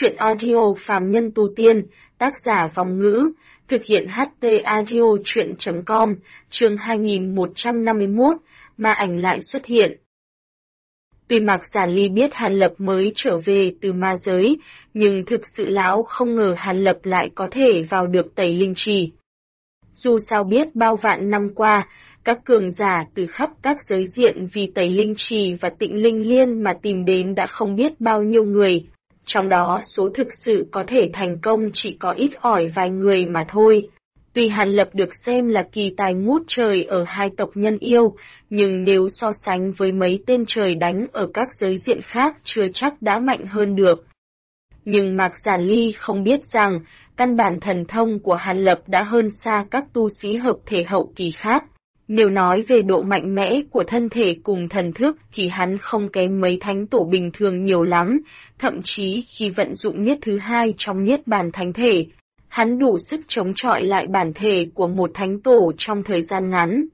Chuyện audio phàm nhân tu tiên, tác giả Vòng Ngữ, thực hiện HT audio chuyện.com, chương 2151, ma ảnh lại xuất hiện. Tuy Mạc Giản Ly biết Hàn Lập mới trở về từ ma giới, nhưng thực sự lão không ngờ Hàn Lập lại có thể vào được Tẩy Linh Trì. Dù sao biết bao vạn năm qua, các cường giả từ khắp các giới diện vì Tẩy Linh Trì và Tịnh Linh Liên mà tìm đến đã không biết bao nhiêu người. Trong đó số thực sự có thể thành công chỉ có ít ỏi vài người mà thôi. Tuy Hàn Lập được xem là kỳ tài ngút trời ở hai tộc nhân yêu, nhưng nếu so sánh với mấy tên trời đánh ở các giới diện khác chưa chắc đã mạnh hơn được. Nhưng Mạc Giản Ly không biết rằng, căn bản thần thông của Hàn Lập đã hơn xa các tu sĩ hợp thể hậu kỳ khác. Nếu nói về độ mạnh mẽ của thân thể cùng thần thức thì hắn không kém mấy thánh tổ bình thường nhiều lắm, thậm chí khi vận dụng niết thứ hai trong niết bàn thánh thể, hắn đủ sức chống chọi lại bản thể của một thánh tổ trong thời gian ngắn.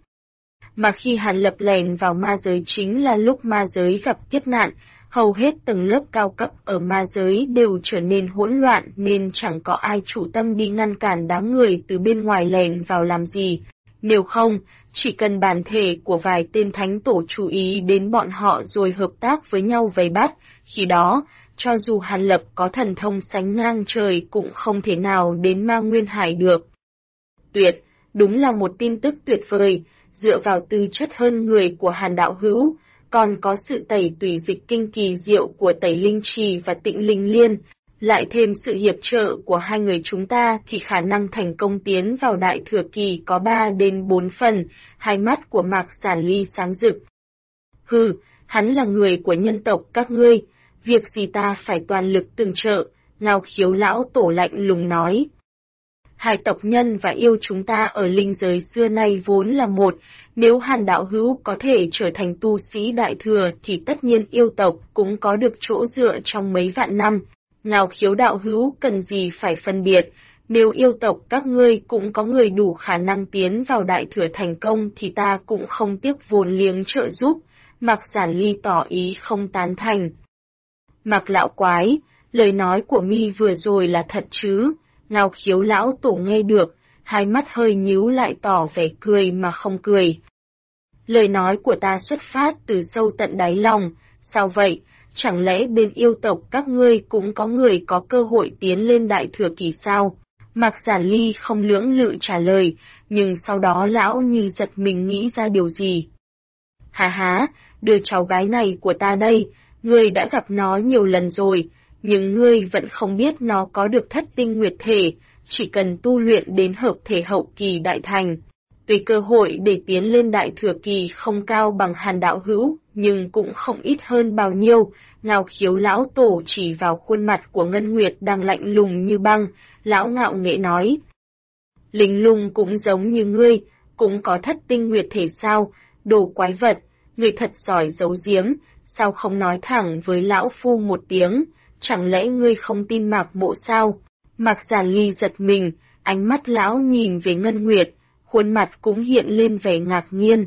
Mà khi Hàn Lập lèn vào ma giới chính là lúc ma giới gặp kiếp nạn, hầu hết tầng lớp cao cấp ở ma giới đều trở nên hỗn loạn nên chẳng có ai chủ tâm đi ngăn cản đám người từ bên ngoài lèn vào làm gì. Nếu không, chỉ cần bản thể của vài tên thánh tổ chú ý đến bọn họ rồi hợp tác với nhau vây bắt, khi đó, cho dù Hàn Lập có thần thông sánh ngang trời cũng không thể nào đến Ma Nguyên Hải được. Tuyệt, đúng là một tin tức tuyệt vời, dựa vào tư chất hơn người của Hàn đạo hữu, còn có sự tẩy tùy dịch kinh kỳ diệu của Tẩy Linh Trì và Tịnh Linh Liên. Lại thêm sự hiệp trợ của hai người chúng ta thì khả năng thành công tiến vào đại thừa kỳ có 3 đến 4 phần, hai mắt của Mạc Giản Ly sáng rực. Hừ, hắn là người của nhân tộc các ngươi, việc gì ta phải toàn lực tương trợ, Ngao Khiếu lão tổ lạnh lùng nói. Hai tộc nhân và yêu chúng ta ở linh giới xưa nay vốn là một, nếu Hàn đạo hữu có thể trở thành tu sĩ đại thừa thì tất nhiên yêu tộc cũng có được chỗ dựa trong mấy vạn năm. Ngao Khiếu đạo hữu cần gì phải phân biệt, nếu yêu tộc các ngươi cũng có người đủ khả năng tiến vào đại thừa thành công thì ta cũng không tiếc vốn liếng trợ giúp, Mạc Giản Ly tỏ ý không tán thành. Mạc lão quái, lời nói của mi vừa rồi là thật chứ? Ngao Khiếu lão tổ nghe được, hai mắt hơi nhíu lại tỏ vẻ cười mà không cười. Lời nói của ta xuất phát từ sâu tận đáy lòng, sao vậy? Chẳng lẽ bên yêu tộc các ngươi cũng có người có cơ hội tiến lên đại thừa kỳ sao? Mạc Giản Ly không lưỡng lự trả lời, nhưng sau đó lão như giật mình nghĩ ra điều gì. Há, đứa cháu gái này của ta đây, ngươi đã gặp nó nhiều lần rồi, nhưng ngươi vẫn không biết nó có được thất tinh nguyệt thể, chỉ cần tu luyện đến hợp thể hậu kỳ đại thành. Tuy cơ hội để tiến lên đại thừa kỳ không cao bằng Hàn đạo hữu, nhưng cũng không ít hơn bao nhiêu. Ngao Khiếu lão tổ chỉ vào khuôn mặt của Ngân Nguyệt đang lạnh lùng như băng, lão ngạo nghễ nói. Linh lung cũng giống như ngươi, cũng có thất tinh nguyệt thể sao, đồ quái vật, ngươi thật giỏi giấu giếm, sao không nói thẳng với lão phu một tiếng, chẳng lẽ ngươi không tin Mạc Mộ sao? Mạc Giản Ly giật mình, ánh mắt lão nhìn về Ngân Nguyệt, khuôn mặt cũng hiện lên vẻ ngạc nhiên.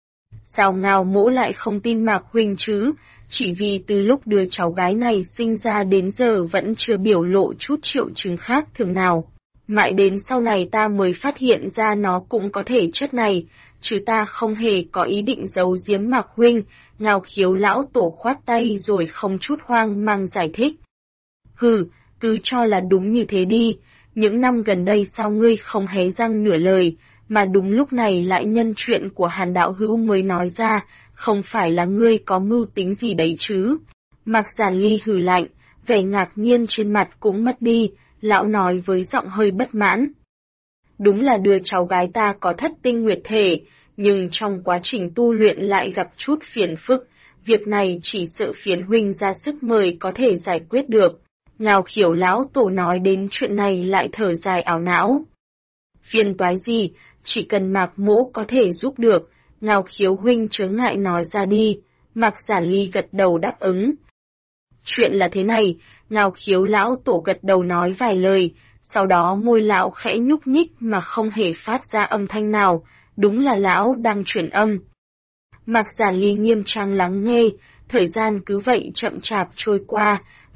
Sao Ngao Mỗ lại không tin Mạc huynh chứ, chỉ vì từ lúc đứa cháu gái này sinh ra đến giờ vẫn chưa biểu lộ chút triệu chứng khác thường nào. Mãi đến sau này ta mới phát hiện ra nó cũng có thể chất này, chứ ta không hề có ý định giấu giếm Mạc huynh. Ngao Khiếu lão tổ khoát tay rồi không chút hoang mang giải thích. Hừ, cứ cho là đúng như thế đi, những năm gần đây sao ngươi không hé răng nửa lời, mà đúng lúc này lại nhân chuyện của Hàn đạo hữu mới nói ra, không phải là ngươi có mưu tính gì đấy chứ? Mạc Giản Ly hừ lạnh, vẻ ngạc nhiên trên mặt cũng mất đi, lão nói với giọng hơi bất mãn. Đúng là đứa cháu gái ta có thất tinh nguyệt thể, nhưng trong quá trình tu luyện lại gặp chút phiền phức, việc này chỉ sợ phiền huynh ra sức mời có thể giải quyết được. Ngao Khiếu lão tổ nói đến chuyện này lại thở dài ảo não. Phiền toái gì, chỉ cần Mạc Mỗ có thể giúp được, Ngao Khiếu huynh chớ ngại nói ra đi, Mạc Giản Ly gật đầu đáp ứng. Chuyện là thế này, Ngao Khiếu lão tổ gật đầu nói vài lời, sau đó môi lão khẽ nhúc nhích mà không hề phát ra âm thanh nào, đúng là lão đang chuyển âm. Mạc Giản Ly nghiêm trang lắng nghe, thời gian cứ vậy chậm chạp trôi qua,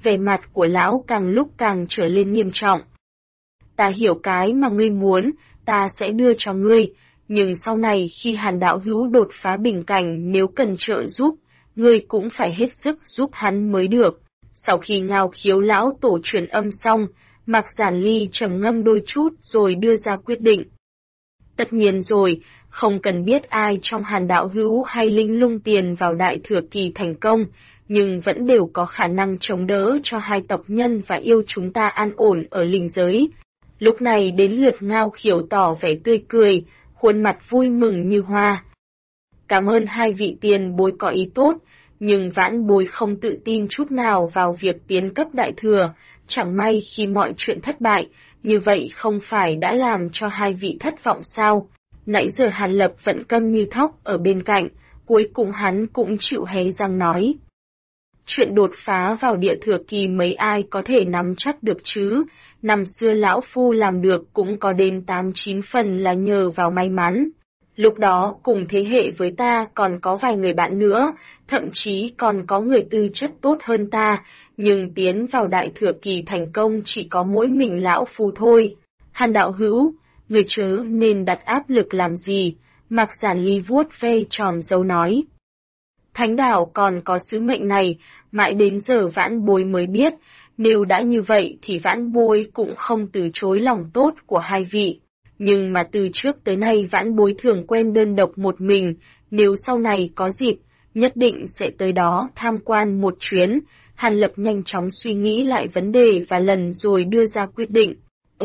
vẻ mặt của lão càng lúc càng trở lên nghiêm trọng. Ta hiểu cái mà ngươi muốn, ta sẽ đưa cho ngươi, nhưng sau này khi Hàn đạo hữu đột phá bình cảnh nếu cần trợ giúp, ngươi cũng phải hết sức giúp hắn mới được. Sau khi Ngao Khiếu lão tổ truyền âm xong, Mạc Giản Ly trầm ngâm đôi chút rồi đưa ra quyết định. Tất nhiên rồi, không cần biết ai trong Hàn đạo hữu hay Linh Lung tiền vào Đại Thừa Kỳ thành công, nhưng vẫn đều có khả năng chống đỡ cho hai tộc nhân và yêu chúng ta an ổn ở linh giới. Lúc này đến lượt Ngao Khiếu tỏ vẻ tươi cười, khuôn mặt vui mừng như hoa. Cảm ơn hai vị tiền bối có ý tốt, nhưng vãn bối không tự tin chút nào vào việc tiến cấp đại thừa, chẳng may khi mọi chuyện thất bại, như vậy không phải đã làm cho hai vị thất vọng sao? Nãy giờ Hàn Lập vẫn câm như thóc ở bên cạnh, cuối cùng hắn cũng chịu hé răng nói. Chuyện đột phá vào địa thừa kỳ mấy ai có thể nắm chắc được chứ, năm xưa lão phu làm được cũng có đến 8-9 phần là nhờ vào may mắn. Lúc đó cùng thế hệ với ta còn có vài người bạn nữa, thậm chí còn có người tư chất tốt hơn ta, nhưng tiến vào đại thừa kỳ thành công chỉ có mỗi mình lão phu thôi. Hàn đạo hữu, người chớ nên đặt áp lực làm gì, Mạc Giản Ly vuốt ve tròm râu nói. Thánh đạo còn có sứ mệnh này, mãi đến giờ vãn bối mới biết, nếu đã như vậy thì vãn bối cũng không từ chối lòng tốt của hai vị. Nhưng mà từ trước tới nay vãn bối thường quen đơn độc một mình, nếu sau này có dịp, nhất định sẽ tới đó tham quan một chuyến. Hàn Lập nhanh chóng suy nghĩ lại vấn đề và lần rồi đưa ra quyết định.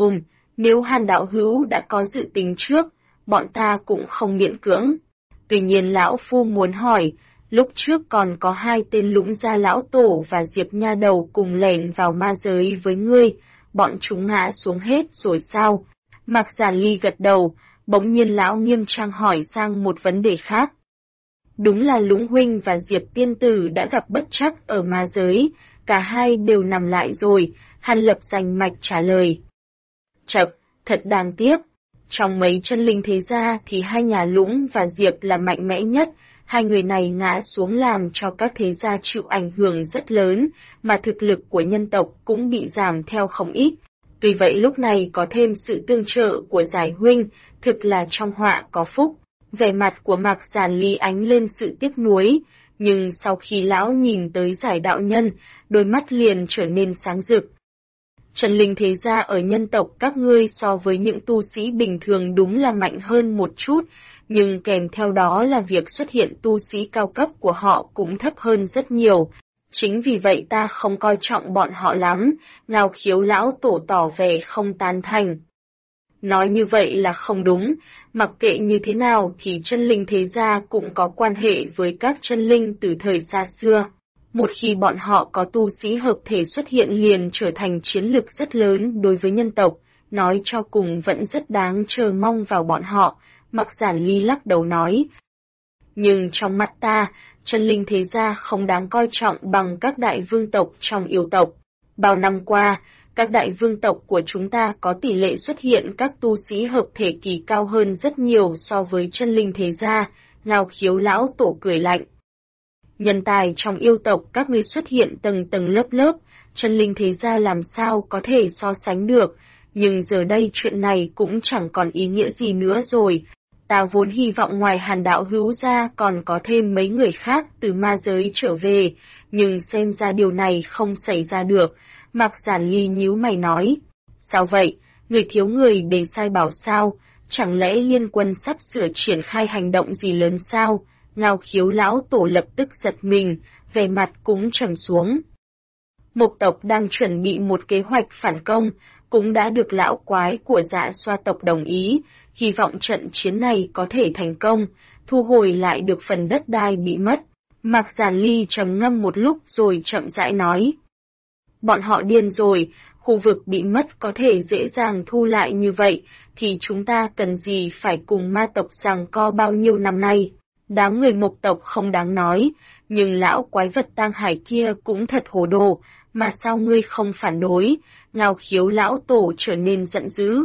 Nếu Hàn đạo hữu đã có dự tính trước, bọn ta cũng không miễn cưỡng. Tuy nhiên lão phu muốn hỏi, lúc trước còn có hai tên Lũng Gia lão tổ và Diệp nha đầu cùng lẻn vào ma giới với ngươi, bọn chúng ngã xuống hết rồi sao? Mạc Giản Ly gật đầu, bỗng nhiên lão nghiêm trang hỏi sang một vấn đề khác. Đúng là Lũng huynh và Diệp tiên tử đã gặp bất trắc ở ma giới, cả hai đều nằm lại rồi, Hàn Lập rành mạch trả lời. Chậc, thật đáng tiếc. Trong mấy chân linh thế gia thì hai nhà Lũng và Diệp là mạnh mẽ nhất, hai người này ngã xuống làm cho các thế gia chịu ảnh hưởng rất lớn, mà thực lực của nhân tộc cũng bị giảm theo không ít. Tuy vậy lúc này có thêm sự tương trợ của Giải huynh, thực là trong họa có phúc. Vẻ mặt của Mạc Giản Ly ánh lên sự tiếc nuối, nhưng sau khi lão nhìn tới Giải đạo nhân, đôi mắt liền trở nên sáng rực. Trần linh thế gia ở nhân tộc các ngươi so với những tu sĩ bình thường đúng là mạnh hơn một chút, nhưng kèm theo đó là việc xuất hiện tu sĩ cao cấp của họ cũng thấp hơn rất nhiều. Chính vì vậy ta không coi trọng bọn họ lắm, Ngao Khiếu lão tổ tỏ vẻ không tán thành. Nói như vậy là không đúng, mặc kệ như thế nào thì chân linh thế gia cũng có quan hệ với các chân linh từ thời xa xưa. Một khi bọn họ có tu sĩ hợp thể xuất hiện liền trở thành chiến lược rất lớn đối với nhân tộc, nói cho cùng vẫn rất đáng chờ mong vào bọn họ, Mạc Giản Ly lắc đầu nói. Nhưng trong mắt ta, chân linh thế gia không đáng coi trọng bằng các đại vương tộc trong yêu tộc. Bao năm qua, các đại vương tộc của chúng ta có tỷ lệ xuất hiện các tu sĩ hợp thể kỳ cao hơn rất nhiều so với chân linh thế gia, Ngao Khiếu lão tổ cười lạnh. Nhân tài trong yêu tộc các ngươi xuất hiện tầng tầng lớp lớp, chân linh thế gia làm sao có thể so sánh được, nhưng giờ đây chuyện này cũng chẳng còn ý nghĩa gì nữa rồi. Ta vốn hy vọng ngoài Hàn đạo hữu ra còn có thêm mấy người khác từ ma giới trở về, nhưng xem ra điều này không xảy ra được. Mạc Giản Ly nhíu mày nói. Sao vậy? Người thiếu người để sai bảo sao? Chẳng lẽ liên quân sắp sửa triển khai hành động gì lớn sao? Ngao Khiếu lão tổ lập tức giật mình, vẻ mặt cũng trầm xuống. Mộc tộc đang chuẩn bị một kế hoạch phản công, cũng đã được lão quái của Dạ Xoa tộc đồng ý, hy vọng trận chiến này có thể thành công, thu hồi lại được phần đất đai bị mất. Mạc Giản Ly trầm ngâm một lúc rồi chậm rãi nói. Bọn họ điên rồi, khu vực bị mất có thể dễ dàng thu lại như vậy, thì chúng ta cần gì phải cùng ma tộc giằng co bao nhiêu năm nay. Đám người Mộc tộc không đáng nói, nhưng lão quái vật tang hải kia cũng thật hồ đồ, mà sao ngươi không phản đối? Ngao Khiếu lão tổ trở nên giận dữ.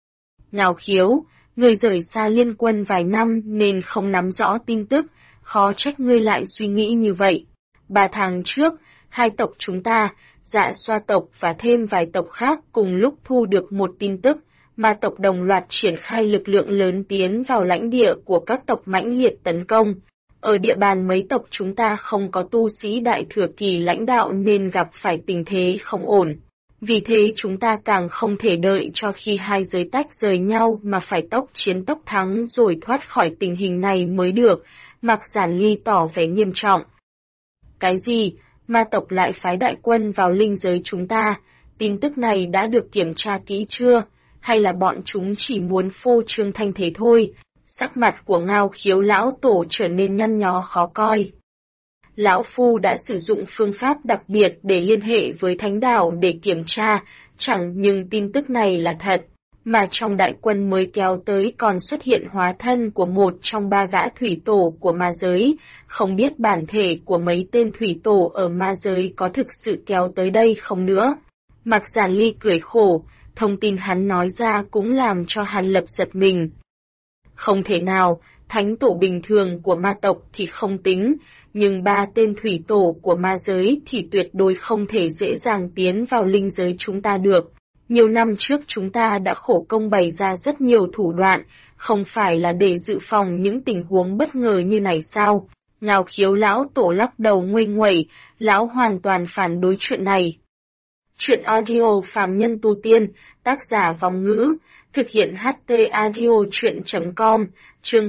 Ngao Khiếu, ngươi rời xa liên quân vài năm nên không nắm rõ tin tức, khó trách ngươi lại suy nghĩ như vậy. 3 tháng trước, hai tộc chúng ta, Dạ Xoa tộc và thêm vài tộc khác cùng lúc thu được một tin tức, ma tộc đồng loạt triển khai lực lượng lớn tiến vào lãnh địa của các tộc mãnh liệt tấn công. Ở địa bàn mấy tộc chúng ta không có tu sĩ đại thừa kỳ lãnh đạo nên gặp phải tình thế không ổn. Vì thế chúng ta càng không thể đợi cho khi hai giới tách rời nhau mà phải tốc chiến tốc thắng rồi thoát khỏi tình hình này mới được, Mạc Giản Ly tỏ vẻ nghiêm trọng. Cái gì? Ma tộc lại phái đại quân vào linh giới chúng ta? Tin tức này đã được kiểm tra kỹ chưa? Hay là bọn chúng chỉ muốn phô trương thanh thế thôi? Sắc mặt của Ngao Khiếu lão tổ trở nên nhăn nhó khó coi. Lão Phu đã sử dụng phương pháp đặc biệt để liên hệ với thánh đảo để kiểm tra, chẳng nhưng tin tức này là thật, mà trong đại quân mới kéo tới còn xuất hiện hóa thân của một trong ba gã thủy tổ của ma giới, không biết bản thể của mấy tên thủy tổ ở ma giới có thực sự kéo tới đây không nữa. Mạc Giản Ly cười khổ, thông tin hắn nói ra cũng làm cho Hàn Lập giật mình. Không thể nào, thánh tổ bình thường của ma tộc thì không tính, nhưng ba tên thủy tổ của ma giới thì tuyệt đối không thể dễ dàng tiến vào linh giới chúng ta được. Nhiều năm trước chúng ta đã khổ công bày ra rất nhiều thủ đoạn, không phải là để dự phòng những tình huống bất ngờ như này sao? Ngao Khiếu lão tổ lắc đầu nguây nguẩy, lão hoàn toàn phản đối chuyện này. Chuyện audio phàm nhân tu tiên, tác giả Vong Ngữ, thực hiện HT audio chuyện.com, chương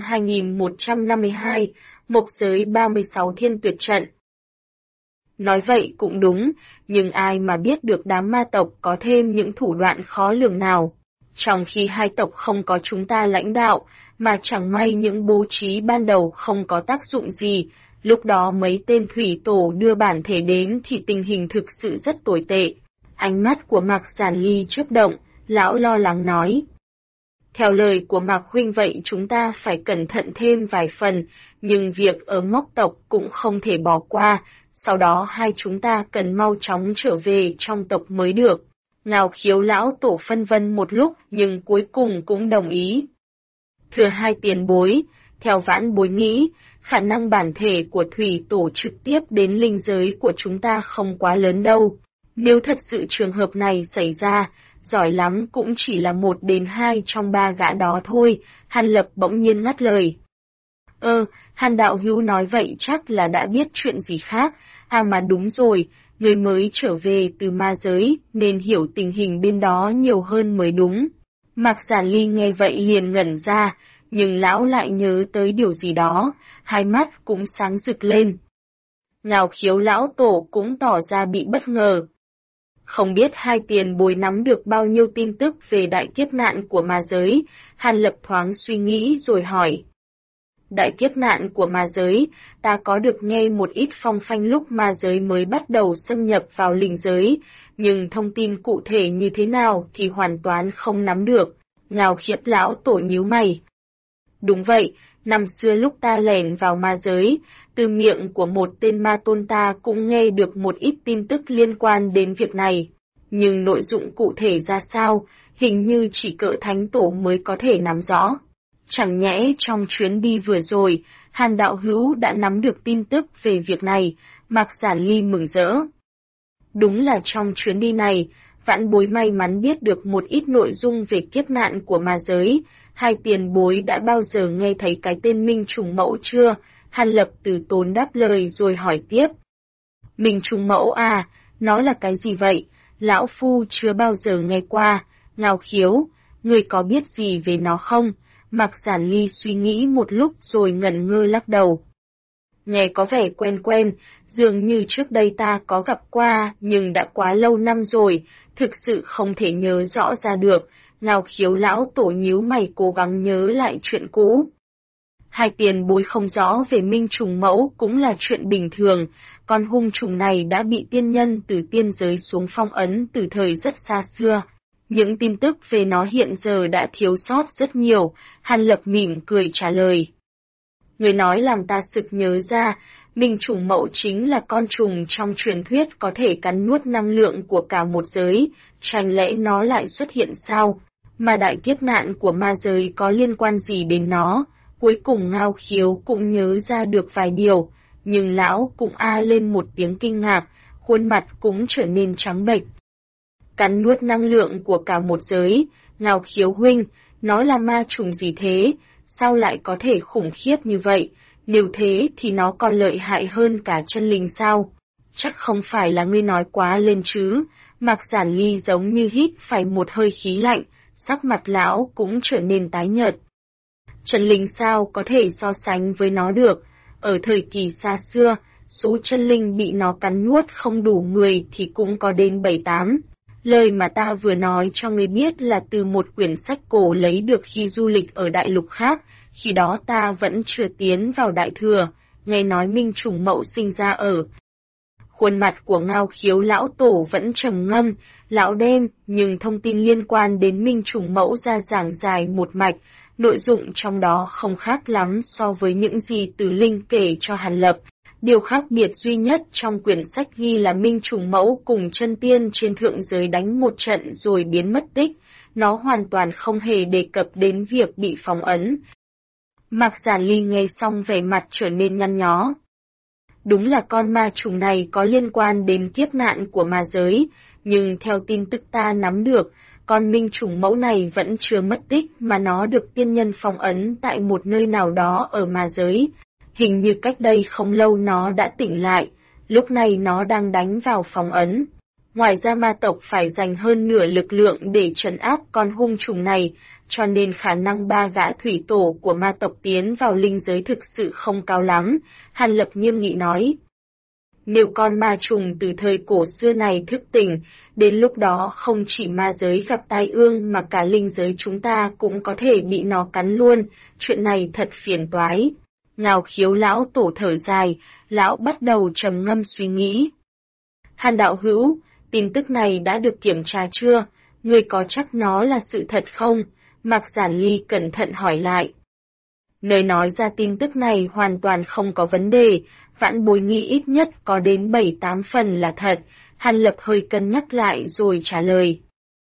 2152, Mộc giới 36 thiên tuyệt trận. Nói vậy cũng đúng, nhưng ai mà biết được đám ma tộc có thêm những thủ đoạn khó lường nào. Trong khi hai tộc không có chúng ta lãnh đạo, mà chẳng may những bố trí ban đầu không có tác dụng gì, lúc đó mấy tên thủy tổ đưa bản thể đến thì tình hình thực sự rất tồi tệ. Ánh mắt của Mạc Giản Ly chớp động, lão lo lắng nói. Theo lời của Mạc Huynh vậy chúng ta phải cẩn thận thêm vài phần, nhưng việc ở Mộc tộc cũng không thể bỏ qua, sau đó hai chúng ta cần mau chóng trở về trong tộc mới được. Ngao Khiếu lão tổ phân vân một lúc nhưng cuối cùng cũng đồng ý. Thưa hai tiền bối, theo vãn bối nghĩ, khả năng bản thể của thủy tổ trực tiếp đến linh giới của chúng ta không quá lớn đâu. Nếu thật sự trường hợp này xảy ra, giỏi lắm cũng chỉ là 1 đến 2 trong 3 gã đó thôi, Hàn Lập bỗng nhiên ngắt lời. Hàn đạo hữu nói vậy chắc là đã biết chuyện gì khác, mà đúng rồi, người mới trở về từ ma giới nên hiểu tình hình bên đó nhiều hơn mới đúng. Mạc Giản Ly nghe vậy liền ngẩn ra, nhưng lão lại nhớ tới điều gì đó, hai mắt cũng sáng rực lên. Ngao Khiếu lão tổ cũng tỏ ra bị bất ngờ. Không biết hai tiền bối nắm được bao nhiêu tin tức về đại kiếp nạn của ma giới, Hàn Lập thoáng suy nghĩ rồi hỏi. Đại kiếp nạn của ma giới, ta có được nghe một ít phong phanh lúc ma giới mới bắt đầu xâm nhập vào linh giới, nhưng thông tin cụ thể như thế nào thì hoàn toàn không nắm được. Ngao Khiếu lão tổ nhíu mày. Đúng vậy, năm xưa lúc ta lẻn vào ma giới, từ miệng của một tên ma tôn ta cũng nghe được một ít tin tức liên quan đến việc này. Nhưng nội dung cụ thể ra sao, hình như chỉ cỡ thánh tổ mới có thể nắm rõ. Chẳng nhẽ trong chuyến đi vừa rồi, Hàn đạo hữu đã nắm được tin tức về việc này, Mạc Giản Ly mừng rỡ. Đúng là trong chuyến đi này, vãn bối may mắn biết được một ít nội dung về kiếp nạn của ma giới. Hai tiền bối đã bao giờ nghe thấy cái tên Minh Trùng Mẫu chưa? Hàn Lập từ tốn đáp lời rồi hỏi tiếp. Minh Trùng Mẫu à, nó là cái gì vậy? Lão Phu chưa bao giờ nghe qua. Ngao Khiếu, người có biết gì về nó không? Mạc Giản Ly suy nghĩ một lúc rồi ngẩn ngơ lắc đầu. Nghe có vẻ quen quen, dường như trước đây ta có gặp qua nhưng đã quá lâu năm rồi, thực sự không thể nhớ rõ ra được. Ngao Khiếu lão tổ nhíu mày cố gắng nhớ lại chuyện cũ. Hai tiền bối không rõ về Minh Trùng Mẫu cũng là chuyện bình thường, con hung trùng này đã bị tiên nhân từ tiên giới xuống phong ấn từ thời rất xa xưa. Những tin tức về nó hiện giờ đã thiếu sót rất nhiều, Hàn Lập mỉm cười trả lời. Người nói làm ta sực nhớ ra, Minh Trùng Mẫu chính là con trùng trong truyền thuyết có thể cắn nuốt năng lượng của cả một giới, chẳng lẽ nó lại xuất hiện sao? Mà đại kiếp nạn của ma giới có liên quan gì đến nó? Cuối cùng Ngao Khiếu cũng nhớ ra được vài điều, nhưng lão cũng a lên một tiếng kinh ngạc, khuôn mặt cũng trở nên trắng bệch. Cắn nuốt năng lượng của cả một giới, Ngao Khiếu huynh, nó là ma trùng gì thế, sao lại có thể khủng khiếp như vậy, nếu thế thì nó còn lợi hại hơn cả chân linh sao? Chắc không phải là ngươi nói quá lên chứ. Mạc Giản Ly giống như hít phải một hơi khí lạnh, sắc mặt lão cũng trở nên tái nhợt. Chân linh sao có thể so sánh với nó được, ở thời kỳ xa xưa, số chân linh bị nó cắn nuốt không đủ 10 thì cũng có đến 7-8. Lời mà ta vừa nói cho ngươi biết là từ một quyển sách cổ lấy được khi du lịch ở đại lục khác, khi đó ta vẫn chưa tiến vào Đại Thừa, nghe nói Minh Trùng Mậu sinh ra ở. Khuôn mặt của Ngao Khiếu lão tổ vẫn trầm ngâm, lão đen, nhưng thông tin liên quan đến Minh Trùng Mẫu ra giảng dài một mạch, nội dung trong đó không khác lắm so với những gì Từ Linh kể cho Hàn Lập. Điều khác biệt duy nhất trong quyển sách ghi là Minh Trùng Mẫu cùng chân tiên trên thượng giới đánh một trận rồi biến mất tích, nó hoàn toàn không hề đề cập đến việc bị phong ấn. Mạc Giản Ly nghe xong vẻ mặt trở nên nhăn nhó. Đúng là con ma trùng này có liên quan đến kiếp nạn của ma giới, nhưng theo tin tức ta nắm được, con Minh Trùng Mẫu này vẫn chưa mất tích mà nó được tiên nhân phong ấn tại một nơi nào đó ở ma giới. Hình như cách đây không lâu nó đã tỉnh lại, lúc này nó đang đánh vào phong ấn. Ngoài ra ma tộc phải dành hơn nửa lực lượng để trấn áp con hung trùng này, cho nên khả năng 3 gã thủy tổ của ma tộc tiến vào linh giới thực sự không cao lắm, Hàn Lập nghiêm nghị nói. Nếu con ma trùng từ thời cổ xưa này thức tỉnh, đến lúc đó không chỉ ma giới gặp tai ương mà cả linh giới chúng ta cũng có thể bị nó cắn luôn, chuyện này thật phiền toái. Ngao Khiếu lão tổ thở dài, lão bắt đầu trầm ngâm suy nghĩ. Hàn đạo hữu, tin tức này đã được kiểm tra chưa? Ngươi có chắc nó là sự thật không? Mạc Giản Ly cẩn thận hỏi lại. Nơi nói ra tin tức này hoàn toàn không có vấn đề, vãn bối nghĩ ít nhất có đến 7-8 phần là thật, Hàn Lập hơi cân nhắc lại rồi trả lời.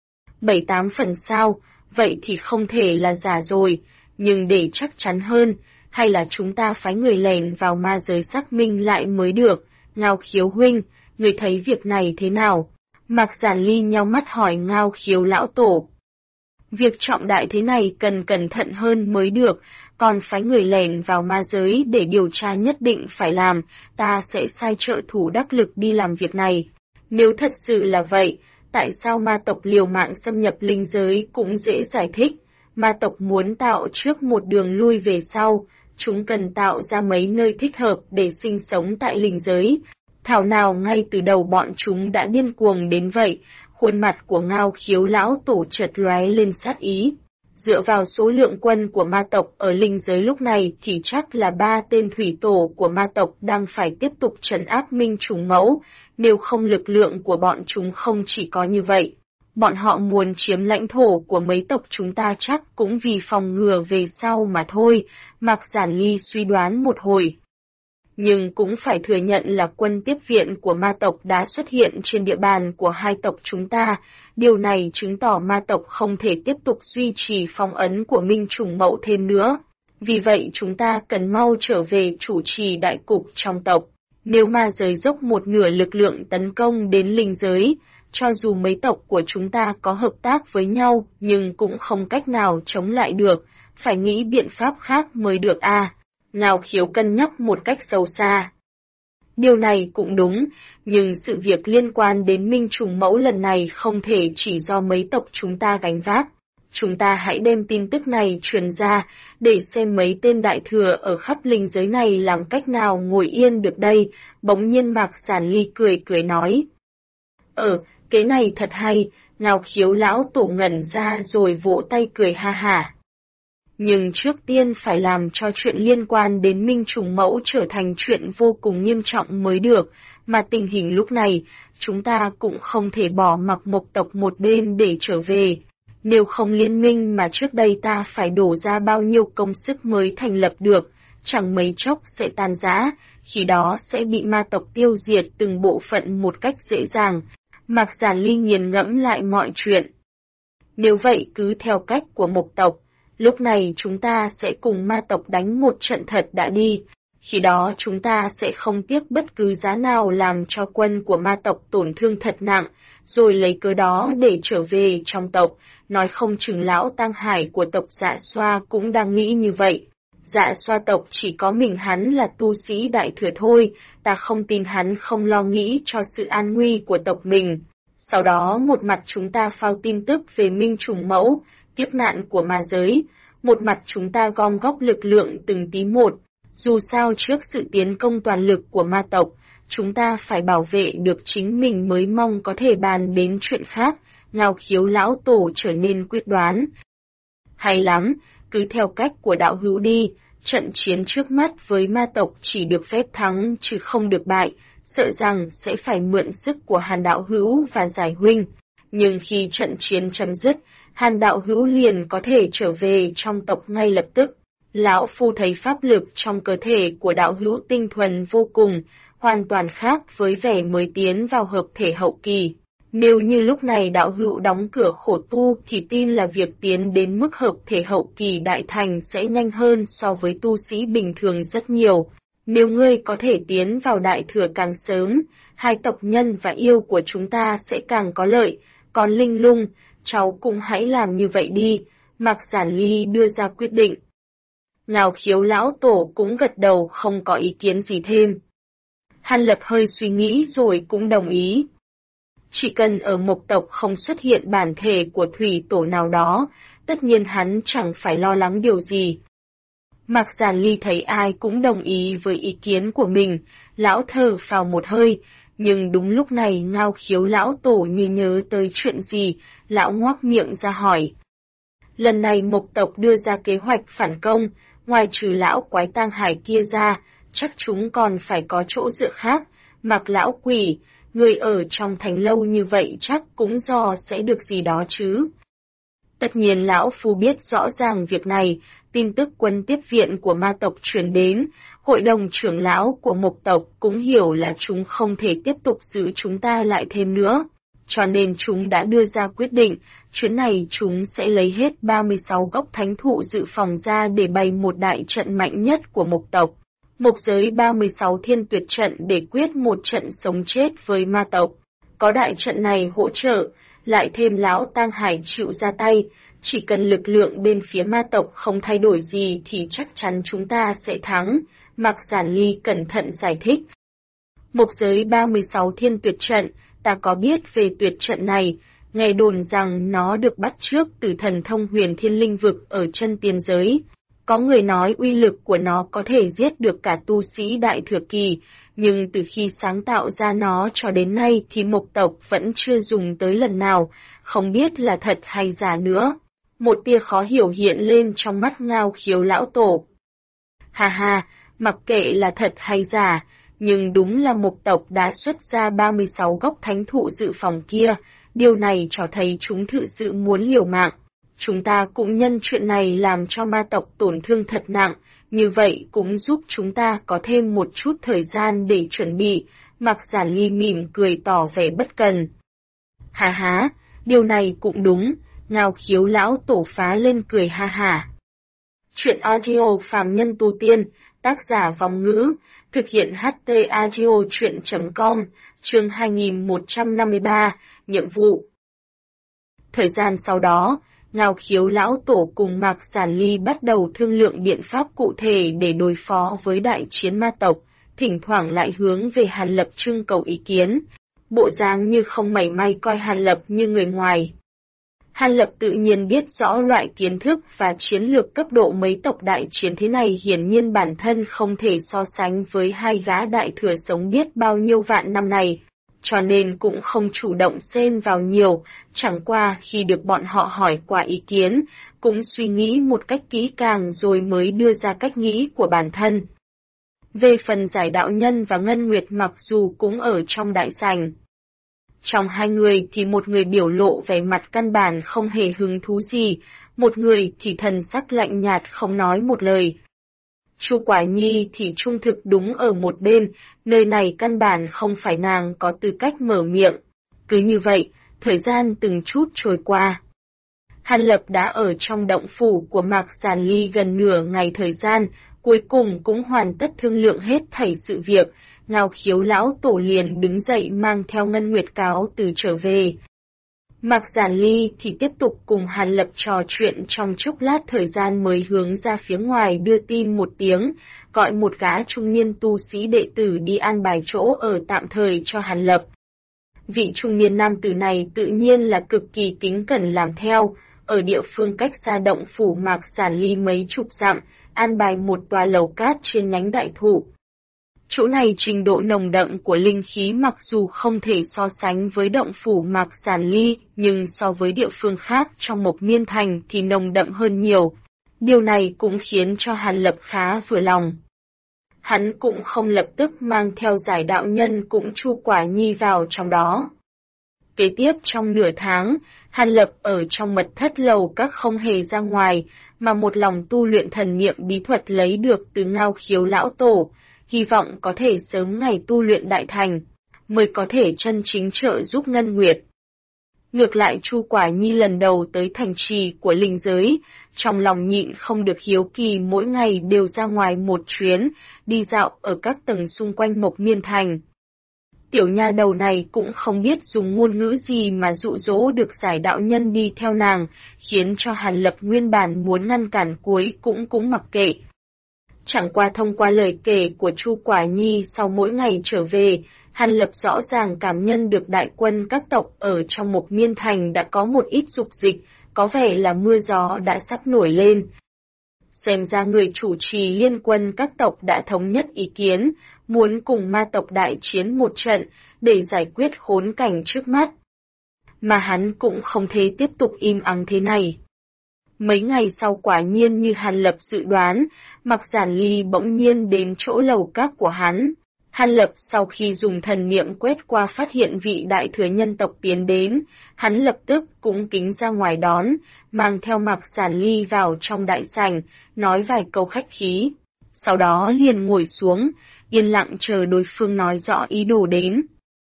7-8 phần sao? Vậy thì không thể là giả rồi, nhưng để chắc chắn hơn, hay là chúng ta phái người lèn vào ma giới xác minh lại mới được, Ngao Khiếu huynh, người thấy việc này thế nào? Mạc Giản Ly nheo mắt hỏi Ngao Khiếu lão tổ. Việc trọng đại thế này cần cẩn thận hơn mới được, còn phái người lèn vào ma giới để điều tra nhất định phải làm, ta sẽ sai trợ thủ đắc lực đi làm việc này. Nếu thật sự là vậy, tại sao ma tộc liều mạng xâm nhập linh giới cũng dễ giải thích, ma tộc muốn tạo trước một đường lui về sau, chúng cần tạo ra mấy nơi thích hợp để sinh sống tại linh giới. Thảo nào ngay từ đầu bọn chúng đã điên cuồng đến vậy, khuôn mặt của Ngao Khiếu lão tổ chợt lóe lên sát ý. Dựa vào số lượng quân của ma tộc ở linh giới lúc này thì chắc là 3 tên thủy tổ của ma tộc đang phải tiếp tục trấn áp Minh Trùng Mẫu, nếu không lực lượng của bọn chúng không chỉ có như vậy. Bọn họ muốn chiếm lãnh thổ của mấy tộc chúng ta chắc cũng vì phòng ngừa về sau mà thôi, Mạc Giản Ly suy đoán một hồi. Nhưng cũng phải thừa nhận là quân tiếp viện của ma tộc đã xuất hiện trên địa bàn của hai tộc chúng ta, điều này chứng tỏ ma tộc không thể tiếp tục duy trì phong ấn của Minh Trùng Mẫu thêm nữa. Vì vậy chúng ta cần mau trở về chủ trì đại cục trong tộc. Nếu ma giới dốc một nửa lực lượng tấn công đến linh giới, cho dù mấy tộc của chúng ta có hợp tác với nhau nhưng cũng không cách nào chống lại được, phải nghĩ biện pháp khác mới được à. Ngao Khiếu cân nhắc một cách sâu xa. Điều này cũng đúng, nhưng sự việc liên quan đến Minh Trùng Mẫu lần này không thể chỉ do mấy tộc chúng ta gánh vác. Chúng ta hãy đem tin tức này truyền ra, để xem mấy tên đại thừa ở khắp linh giới này làm cách nào ngồi yên được đây. Bỗng nhiên Mạc Giản Ly cười nói. Cái này thật hay, Ngao Khiếu lão tổ ngẩn ra rồi vỗ tay cười ha hả. Nhưng trước tiên phải làm cho chuyện liên quan đến Minh Trùng Mẫu trở thành chuyện vô cùng nghiêm trọng mới được, mà tình hình lúc này, chúng ta cũng không thể bỏ mặc Mộc tộc một bên để trở về. Nếu không liên minh mà trước đây ta phải đổ ra bao nhiêu công sức mới thành lập được, chẳng mấy chốc sẽ tan rã, khi đó sẽ bị ma tộc tiêu diệt từng bộ phận một cách dễ dàng. Mạc Giản Ly nghiền ngẫm lại mọi chuyện. Nếu vậy cứ theo cách của Mộc tộc, lúc này chúng ta sẽ cùng ma tộc đánh một trận thật đã đi. Khi đó chúng ta sẽ không tiếc bất cứ giá nào làm cho quân của ma tộc tổn thương thật nặng, rồi lấy cớ đó để trở về trong tộc. Nói không chừng lão Tang Hải của tộc Dạ Xoa cũng đang nghĩ như vậy. Dạ Xoa tộc chỉ có mình hắn là tu sĩ đại thừa thôi, ta không tin hắn không lo nghĩ cho sự an nguy của tộc mình. Sau đó một mặt chúng ta phao tin tức về Minh Trùng Mẫu, kiếp nạn của ma giới, một mặt chúng ta gom góp lực lượng từng tí một. Dù sao trước sự tiến công toàn lực của ma tộc, chúng ta phải bảo vệ được chính mình mới mong có thể bàn đến chuyện khác. Ngao Khiếu lão tổ trở nên quyết đoán. Hay lắm, cứ theo cách của đạo hữu đi, trận chiến trước mắt với ma tộc chỉ được phép thắng chứ không được bại, sợ rằng sẽ phải mượn sức của Hàn đạo hữu và Giải huynh. Nhưng khi trận chiến chấm dứt, Hàn đạo hữu liền có thể trở về trong tộc ngay lập tức. Lão Phu thấy pháp lực trong cơ thể của đạo hữu tinh thuần vô cùng, hoàn toàn khác với vẻ mới tiến vào hợp thể hậu kỳ. Nếu như lúc này đạo hữu đóng cửa khổ tu thì tin là việc tiến đến mức hợp thể hậu kỳ đại thành sẽ nhanh hơn so với tu sĩ bình thường rất nhiều. Nếu ngươi có thể tiến vào đại thừa càng sớm, hai tộc nhân và yêu của chúng ta sẽ càng có lợi. Còn Linh Lung, cháu cũng hãy làm như vậy đi, Mạc Giản Ly đưa ra quyết định. Ngao Khiếu lão tổ cũng gật đầu không có ý kiến gì thêm. Hàn Lập hơi suy nghĩ rồi cũng đồng ý. Chỉ cần ở Mộc tộc không xuất hiện bản thể của thủy tổ nào đó, tất nhiên hắn chẳng phải lo lắng điều gì. Mạc Giản Ly thấy ai cũng đồng ý với ý kiến của mình, lão thở phào một hơi, nhưng đúng lúc này Ngao Khiếu lão tổ như nhớ tới chuyện gì, lão ngoác miệng ra hỏi. Lần này Mộc tộc đưa ra kế hoạch phản công, ngoài trừ lão quái Tang Hải kia ra, chắc chúng còn phải có chỗ dựa khác. Mạc lão quỷ, người ở trong thành lâu như vậy chắc cũng do sẽ được gì đó chứ. Tất nhiên lão phu biết rõ ràng việc này, tin tức quân tiếp viện của ma tộc truyền đến, hội đồng trưởng lão của Mộc tộc cũng hiểu là chúng không thể tiếp tục giữ chúng ta lại thêm nữa. Cho nên chúng đã đưa ra quyết định, chuyến này chúng sẽ lấy hết 36 gốc thánh thụ dự phòng ra để bày một đại trận mạnh nhất của Mộc tộc. Mộc giới 36 thiên tuyệt trận để quyết một trận sống chết với ma tộc. Có đại trận này hỗ trợ, lại thêm lão Tang Hải chịu ra tay, chỉ cần lực lượng bên phía ma tộc không thay đổi gì thì chắc chắn chúng ta sẽ thắng, Mạc Giản Ly cẩn thận giải thích. Mộc giới 36 thiên tuyệt trận, ta có biết về tuyệt trận này, nghe đồn rằng nó được bắt chước từ thần thông huyền thiên linh vực ở chân tiên giới. Có người nói uy lực của nó có thể giết được cả tu sĩ đại thừa kỳ, nhưng từ khi sáng tạo ra nó cho đến nay thì Mộc tộc vẫn chưa dùng tới lần nào, không biết là thật hay giả nữa. Một tia khó hiểu hiện lên trong mắt Ngao Khiếu lão tổ. Hà hà, mặc kệ là thật hay giả, nhưng đúng là Mộc tộc đã xuất ra 36 gốc thánh thụ dự phòng kia, điều này cho thấy chúng thực sự muốn liều mạng. Chúng ta cũng nhân chuyện này làm cho ma tộc tổn thương thật nặng, như vậy cũng giúp chúng ta có thêm một chút thời gian để chuẩn bị, Mạc Giản Ly mỉm cười tỏ vẻ bất cần. Hà há, điều này cũng đúng, Ngao Khiếu lão tổ phá lên cười ha hả. Chuyện audio phàm nhân tu tiên, tác giả Vong Ngữ, thực hiện HT audio chuyện.com, chương 2153, nhiệm vụ. Thời gian sau đó, Ngao Khiếu lão tổ cùng Mạc Giản Ly bắt đầu thương lượng biện pháp cụ thể để đối phó với đại chiến ma tộc, thỉnh thoảng lại hướng về Hàn Lập trưng cầu ý kiến, bộ dáng như không mảy may coi Hàn Lập như người ngoài. Hàn Lập tự nhiên biết rõ loại kiến thức và chiến lược cấp độ mấy tộc đại chiến thế này hiển nhiên bản thân không thể so sánh với hai gã đại thừa sống biết bao nhiêu vạn năm này, cho nên cũng không chủ động xen vào nhiều, chẳng qua khi được bọn họ hỏi qua ý kiến, cũng suy nghĩ một cách kỹ càng rồi mới đưa ra cách nghĩ của bản thân. Về phần Giải đạo nhân và Ngân Nguyệt mặc dù cũng ở trong đại sảnh. Trong hai người thì một người biểu lộ vẻ mặt căn bản không hề hứng thú gì, một người thì thần sắc lạnh nhạt không nói một lời. Chu Quả Nhi thì trung thực đúng ở một bên, nơi này căn bản không phải nàng có tư cách mở miệng. Cứ như vậy, thời gian từng chút trôi qua. Hàn Lập đã ở trong động phủ của Mạc Giản Ly gần nửa ngày thời gian, cuối cùng cũng hoàn tất thương lượng hết thảy sự việc. Ngao Khiếu lão tổ liền đứng dậy mang theo Ngân Nguyệt cáo từ trở về. Mạc Giản Ly thì tiếp tục cùng Hàn Lập trò chuyện trong chốc lát thời gian mới hướng ra phía ngoài đưa tin một tiếng, gọi một gã trung niên tu sĩ đệ tử đi an bài chỗ ở tạm thời cho Hàn Lập. Vị trung niên nam tử này tự nhiên là cực kỳ kính cẩn làm theo, ở địa phương cách xa động phủ Mạc Giản Ly mấy chục dặm, an bài một tòa lầu cát trên nhánh đại thụ. Chỗ này trình độ nồng đậm của linh khí mặc dù không thể so sánh với động phủ Mạc Giản Ly, nhưng so với địa phương khác trong Mộc Miên Thành thì nồng đậm hơn nhiều. Điều này cũng khiến cho Hàn Lập khá vừa lòng. Hắn cũng không lập tức mang theo Giải đạo nhân cũng Chu Quả Nhi vào trong đó. Kế tiếp trong nửa tháng, Hàn Lập ở trong mật thất lầu các không hề ra ngoài, mà một lòng tu luyện thần niệm bí thuật lấy được từ Ngao Khiếu lão tổ, hy vọng có thể sớm ngày tu luyện đại thành, mới có thể chân chính trợ giúp Ngân Nguyệt. Ngược lại Chu Quả Nhi lần đầu tới thành trì của linh giới, trong lòng nhịn không được hiếu kỳ mỗi ngày đều ra ngoài một chuyến, đi dạo ở các tầng xung quanh Mộc Miên Thành. Tiểu nha đầu này cũng không biết dùng ngôn ngữ gì mà dụ dỗ được Giải đạo nhân đi theo nàng, khiến cho Hàn Lập nguyên bản muốn ngăn cản cuối cũng mặc kệ. Chẳng qua thông qua lời kể của Chu Quả Nhi sau mỗi ngày trở về, Hàn Lập rõ ràng cảm nhận được đại quân các tộc ở trong Mộc Miên Thành đã có một ít dục dịch, có vẻ là mưa gió đã sắp nổi lên. Xem ra người chủ trì liên quân các tộc đã thống nhất ý kiến, muốn cùng ma tộc đại chiến một trận, để giải quyết khốn cảnh trước mắt. Mà hắn cũng không thể tiếp tục im ắng thế này. Mấy ngày sau quả nhiên như Hàn Lập dự đoán, Mạc Giản Ly bỗng nhiên đến chỗ lầu các của hắn. Hàn Lập sau khi dùng thần niệm quét qua phát hiện vị đại thừa nhân tộc tiến đến, hắn lập tức cũng kính ra ngoài đón, mang theo Mạc Giản Ly vào trong đại sảnh, nói vài câu khách khí. Sau đó liền ngồi xuống, yên lặng chờ đối phương nói rõ ý đồ đến.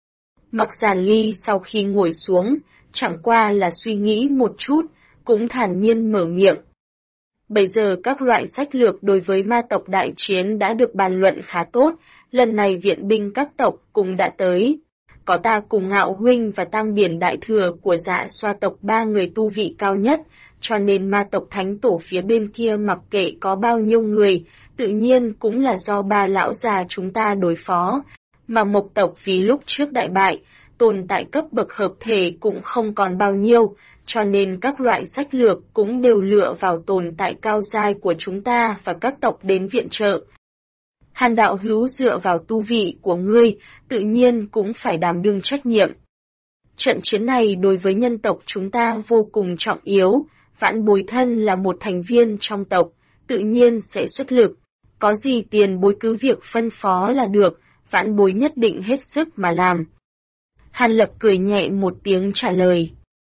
Mạc Giản Ly sau khi ngồi xuống, chẳng qua là suy nghĩ một chút, cũng thản nhiên mở miệng. Bây giờ các loại sách lược đối với ma tộc đại chiến đã được bàn luận khá tốt, lần này viện binh các tộc cũng đã tới. Có ta cùng Ngạo huynh và Tam Biển đại thừa của Dạ Xoa tộc 3 người tu vị cao nhất, cho nên ma tộc thánh tổ phía bên kia mặc kệ có bao nhiêu người, tự nhiên cũng là do 3 lão già chúng ta đối phó. Mà Mộc tộc vì lúc trước đại bại, tồn tại cấp bậc hợp thể cũng không còn bao nhiêu, cho nên các loại sách lược cũng đều lựa vào tồn tại cao giai của chúng ta và các tộc đến viện trợ. Hàn đạo hữu dựa vào tu vị của ngươi, tự nhiên cũng phải đảm đương trách nhiệm. Trận chiến này đối với nhân tộc chúng ta vô cùng trọng yếu, Vãn Bối thân là một thành viên trong tộc, tự nhiên sẽ xuất lực. Có gì tiền bối cứ việc phân phó là được, Vãn Bối nhất định hết sức mà làm. Hàn Lập cười nhẹ một tiếng trả lời.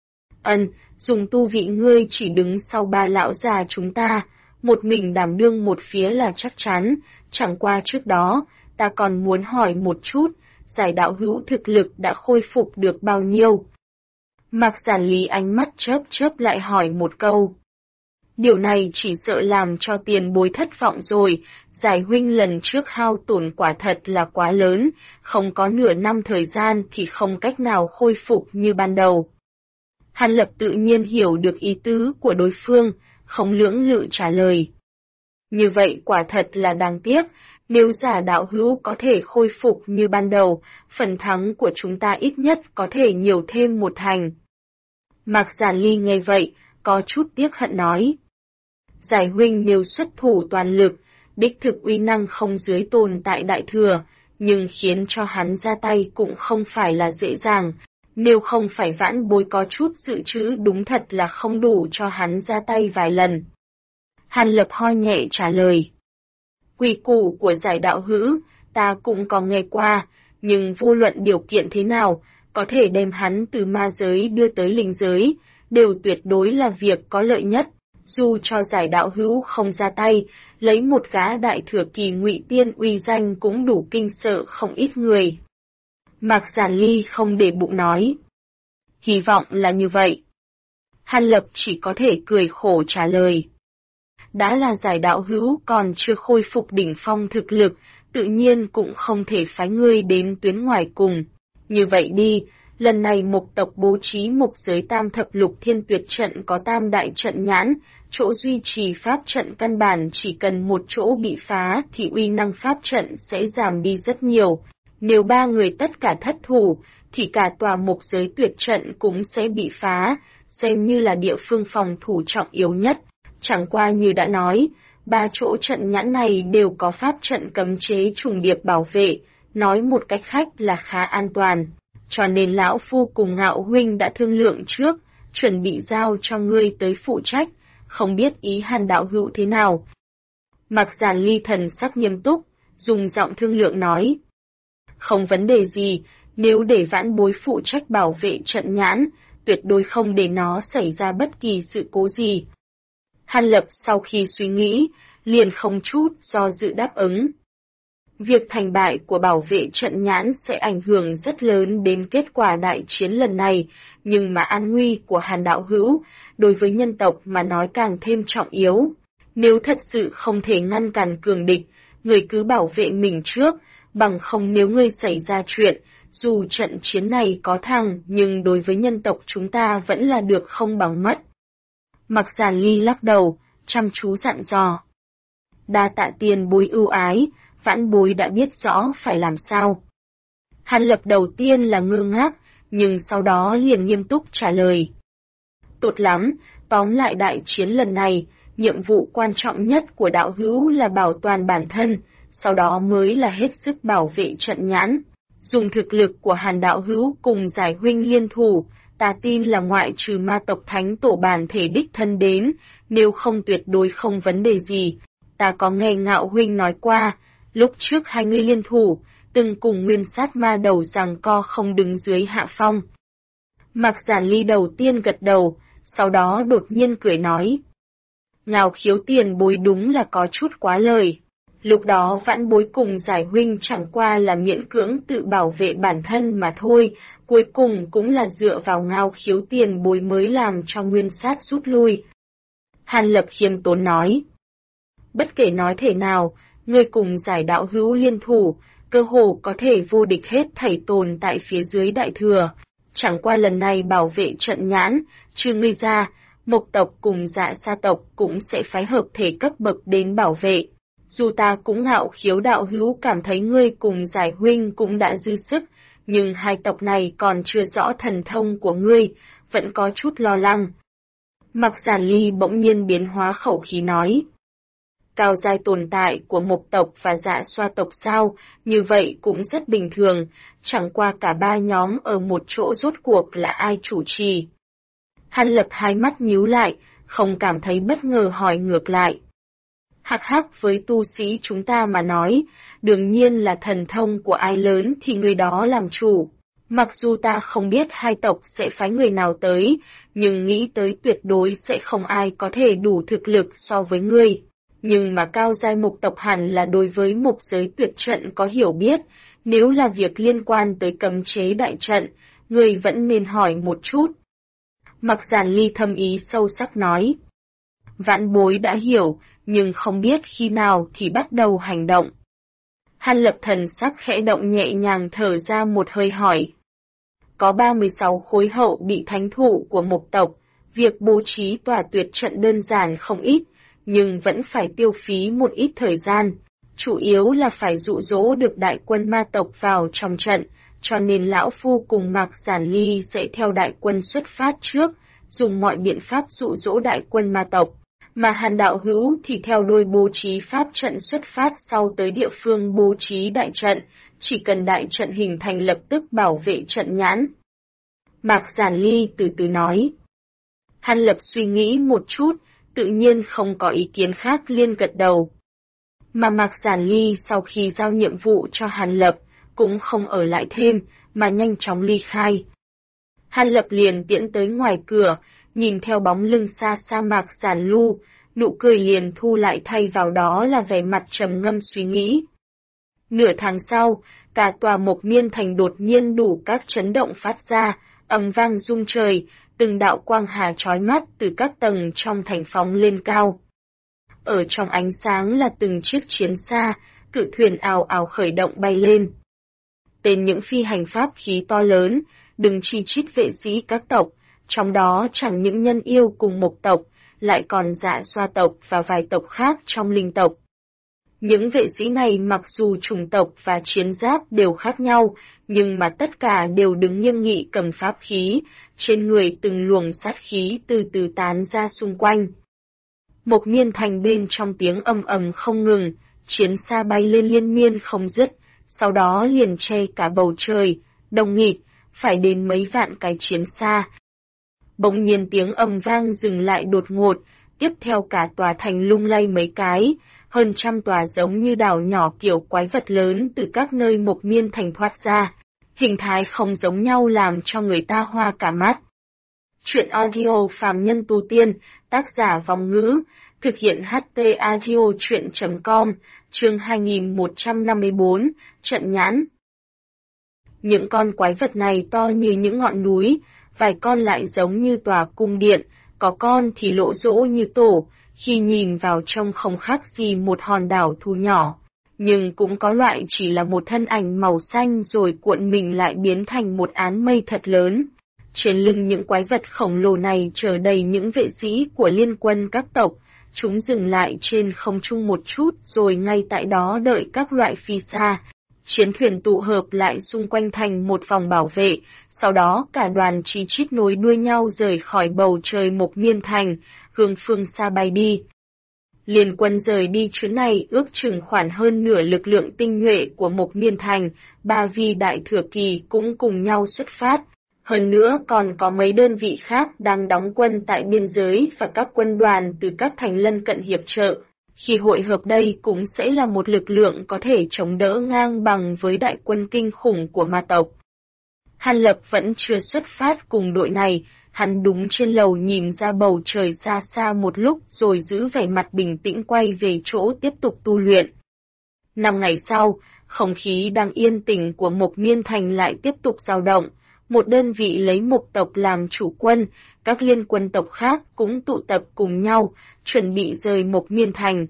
Dùng tu vị ngươi chỉ đứng sau 3 lão già chúng ta, một mình đảm đương một phía là chắc chắn, chẳng qua trước đó, ta còn muốn hỏi một chút, Giải đạo hữu thực lực đã khôi phục được bao nhiêu? Mạc Giản Ly ánh mắt chớp lại hỏi một câu. Điều này chỉ sợ làm cho tiền bối thất vọng rồi, Giải huynh lần trước hao tổn quả thật là quá lớn, không có nửa năm thời gian thì không cách nào khôi phục như ban đầu. Hàn Lập tự nhiên hiểu được ý tứ của đối phương, không lưỡng lự trả lời. Như vậy quả thật là đáng tiếc, nếu Giả đạo hữu có thể khôi phục như ban đầu, phần thắng của chúng ta ít nhất có thể nhiều thêm một thành. Mạc Giản Ly nghe vậy, có chút tiếc hận nói. Giải huynh nếu xuất thủ toàn lực, đích thực uy năng không dưới tồn tại đại thừa, nhưng khiến cho hắn ra tay cũng không phải là dễ dàng. Nếu không phải Vãn Bối có chút dự trữ đúng thật là không đủ cho hắn ra tay vài lần. Hàn Lập ho nhẹ trả lời. Quy củ của Giải đạo hữu, ta cũng có nghe qua, nhưng vô luận điều kiện thế nào, có thể đem hắn từ ma giới đưa tới linh giới, đều tuyệt đối là việc có lợi nhất. Dù cho Giải đạo hữu không ra tay, lấy một gã đại thừa kỳ ngụy tiên uy danh cũng đủ kinh sợ không ít người. Mạc Giản Ly không để bụng nói. Hy vọng là như vậy. Hàn Lập chỉ có thể cười khổ trả lời. Đã là giải đạo hữu còn chưa khôi phục đỉnh phong thực lực, tự nhiên cũng không thể phái ngươi đến tuyến ngoài cùng. Như vậy đi, lần này Mộc tộc bố trí Mộc giới tam thập lục thiên tuyệt trận có tam đại trận nhãn, chỗ duy trì pháp trận căn bản chỉ cần một chỗ bị phá thì uy năng pháp trận sẽ giảm đi rất nhiều. Nếu ba người tất cả thất thủ, thì cả tòa Mộc giới tuyệt trận cũng sẽ bị phá, xem như là địa phương phòng thủ trọng yếu nhất. Chẳng qua như đã nói, ba chỗ trận nhãn này đều có pháp trận cấm chế trùng điệp bảo vệ, nói một cách khác là khá an toàn. Cho nên lão phu cùng Ngạo huynh đã thương lượng trước, chuẩn bị giao cho ngươi tới phụ trách, không biết ý Hàn đạo hữu thế nào. Mạc Giản Ly thần sắc nghiêm túc, dùng giọng thương lượng nói. Không vấn đề gì, nếu để vãn bối phụ trách bảo vệ trận nhãn, tuyệt đối không để nó xảy ra bất kỳ sự cố gì. Hàn Lập sau khi suy nghĩ, liền không chút do dự đáp ứng. Việc thành bại của bảo vệ trận nhãn sẽ ảnh hưởng rất lớn đến kết quả đại chiến lần này, nhưng mà an nguy của Hàn đạo hữu, đối với nhân tộc mà nói càng thêm trọng yếu. Nếu thật sự không thể ngăn cản cường địch, người cứ bảo vệ mình trước, bằng không nếu ngươi xảy ra chuyện, dù trận chiến này có thắng nhưng đối với nhân tộc chúng ta vẫn là được không bằng mất. Mạc Giản Ly lắc đầu, chăm chú dặn dò. Đa tạ tiền bối ưu ái, vãn bối đã biết rõ phải làm sao. Hàn Lập đầu tiên là ngơ ngác, nhưng sau đó liền nghiêm túc trả lời. Tốt lắm, tóm lại đại chiến lần này, nhiệm vụ quan trọng nhất của đạo hữu là bảo toàn bản thân, sau đó mới là hết sức bảo vệ trận nhãn. Dùng thực lực của Hàn đạo hữu cùng Giải huynh liên thủ, ta tin là ngoại trừ ma tộc thánh tổ bản thể đích thân đến, nếu không tuyệt đối không vấn đề gì. Ta có nghe Ngạo huynh nói qua, lúc trước hai người liên thủ, từng cùng nguyên sát ma đầu giằng co không đứng dưới hạ phong. Mạc Giản Ly đầu tiên gật đầu, sau đó đột nhiên cười nói. Ngạo khiếu tiền bối đúng là có chút quá lời. Lúc đó vãn bối cùng Giải huynh chẳng qua là miễn cưỡng tự bảo vệ bản thân mà thôi, cuối cùng cũng là dựa vào Ngạo khiếu tiền bối mới làm cho nguyên sát rút lui. Hàn Lập khiêm tốn nói. Bất kể nói thế nào, ngươi cùng Giải đạo hữu liên thủ, cơ hồ có thể vô địch hết thảy tồn tại phía dưới đại thừa. Chẳng qua lần này bảo vệ trận nhãn, trừ ngươi ra, Mộc tộc cùng Dạ Sa tộc cũng sẽ phái hợp thể cấp bậc đến bảo vệ. Dù ta cũng Ngạo khiếu đạo hữu cảm thấy ngươi cùng Giải huynh cũng đã dư sức, nhưng hai tộc này còn chưa rõ thần thông của ngươi, vẫn có chút lo lắng. Mạc Giản Ly bỗng nhiên biến hóa khẩu khí nói. Cao giai tồn tại của Mộc tộc và Dạ Xoa tộc sao, như vậy cũng rất bình thường, chẳng qua cả ba nhóm ở một chỗ rốt cuộc là ai chủ trì. Hàn Lập hai mắt nhíu lại, không cảm thấy bất ngờ hỏi ngược lại. Hắc hắc, với tu sĩ chúng ta mà nói, đương nhiên là thần thông của ai lớn thì người đó làm chủ. Mặc dù ta không biết hai tộc sẽ phái người nào tới, nhưng nghĩ tới tuyệt đối sẽ không ai có thể đủ thực lực so với ngươi. Nhưng mà cao giai Mộc tộc hẳn là đối với Mộc giới tuyệt trận có hiểu biết, nếu là việc liên quan tới cấm chế đại trận, ngươi vẫn nên hỏi một chút. Mạc Giản Ly thâm ý sâu sắc nói. Vãn bối đã hiểu, nhưng không biết khi nào thì bắt đầu hành động. Hàn Lập thần sắc khẽ động nhẹ nhàng thở ra một hơi hỏi. Có 36 khối hậu bị thánh thủ của Mộc tộc, việc bố trí tòa tuyệt trận đơn giản không ít, nhưng vẫn phải tiêu phí một ít thời gian. Chủ yếu là phải dụ dỗ được đại quân ma tộc vào trong trận, cho nên lão phu cùng Mạc Giản Ly sẽ theo đại quân xuất phát trước, dùng mọi biện pháp dụ dỗ đại quân ma tộc. Mà Hàn đạo hữu thì theo đuôi bố trí pháp trận xuất phát sau tới địa phương bố trí đại trận, chỉ cần đại trận hình thành lập tức bảo vệ trận nhãn. Mạc Giản Ly từ từ nói. Hàn Lập suy nghĩ một chút, tự nhiên không có ý kiến khác liền gật đầu. Mà Mạc Giản Ly sau khi giao nhiệm vụ cho Hàn Lập, cũng không ở lại thêm, mà nhanh chóng ly khai. Hàn Lập liền tiễn tới ngoài cửa, nhìn theo bóng lưng xa xa Mạc Giản Lu, nụ cười liền thu lại thay vào đó là vẻ mặt trầm ngâm suy nghĩ. Nửa tháng sau, cả tòa Mộc Miên Thành đột nhiên đủ các chấn động phát ra, Ầm vang rung trời, từng đạo quang hà chói mắt từ các tầng trong thành phóng lên cao. Ở trong ánh sáng là từng chiếc chiến xa, cự thuyền ào ào khởi động bay lên. Tên những phi hành pháp khí to lớn, đừng chi chít vệ sĩ các tộc, trong đó chẳng những nhân yêu cùng mộc tộc, lại còn dạ xoa tộc và vài tộc khác trong linh tộc. Những vệ sĩ này mặc dù chủng tộc và chiến giáp đều khác nhau, nhưng mà tất cả đều đứng nghiêm nghị cầm pháp khí, trên người từng luồng sát khí từ từ tán ra xung quanh. Mộc Miên Thành bên trong tiếng ầm ầm không ngừng, chiến xa bay lên liên miên không dứt, sau đó liền che cả bầu trời, đông nghịt, phải đến mấy vạn cái chiến xa. Bỗng nhiên tiếng ầm vang dừng lại đột ngột, tiếp theo cả tòa thành lung lay mấy cái, hơn trăm tòa giống như đảo nhỏ kiểu quái vật lớn từ các nơi Mộc Miên Thành thoát ra, hình thái không giống nhau làm cho người ta hoa cả mắt. Chuyện audio phàm nhân tu tiên, tác giả Vong Ngữ, thực hiện HT Audio Chuyện.com, chương 2154, Trận Nhãn. Những con quái vật này to như những ngọn núi, vài con lại giống như tòa cung điện, có con thì lỗ rỗ như tổ, khi nhìn vào trông không khác gì một hòn đảo thu nhỏ. Nhưng cũng có loại chỉ là một thân ảnh màu xanh rồi cuộn mình lại biến thành một áng mây thật lớn. Trên lưng những quái vật khổng lồ này chở đầy những vệ sĩ của liên quân các tộc, chúng dừng lại trên không trung một chút rồi ngay tại đó đợi các loại phi xa. Chiến thuyền tụ hợp lại xung quanh thành một vòng bảo vệ, sau đó cả đoàn chi chít nối đuôi nhau rời khỏi bầu trời Mộc Miên Thành, hướng phương xa bay đi. Liên quân rời đi chuyến này ước chừng khoảng hơn nửa lực lượng tinh nhuệ của Mộc Miên Thành, 3 vi đại thừa kỳ cũng cùng nhau xuất phát. Hơn nữa còn có mấy đơn vị khác đang đóng quân tại biên giới và các quân đoàn từ các thành lân cận hiệp trợ. Khi hội hợp đây cũng sẽ là một lực lượng có thể chống đỡ ngang bằng với đại quân kinh khủng của ma tộc. Hàn Lập vẫn chưa xuất phát cùng đội này, hắn đúng trên lầu nhìn ra bầu trời xa xa một lúc rồi giữ vẻ mặt bình tĩnh quay về chỗ tiếp tục tu luyện. 5 ngày sau, không khí đang yên tĩnh của Mộc Miên Thành lại tiếp tục dao động. Một đơn vị lấy Mộc tộc làm chủ quân, các liên quân tộc khác cũng tụ tập cùng nhau, chuẩn bị rời Mộc Miên Thành.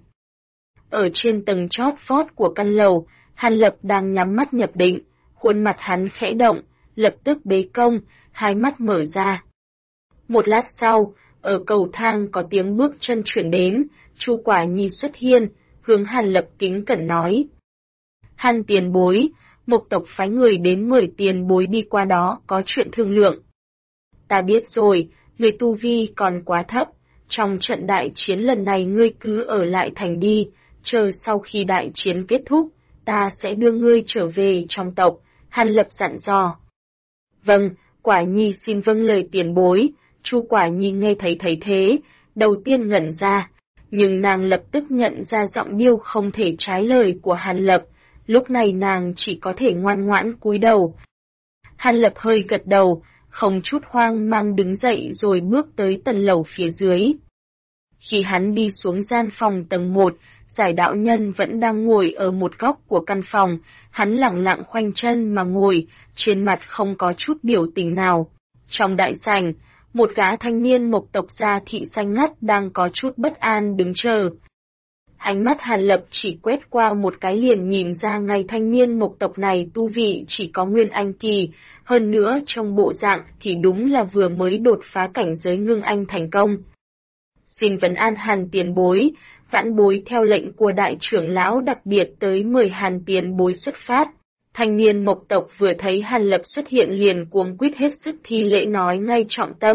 Ở trên tầng chót vót của căn lầu, Hàn Lập đang nhắm mắt nhập định, khuôn mặt hắn khẽ động, lập tức bế công, hai mắt mở ra. Một lát sau, ở cầu thang có tiếng bước chân chuyển đến, Chu Quả Nhi xuất hiện, hướng Hàn Lập kính cẩn nói. Hàn tiền bối, Mộc tộc phái người đến mời tiền bối đi qua đó có chuyện thương lượng. Ta biết rồi, người tu vi còn quá thấp, trong trận đại chiến lần này ngươi cứ ở lại thành đi, chờ sau khi đại chiến kết thúc, ta sẽ đưa ngươi trở về trong tộc, Hàn Lập dặn dò. Vâng, Quả Nhi xin vâng lời tiền bối. Chu Quả Nhi nghe thấy thế, đầu tiên ngẩn ra, nhưng nàng lập tức nhận ra giọng điêu không thể trái lời của Hàn Lập, lúc này nàng chỉ có thể ngoan ngoãn cúi đầu. Hàn Lập hơi gật đầu, không chút hoang mang đứng dậy rồi bước tới tầng lầu phía dưới. Khi hắn đi xuống gian phòng tầng 1, Giải đạo nhân vẫn đang ngồi ở một góc của căn phòng, hắn lẳng lặng khoanh chân mà ngồi, trên mặt không có chút biểu tình nào. Trong đại sảnh, một gã thanh niên Mộc tộc da thị xanh ngắt đang có chút bất an đứng chờ. Ánh mắt Hàn Lập chỉ quét qua một cái liền nhìn ra ngay thanh niên Mộc tộc này tu vị chỉ có Nguyên Anh kỳ, hơn nữa trong bộ dạng thì đúng là vừa mới đột phá cảnh giới ngưng anh thành công. Xin vấn an Hàn tiền bối, vãn bối theo lệnh của đại trưởng lão đặc biệt tới mời Hàn tiền bối xuất phát. Thanh niên Mộc tộc vừa thấy Hàn Lập xuất hiện liền cuống quýt hết sức thi lễ nói ngay trọng tâm.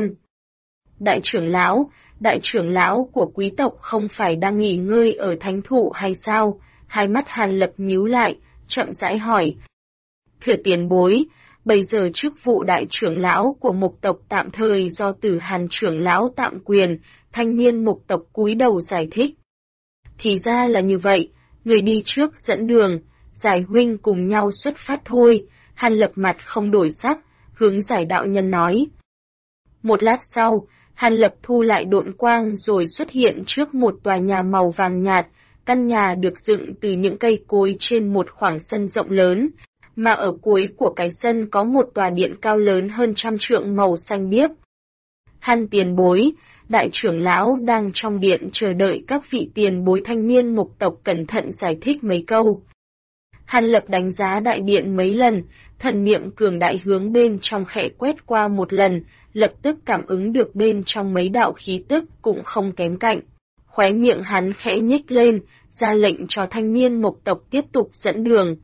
Đại trưởng lão của quý tộc không phải đang nghỉ ngơi ở thánh thụ hay sao? Hai mắt Hàn Lập nhíu lại, chậm rãi hỏi. Thưa tiền bối, bây giờ chức vụ đại trưởng lão của Mộc tộc tạm thời do Tử Hàn trưởng lão tạm quyền, thanh niên Mộc tộc cúi đầu giải thích. Thì ra là như vậy, người đi trước dẫn đường, Giải huynh cùng nhau xuất phát thôi. Hàn Lập mặt không đổi sắc, hướng Giải đạo nhân nói. Một lát sau, Hàn Lập thu lại độn quang rồi xuất hiện trước một tòa nhà màu vàng nhạt, căn nhà được dựng từ những cây cối trên một khoảng sân rộng lớn. mà ở cuối của cái sân có một tòa điện cao lớn hơn 100 trượng màu xanh biếc. Hàn tiền bối, đại trưởng lão đang trong điện chờ đợi các vị tiền bối thanh niên mục tộc cẩn thận giải thích mấy câu. Hàn Lập đánh giá đại điện mấy lần, thần niệm cường đại hướng bên trong khẽ quét qua một lần, lập tức cảm ứng được bên trong mấy đạo khí tức cũng không kém cạnh. Khóe miệng hắn khẽ nhếch lên, ra lệnh cho thanh niên mục tộc tiếp tục dẫn đường.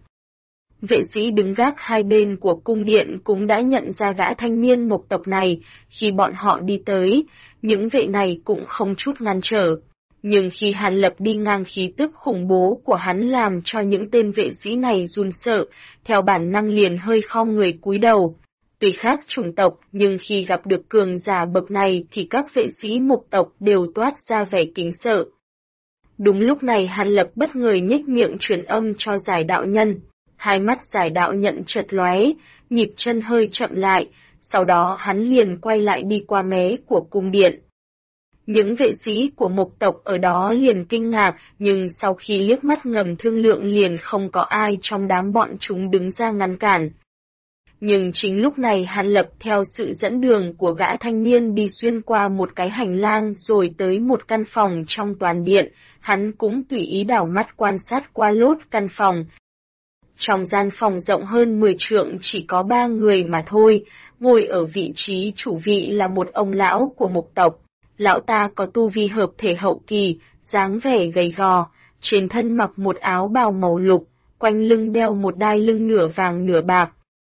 Vệ sĩ đứng gác hai bên của cung điện cũng đã nhận ra gã thanh niên mục tộc này, khi bọn họ đi tới, những vệ này cũng không chút ngăn trở. Nhưng khi Hàn Lập đi ngang, khí tức khủng bố của hắn làm cho những tên vệ sĩ này run sợ, theo bản năng liền hơi khom người cúi đầu. Tuy khác chủng tộc, nhưng khi gặp được cường giả bậc này thì các vệ sĩ mục tộc đều toát ra vẻ kính sợ. Đúng lúc này Hàn Lập bất ngờ nhếch miệng truyền âm cho giải đạo nhân. Hai mắt giải đạo nhận chợt lóe, nhịp chân hơi chậm lại, sau đó hắn liền quay lại đi qua mé của cung điện. Những vệ sĩ của mục tộc ở đó liền kinh ngạc, nhưng sau khi liếc mắt ngầm thương lượng liền không có ai trong đám bọn chúng đứng ra ngăn cản. Nhưng chính lúc này Hàn Lập theo sự dẫn đường của gã thanh niên đi xuyên qua một cái hành lang rồi tới một căn phòng trong toàn điện, hắn cũng tùy ý đảo mắt quan sát qua lốt căn phòng. Trong gian phòng rộng hơn 10 trượng chỉ có 3 người mà thôi, ngồi ở vị trí chủ vị là một ông lão của mục tộc. Lão ta có tu vi hợp thể hậu kỳ, dáng vẻ gầy gò, trên thân mặc một áo bào màu lục, quanh lưng đeo một đai lưng nửa vàng nửa bạc.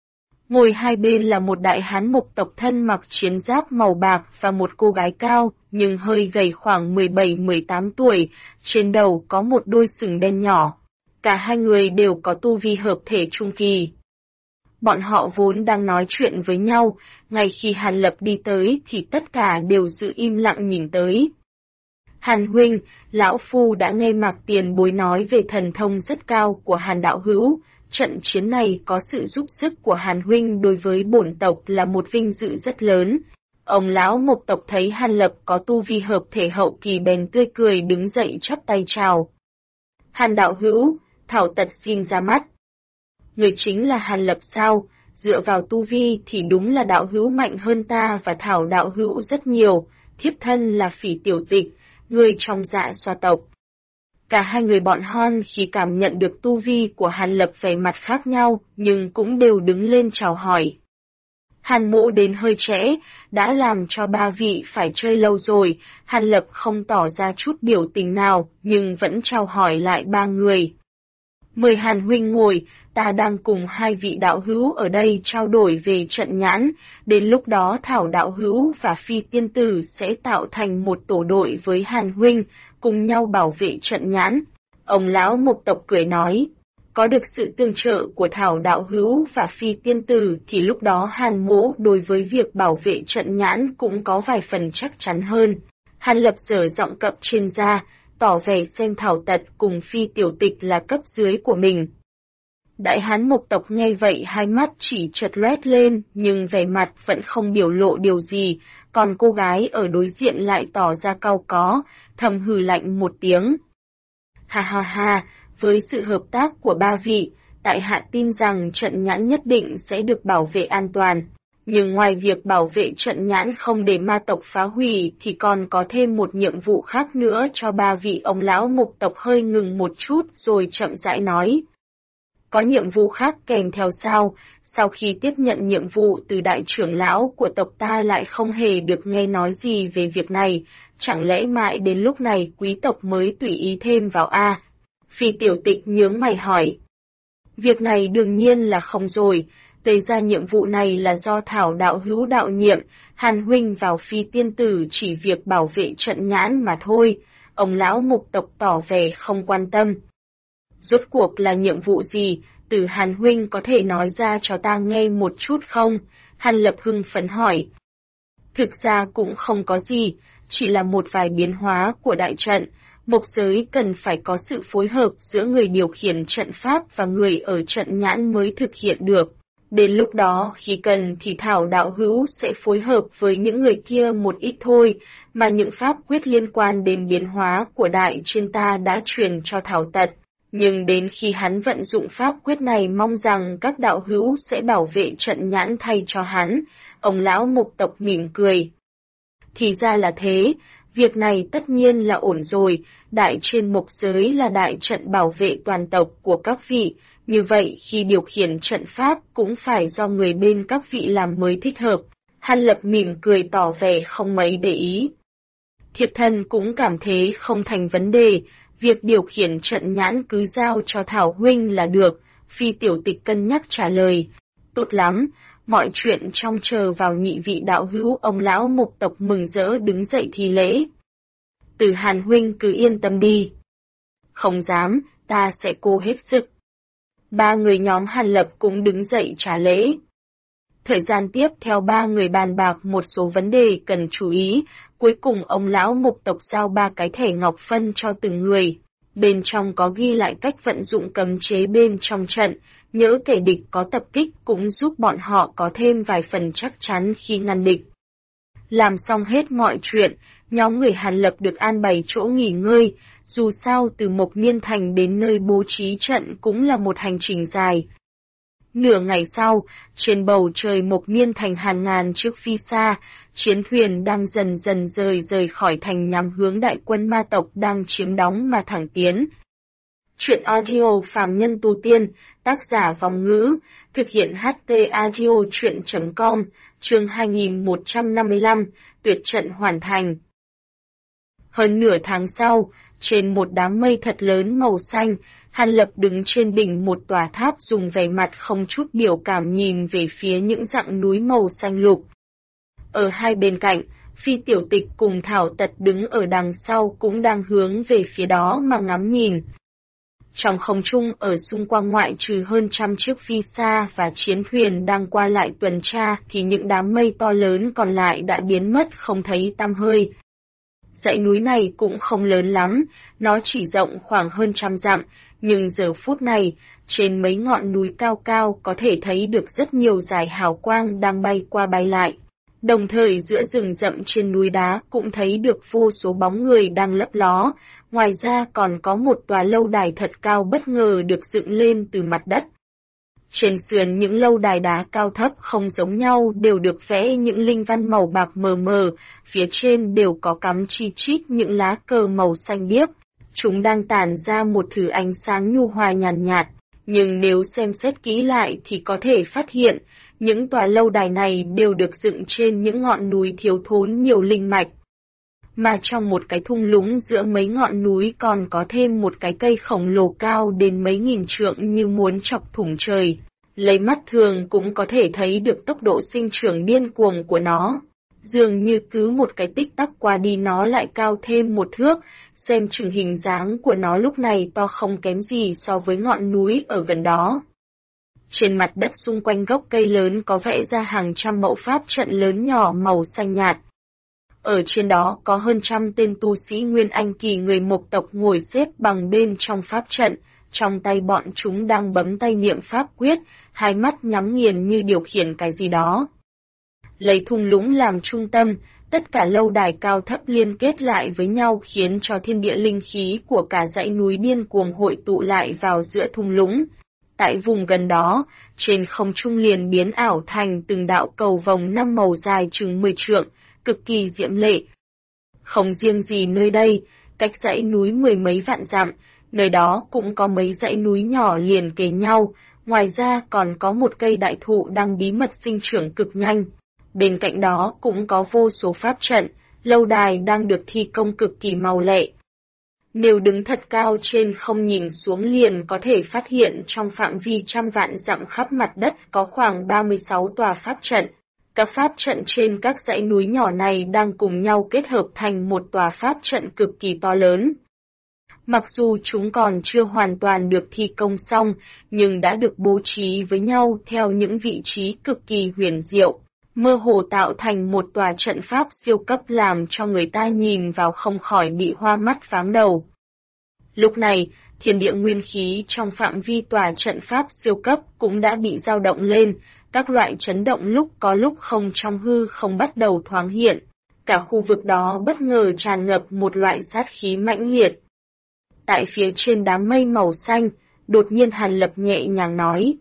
Ngồi hai bên là một đại hán mục tộc thân mặc chiến giáp màu bạc và một cô gái cao, nhưng hơi gầy khoảng 17-18 tuổi, trên đầu có một đôi sừng đen nhỏ. Cả hai người đều có tu vi hợp thể trung kỳ. Bọn họ vốn đang nói chuyện với nhau, ngay khi Hàn Lập đi tới thì tất cả đều giữ im lặng nhìn tới. Hàn huynh, lão phu đã nghe Mạc tiền bối nói về thần thông rất cao của Hàn đạo hữu, trận chiến này có sự giúp sức của Hàn huynh đối với bổn tộc là một vinh dự rất lớn. Ông lão mục tộc thấy Hàn Lập có tu vi hợp thể hậu kỳ bèn tươi cười đứng dậy chắp tay chào. Hàn đạo hữu, Thảo Tật xin ra mắt. Người chính là Hàn Lập sao? Dựa vào tu vi thì đúng là đạo hữu mạnh hơn ta và Thảo đạo hữu rất nhiều, thiếp thân là Phỉ Tiểu Tịch, người trong Dạ Xoa tộc. Cả hai người bọn hon khi cảm nhận được tu vi của Hàn Lập vẻ mặt khác nhau, nhưng cũng đều đứng lên chào hỏi. Hàn Mỗ đến hơi trễ, đã làm cho ba vị phải chơi lâu rồi, Hàn Lập không tỏ ra chút biểu tình nào, nhưng vẫn chào hỏi lại ba người. Mời Hàn huynh ngồi, ta đang cùng hai vị đạo hữu ở đây trao đổi về trận nhãn, đến lúc đó Thảo đạo hữu và Phi tiên tử sẽ tạo thành một tổ đội với Hàn huynh, cùng nhau bảo vệ trận nhãn. Ông lão mục tộc cười nói, có được sự tương trợ của Thảo đạo hữu và Phi tiên tử thì lúc đó Hàn Mỗ đối với việc bảo vệ trận nhãn cũng có vài phần chắc chắn hơn. Hàn Lập dở giọng cập trên ra, tỏ vẻ xem Thảo Tật cùng Phi Tiểu Tịch là cấp dưới của mình. Đại hán mục tộc nghe vậy hai mắt chỉ chợt loét lên, nhưng vẻ mặt vẫn không biểu lộ điều gì, còn cô gái ở đối diện lại tỏ ra cau có, thầm hừ lạnh một tiếng. Ha ha ha, với sự hợp tác của ba vị, tại hạ tin rằng trận nhãn nhất định sẽ được bảo vệ an toàn. Nhưng ngoài việc bảo vệ trận nhãn không để ma tộc phá hủy thì còn có thêm một nhiệm vụ khác nữa cho ba vị. Ông lão mục tộc hơi ngừng một chút rồi chậm rãi nói. Có nhiệm vụ khác kèm theo sao? Sau khi tiếp nhận nhiệm vụ từ đại trưởng lão của tộc ta lại không hề được nghe nói gì về việc này, chẳng lẽ mãi đến lúc này quý tộc mới tùy ý thêm vào a? Phi Tiểu Tịch nhướng mày hỏi. Việc này đương nhiên là không rồi. Tây ra nhiệm vụ này là do Thảo đạo hữu đạo nhiệm, Hàn huynh vào Phi tiên tử chỉ việc bảo vệ trận nhãn mà thôi. Ông lão mục tộc tỏ vẻ không quan tâm. Rốt cuộc là nhiệm vụ gì? Từ Hàn huynh có thể nói ra cho ta nghe một chút không? Hàn Lập hưng phấn hỏi. Thực ra cũng không có gì, chỉ là một vài biến hóa của đại trận. Mộc giới cần phải có sự phối hợp giữa người điều khiển trận pháp và người ở trận nhãn mới thực hiện được. Đến lúc đó khi cần thì Thảo đạo hữu sẽ phối hợp với những người kia một ít thôi, mà những pháp quyết liên quan đến biến hóa của đại trên ta đã truyền cho Thảo Tật. Nhưng đến khi hắn vận dụng pháp quyết này mong rằng các đạo hữu sẽ bảo vệ trận nhãn thay cho hắn, ông lão mục tộc mỉm cười. Thì ra là thế, việc này tất nhiên là ổn rồi, đại trên mục giới là đại trận bảo vệ toàn tộc của các vị, như vậy khi điều khiển trận pháp cũng phải do người bên các vị làm mới thích hợp. Hàn Lập mỉm cười tỏ vẻ không mấy để ý. Thiệp thần cũng cảm thấy không thành vấn đề, việc điều khiển trận nhãn cứ giao cho Thảo huynh là được, Phi tiểu tịch cân nhắc trả lời. Tốt lắm, mọi chuyện trông chờ vào nhị vị đạo hữu. Ông lão mục tộc mừng rỡ đứng dậy thi lễ. Từ Hàn huynh cứ yên tâm đi. Không dám, ta sẽ cố hết sức. Ba người nhóm Hàn Lập cũng đứng dậy trả lễ. Thời gian tiếp theo ba người bàn bạc một số vấn đề cần chú ý, cuối cùng ông lão mục tộc giao 3 cái thẻ ngọc phân cho từng người. Bên trong có ghi lại cách vận dụng cấm chế bên trong trận, nhỡ kẻ địch có tập kích cũng giúp bọn họ có thêm vài phần chắc chắn khi ngăn địch. Làm xong hết mọi chuyện, nhóm người Hàn Lập được an bày chỗ nghỉ ngơi, dù sao từ Mộc Miên Thành đến nơi bố trí trận cũng là một hành trình dài. Nửa ngày sau, trên bầu trời Mộc Miên Thành hàng ngàn chiếc phi xa, chiến thuyền đang dần dần rời khỏi thành nhằm hướng đại quân ma tộc đang chiếm đóng mà thẳng tiến. Chuyện audio phàm nhân tu tiên, tác giả Vòng Ngữ, thực hiện HT audio chuyện.com, chương 2155, tuyệt trận hoàn thành. Hơn nửa tháng sau, trên một đám mây thật lớn màu xanh, Hàn Lập đứng trên đỉnh một tòa tháp dùng vẻ mặt không chút biểu cảm nhìn về phía những dặng núi màu xanh lục. Ở hai bên cạnh, Phi tiểu tịch cùng Thảo Tật đứng ở đằng sau cũng đang hướng về phía đó mà ngắm nhìn. Trong không trung ở xung quanh ngoại trừ hơn 100 chiếc phi xa và chiến thuyền đang qua lại tuần tra thì những đám mây to lớn còn lại đã biến mất không thấy tăm hơi. Dãy núi này cũng không lớn lắm, nó chỉ rộng khoảng hơn 100 dặm, nhưng giờ phút này, trên mấy ngọn núi cao cao có thể thấy được rất nhiều dải hào quang đang bay qua bay lại. Đồng thời giữa rừng rậm trên núi đá cũng thấy được vô số bóng người đang lấp ló, ngoài ra còn có một tòa lâu đài thật cao bất ngờ được dựng lên từ mặt đất. Trên sườn những lâu đài đá cao thấp không giống nhau đều được vẽ những linh văn màu bạc mờ mờ, phía trên đều có cắm chi chít những lá cờ màu xanh biếc. Chúng đang tản ra một thứ ánh sáng nhu hòa nhàn nhạt, nhưng nếu xem xét kỹ lại thì có thể phát hiện, những tòa lâu đài này đều được dựng trên những ngọn núi thiếu thốn nhiều linh mạch. Mà trong một cái thung lũng giữa mấy ngọn núi còn có thêm một cái cây khổng lồ cao đến mấy nghìn trượng như muốn chọc thủng trời. Lấy mắt thường cũng có thể thấy được tốc độ sinh trưởng điên cuồng của nó. Dường như cứ một cái tích tắc qua đi nó lại cao thêm một thước, xem chừng hình dáng của nó lúc này to không kém gì so với ngọn núi ở gần đó. Trên mặt đất xung quanh gốc cây lớn có vẽ ra hàng trăm mẫu pháp trận lớn nhỏ màu xanh nhạt. Ở trên đó có hơn 100 tên tu sĩ Nguyên Anh kỳ người Mộc tộc ngồi xếp bằng bên trong pháp trận, trong tay bọn chúng đang bấm tay niệm pháp quyết, hai mắt nhắm nghiền như điều khiển cái gì đó. Lấy thung lũng làm trung tâm, tất cả lâu đài cao thấp liên kết lại với nhau khiến cho thiên địa linh khí của cả dãy núi điên cuồng hội tụ lại vào giữa thung lũng. Tại vùng gần đó, trên không trung liền biến ảo thành từng đạo cầu vồng 5 màu dài chừng 10 trượng, cực kỳ diễm lệ. Không riêng gì nơi đây, cách dãy núi 10 mấy vạn dặm, nơi đó cũng có mấy dãy núi nhỏ liền kề nhau, ngoài ra còn có một cây đại thụ đang bí mật sinh trưởng cực nhanh. Bên cạnh đó cũng có vô số pháp trận, lâu đài đang được thi công cực kỳ mau lẹ. Nếu đứng thật cao trên không nhìn xuống liền có thể phát hiện trong phạm vi 100 vạn dặm khắp mặt đất có khoảng 36 tòa pháp trận. Các pháp trận trên các dãy núi nhỏ này đang cùng nhau kết hợp thành một tòa pháp trận cực kỳ to lớn. Mặc dù chúng còn chưa hoàn toàn được thi công xong, nhưng đã được bố trí với nhau theo những vị trí cực kỳ huyền diệu, mơ hồ tạo thành một tòa trận pháp siêu cấp làm cho người ta nhìn vào không khỏi bị hoa mắt váng đầu. Lúc này, thiên địa nguyên khí trong phạm vi tòa trận pháp siêu cấp cũng đã bị dao động lên, các loại chấn động lúc có lúc không trong hư không bắt đầu thoáng hiện. Cả khu vực đó bất ngờ tràn ngập một loại sát khí mãnh liệt. Tại phía trên đám mây màu xanh, đột nhiên Hàn Lập nhẹ nhàng nói.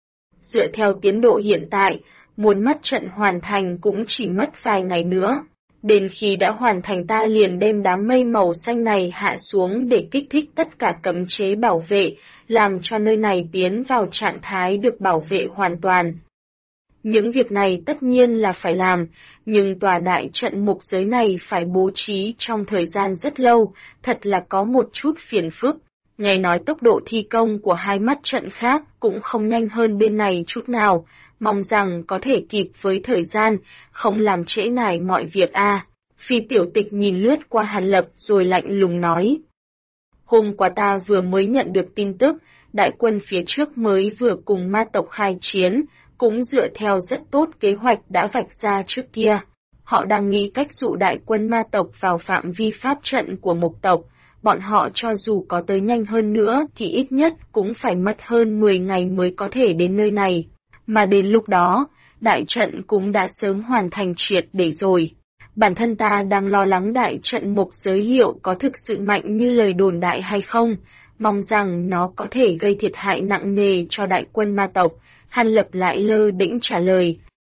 Dựa theo tiến độ hiện tại, muốn mắt trận hoàn thành cũng chỉ mất vài ngày nữa. Đến khi đã hoàn thành ta liền đem đám mây màu xanh này hạ xuống để kích thích tất cả cấm chế bảo vệ, làm cho nơi này tiến vào trạng thái được bảo vệ hoàn toàn. Những việc này tất nhiên là phải làm, nhưng tòa đại trận mục giới này phải bố trí trong thời gian rất lâu, thật là có một chút phiền phức. Nghe nói tốc độ thi công của hai mắt trận khác cũng không nhanh hơn bên này chút nào, mong rằng có thể kịp với thời gian, không làm trễ nải mọi việc a. Phi Tiểu Tịch nhìn lướt qua Hàn Lập rồi lạnh lùng nói. Hôm qua ta vừa mới nhận được tin tức, đại quân phía trước mới vừa cùng ma tộc khai chiến, cũng dựa theo rất tốt kế hoạch đã vạch ra trước kia. Họ đang nghĩ cách dụ đại quân ma tộc vào phạm vi pháp trận của mục tộc. Bọn họ cho dù có tới nhanh hơn nữa thì ít nhất cũng phải mất hơn 10 ngày mới có thể đến nơi này. Mà đến lúc đó, đại trận cũng đã sớm hoàn thành triệt để rồi. Bản thân ta đang lo lắng đại trận mục giới liệu có thực sự mạnh như lời đồn đại hay không, mong rằng nó có thể gây thiệt hại nặng nề cho đại quân ma tộc. Hàn Lập lại lơ đễnh trả lời.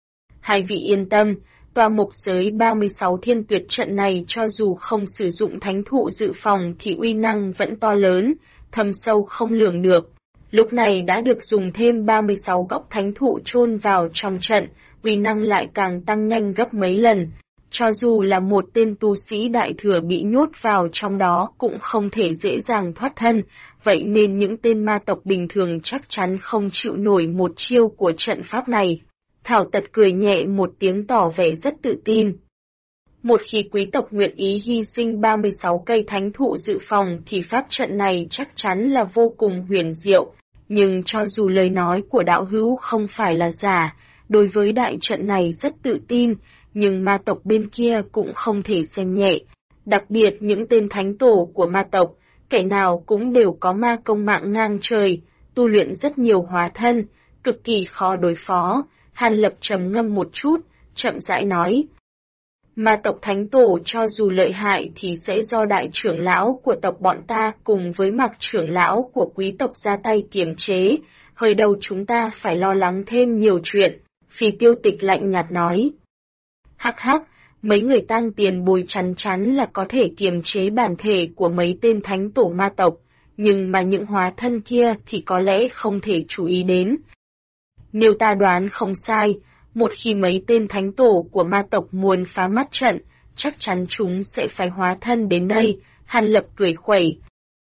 Hai vị yên tâm, tòa mục giới 36 thiên tuyệt trận này cho dù không sử dụng thánh thụ dự phòng thì uy năng vẫn to lớn, thâm sâu không lường được. Lúc này đã được dùng thêm 36 gốc thánh thụ chôn vào trong trận, uy năng lại càng tăng nhanh gấp mấy lần. Cho dù là một tên tu sĩ đại thừa bị nhốt vào trong đó cũng không thể dễ dàng thoát thân, vậy nên những tên ma tộc bình thường chắc chắn không chịu nổi một chiêu của trận pháp này. Thảo Tật cười nhẹ một tiếng tỏ vẻ rất tự tin. Một khi quý tộc nguyện ý hy sinh 36 cây thánh thụ dự phòng thì pháp trận này chắc chắn là vô cùng huyền diệu, nhưng cho dù lời nói của đạo hữu không phải là giả, đối với đại trận này rất tự tin, nhưng ma tộc bên kia cũng không thể xem nhẹ. Đặc biệt những tên thánh tổ của ma tộc, kẻ nào cũng đều có ma công mạng ngang trời, tu luyện rất nhiều hóa thân, cực kỳ khó đối phó. Hàn Lập trầm ngâm một chút, chậm rãi nói. Ma tộc thánh tổ cho dù lợi hại thì sẽ do đại trưởng lão của tộc bọn ta cùng với Mạc trưởng lão của quý tộc ra tay kiềm chế, hơi đầu chúng ta phải lo lắng thêm nhiều chuyện. Phi Tiêu Tịch lạnh nhạt nói. Hắc hắc, mấy người tăng tiền bồi chắn chắn là có thể kiềm chế bản thể của mấy tên thánh tổ ma tộc, nhưng mà những hóa thân kia thì có lẽ không thể chú ý đến. Nếu ta đoán không sai, một khi mấy tên thánh tổ của ma tộc muốn phá mắt trận, chắc chắn chúng sẽ phải hóa thân đến đây. Hàn Lập cười khuẩy.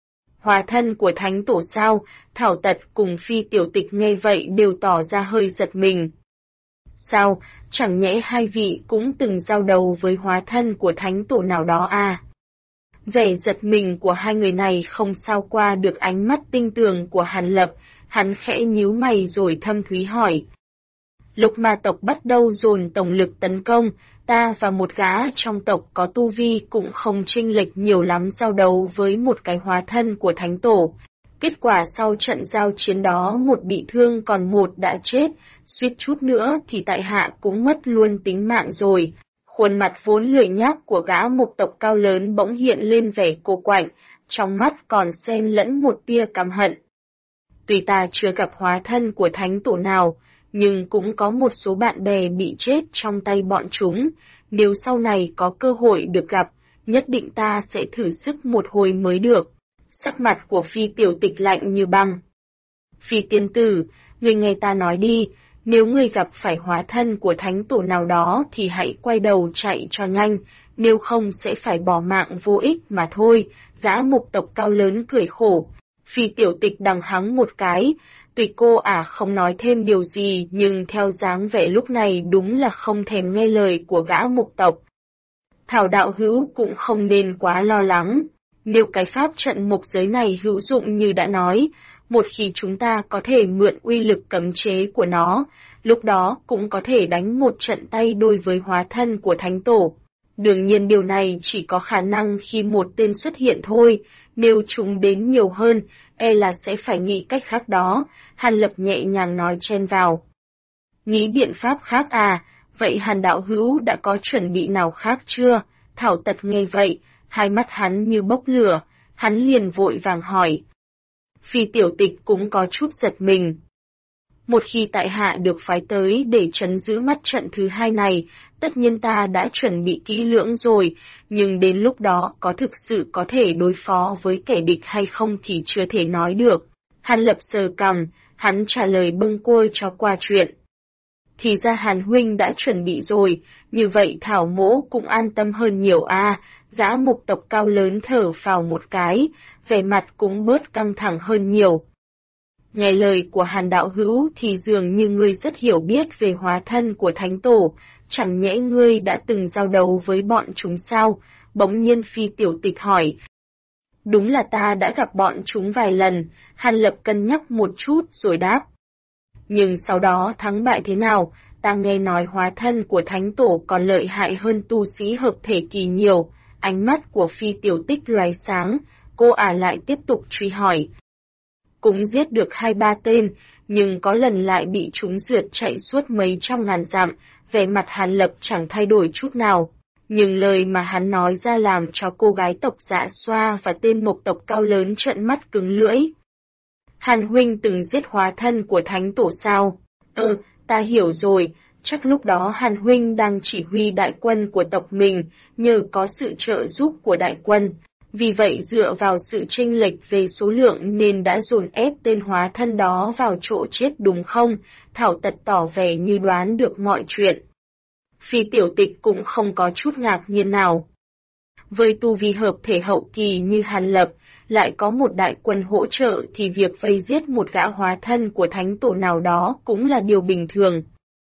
Hóa thân của thánh tổ sao? Thảo Tật cùng Phi Tiểu Tịch nghe vậy đều tỏ ra hơi giật mình. Sao, chẳng nhẽ hai vị cũng từng giao đầu với hóa thân của thánh tổ nào đó à? Vẻ giật mình của hai người này không sao qua được ánh mắt tinh tường của Hàn Lập, hắn khẽ nhíu mày rồi thâm thúy hỏi. Lúc ma tộc bắt đầu dồn tổng lực tấn công, ta và một gã trong tộc có tu vi cũng không chênh lệch nhiều lắm giao đấu với một cái hóa thân của thánh tổ. Kết quả sau trận giao chiến đó một bị thương còn một đã chết, suýt chút nữa thì tại hạ cũng mất luôn tính mạng rồi. Khuôn mặt vốn lười nhác của gã mục tộc cao lớn bỗng hiện lên vẻ cô quạnh, trong mắt còn xen lẫn một tia căm hận. Tuy ta chưa gặp hóa thân của thánh tổ nào, nhưng cũng có một số bạn bè bị chết trong tay bọn chúng, nếu sau này có cơ hội được gặp, nhất định ta sẽ thử sức một hồi mới được. Sắc mặt của Phi Tiểu Tịch lạnh như băng. Phi tiên tử, người nghe ta nói đi, nếu người gặp phải hóa thân của thánh tổ nào đó thì hãy quay đầu chạy cho nhanh, nếu không sẽ phải bỏ mạng vô ích mà thôi. Gã mục tộc cao lớn cười khổ. Phi Tiểu Tịch đằng hắng một cái, tuy cô không nói thêm điều gì nhưng theo dáng vẻ lúc này đúng là không thèm nghe lời của gã mục tộc. Thảo đạo hữu cũng không nên quá lo lắng. Nếu cái pháp trận mục giới này hữu dụng như đã nói, một khi chúng ta có thể mượn uy lực cấm chế của nó, lúc đó cũng có thể đánh một trận tay đôi với hóa thân của thánh tổ. Đương nhiên điều này chỉ có khả năng khi một tên xuất hiện thôi, nếu chúng đến nhiều hơn, e là sẽ phải nghĩ cách khác đó. Hàn Lập nhẹ nhàng nói chen vào. Nghĩ biện pháp khác à, vậy Hàn đạo hữu đã có chuẩn bị nào khác chưa? Thảo Tật nghe vậy, hai mắt hắn như bốc lửa, hắn liền vội vàng hỏi. Phi tiểu tịch cũng có chút giật mình. Một khi tại hạ được phái tới để trấn giữ mắt trận thứ hai này, tất nhiên ta đã chuẩn bị kỹ lưỡng rồi, nhưng đến lúc đó có thực sự có thể đối phó với kẻ địch hay không thì chưa thể nói được. Hàn Lập sờ cằm, hắn trả lời bâng quơ cho qua chuyện. Thì ra Hàn huynh đã chuẩn bị rồi, như vậy Thảo Mỗ cũng an tâm hơn nhiều a. Gã mục tộc cao lớn thở phào một cái, vẻ mặt cũng bớt căng thẳng hơn nhiều. Nghe lời của Hàn đạo hữu thì dường như ngươi rất hiểu biết về hóa thân của Thánh Tổ, chẳng nhẽ ngươi đã từng giao đấu với bọn chúng sao? Bỗng nhiên Phi tiểu tịch hỏi. Đúng là ta đã gặp bọn chúng vài lần, Hàn Lập cân nhắc một chút rồi đáp. Nhưng sau đó thắng bại thế nào, ta nghe nói hóa thân của Thánh Tổ còn lợi hại hơn tu sĩ hợp thể kỳ nhiều. Ánh mắt của Phi tiểu tích lóe sáng, cô lại tiếp tục truy hỏi. Cũng giết được 2-3 tên, nhưng có lần lại bị chúng rượt chạy suốt mấy trăm ngàn dặm, vẻ mặt Hàn Lập chẳng thay đổi chút nào. Nhưng lời mà hắn nói ra làm cho cô gái tộc Dạ Xoa và tên mộc tộc cao lớn trợn mắt cứng lưỡi. Hàn huynh từng giết hóa thân của Thánh Tổ sao? Ta hiểu rồi, chắc lúc đó Hàn huynh đang chỉ huy đại quân của tộc mình, nhờ có sự trợ giúp của đại quân. Vì vậy dựa vào sự chênh lệch về số lượng nên đã dồn ép tên hóa thân đó vào chỗ chết đúng không? Thảo Tật tỏ vẻ như đoán được mọi chuyện. Phi tiểu tịch cũng không có chút ngạc nhiên nào. Với tu vi hợp thể hậu kỳ như Hàn Lập, lại có một đại quân hỗ trợ thì việc vây giết một gã hóa thân của Thánh Tổ nào đó cũng là điều bình thường.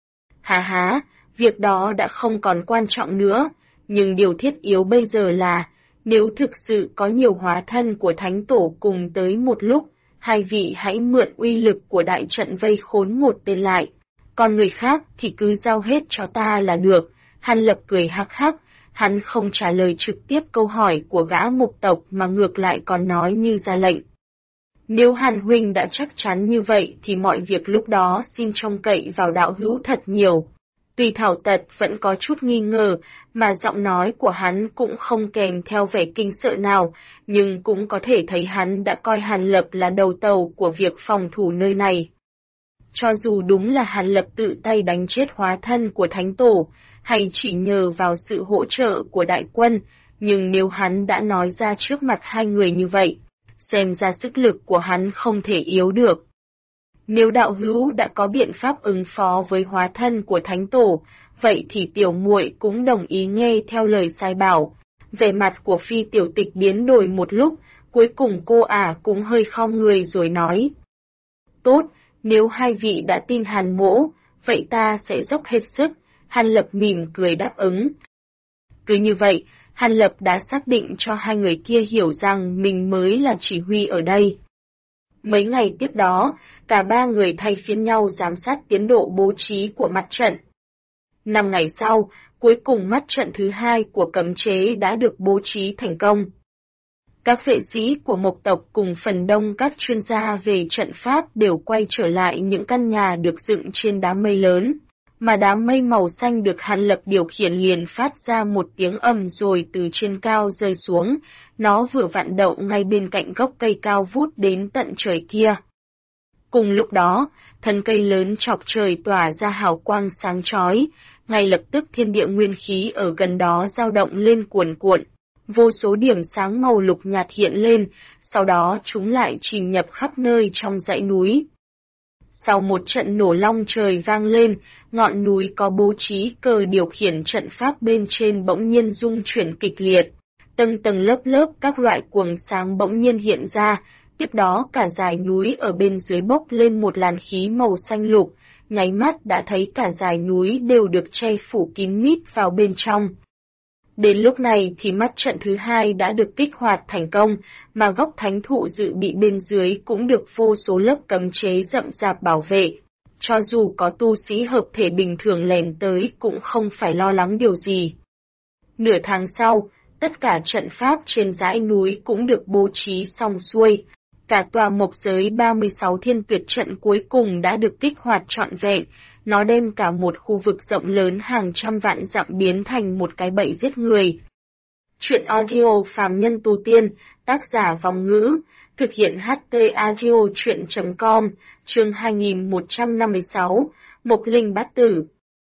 Há, việc đó đã không còn quan trọng nữa, nhưng điều thiết yếu bây giờ là, nếu thực sự có nhiều hóa thân của Thánh Tổ cùng tới một lúc, hai vị hãy mượn uy lực của đại trận vây khốn một tên lại. Còn người khác thì cứ giao hết cho ta là được. Hàn Lập cười hắc hắc, hắn không trả lời trực tiếp câu hỏi của gã mục tộc mà ngược lại còn nói như ra lệnh. Nếu Hàn huynh đã chắc chắn như vậy thì mọi việc lúc đó xin trông cậy vào đạo hữu thật nhiều. Tuy Thảo Tật vẫn có chút nghi ngờ, mà giọng nói của hắn cũng không kèm theo vẻ kinh sợ nào, nhưng cũng có thể thấy hắn đã coi Hàn Lập là đầu tàu của việc phòng thủ nơi này. Cho dù đúng là Hàn Lập tự tay đánh chết hóa thân của Thánh Tổ, hay chỉ nhờ vào sự hỗ trợ của đại quân, nhưng nếu hắn đã nói ra trước mặt hai người như vậy, xem ra sức lực của hắn không thể yếu được. Nếu đạo hữu đã có biện pháp ứng phó với hóa thân của Thánh Tổ, vậy thì tiểu muội cũng đồng ý nghe theo lời sai bảo. Vẻ mặt của Phi tiểu tịch biến đổi một lúc, cuối cùng cô cũng hơi khom người rồi nói. Tốt, nếu hai vị đã tin Hàn mỗ, vậy ta sẽ dốc hết sức. Hàn Lập mỉm cười đáp ứng. Cứ như vậy, Hàn Lập đã xác định cho hai người kia hiểu rằng mình mới là chỉ huy ở đây. Mấy ngày tiếp đó, cả ba người thay phiên nhau giám sát tiến độ bố trí của mặt trận. 5 ngày sau, cuối cùng mắt trận thứ hai của cấm chế đã được bố trí thành công. Các vệ sĩ của mộc tộc cùng phần đông các chuyên gia về trận pháp đều quay trở lại những căn nhà được dựng trên đám mây lớn, mà đám mây màu xanh được Hàn Lập điều khiển liền phát ra một tiếng ầm rồi từ trên cao rơi xuống, nó vừa vặn đậu ngay bên cạnh gốc cây cao vút đến tận trời kia. Cùng lúc đó, thân cây lớn chọc trời tỏa ra hào quang sáng chói, ngay lập tức thiên địa nguyên khí ở gần đó dao động lên cuồn cuộn. Vô số điểm sáng màu lục nhạt hiện lên, sau đó chúng lại tràn nhập khắp nơi trong dãy núi. Sau một trận nổ long trời vang lên, ngọn núi có bố trí cờ điều khiển trận pháp bên trên bỗng nhiên rung chuyển kịch liệt. Tầng tầng lớp lớp các loại quầng sáng bỗng nhiên hiện ra, tiếp đó cả dải núi ở bên dưới bốc lên một làn khí màu xanh lục, nháy mắt đã thấy cả dải núi đều được che phủ kín mít vào bên trong. Đến lúc này thì mắt trận thứ hai đã được kích hoạt thành công, mà gốc thánh thụ dự bị bên dưới cũng được vô số lớp cấm chế rậm rạp bảo vệ. Cho dù có tu sĩ hợp thể bình thường lèn tới cũng không phải lo lắng điều gì. Nửa tháng sau, tất cả trận pháp trên dãy núi cũng được bố trí xong xuôi. Cả tòa mộc giới 36 thiên tuyệt trận cuối cùng đã được kích hoạt trọn vẹn. Nó đem cả một khu vực rộng lớn hàng trăm vạn dặm biến thành một cái bẫy giết người. Truyện audio Phàm Nhân Tu Tiên, tác giả Vong Ngữ, thực hiện HT Audio Truyện.com, chương 2156, Mộc Linh Bát Tử.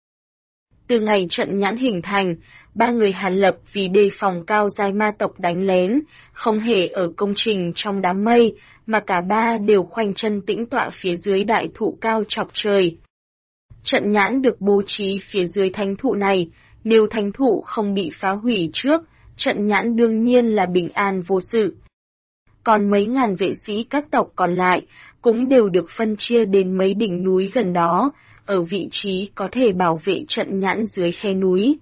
Từ ngày trận nhãn hình thành, ba người Hàn Lập vì đề phòng cao giai ma tộc đánh lén, không hề ở công trình trong đám mây, mà cả ba đều khoanh chân tĩnh tọa phía dưới đại thụ cao chọc trời. Trận nhãn được bố trí phía dưới thánh thụ này, nếu thánh thụ không bị phá hủy trước, trận nhãn đương nhiên là bình an vô sự. Còn mấy ngàn vệ sĩ các tộc còn lại, cũng đều được phân chia đến mấy đỉnh núi gần đó, ở vị trí có thể bảo vệ trận nhãn dưới khe núi.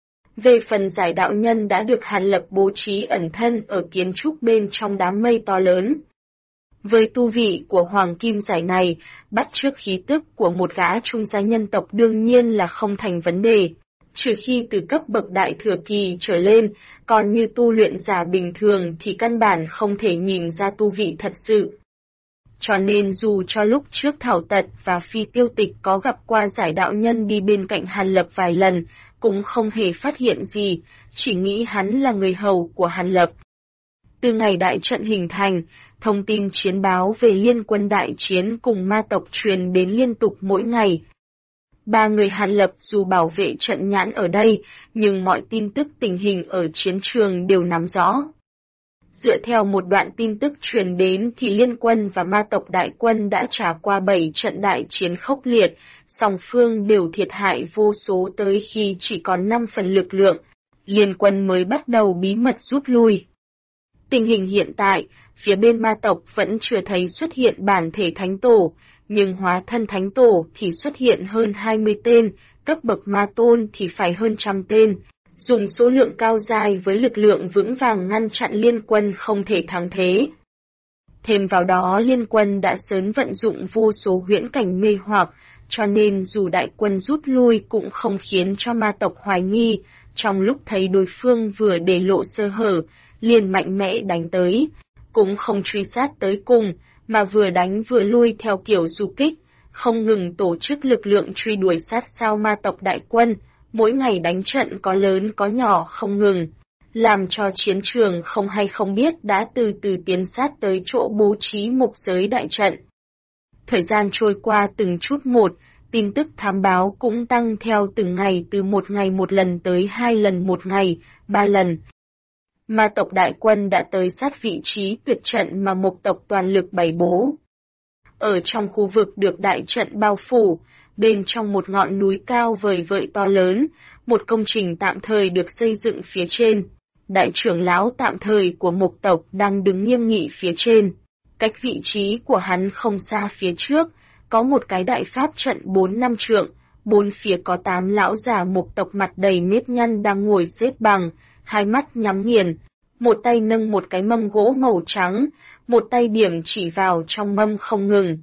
Về phần giải đạo nhân đã được Hàn Lập bố trí ẩn thân ở kiến trúc bên trong đám mây to lớn. Với tu vị của Hoàng Kim Giải này, bắt chước khí tức của một gã trung gia nhân tộc đương nhiên là không thành vấn đề, trừ khi từ cấp bậc đại thừa kỳ trở lên, còn như tu luyện giả bình thường thì căn bản không thể nhìn ra tu vị thật sự. Cho nên dù cho lúc trước Thảo Tật và Phi Tiêu Tịch có gặp qua giải đạo nhân đi bên cạnh Hàn Lập vài lần, cũng không hề phát hiện gì, chỉ nghĩ hắn là người hầu của Hàn Lập. Từ ngày đại trận hình thành, thông tin chiến báo về liên quân đại chiến cùng ma tộc truyền đến liên tục mỗi ngày. Ba người Hàn Lập dù bảo vệ trận nhãn ở đây, nhưng mọi tin tức tình hình ở chiến trường đều nắm rõ. Dựa theo một đoạn tin tức truyền đến thì liên quân và ma tộc đại quân đã trải qua 7 trận đại chiến khốc liệt, song phương đều thiệt hại vô số tới khi chỉ còn 5 phần lực lượng, liên quân mới bắt đầu bí mật rút lui. Tình hình hiện tại, phía bên ma tộc vẫn chưa thấy xuất hiện bản thể thánh tổ, nhưng hóa thân thánh tổ thì xuất hiện hơn 20 tên, cấp bậc ma tôn thì phải hơn 100 tên. Dùng số lượng cao dai với lực lượng vững vàng ngăn chặn liên quân không thể thắng thế. Thêm vào đó liên quân đã sớm vận dụng vô số huyễn cảnh mê hoặc, cho nên dù đại quân rút lui cũng không khiến cho ma tộc hoài nghi, trong lúc thấy đối phương vừa để lộ sơ hở, liền mạnh mẽ đánh tới, cũng không truy sát tới cùng, mà vừa đánh vừa lui theo kiểu du kích, không ngừng tổ chức lực lượng truy đuổi sát sao ma tộc đại quân. Mỗi ngày đánh trận có lớn có nhỏ không ngừng, làm cho chiến trường không hay không biết đã từ từ tiến sát tới chỗ bố trí mục giới đại trận. Thời gian trôi qua từng chút một, tin tức thám báo cũng tăng theo từng ngày từ một ngày một lần tới 2 lần một ngày, 3 lần. Ma tộc đại quân đã tới sát vị trí tuyệt trận mà Mộc tộc toàn lực bày bố. Ở trong khu vực được đại trận bao phủ, bên trong một ngọn núi cao vời vợi to lớn, một công trình tạm thời được xây dựng phía trên. Đại trưởng lão tạm thời của Mộc tộc đang đứng nghiêm nghị phía trên. Cách vị trí của hắn không xa phía trước, có một cái đại pháp trận 4-5 trượng, bốn phía có 8 lão già Mộc tộc mặt đầy nếp nhăn đang ngồi xếp bằng, hai mắt nhắm nghiền, một tay nâng một cái mâm gỗ màu trắng, một tay điểm chỉ vào trong mâm không ngừng.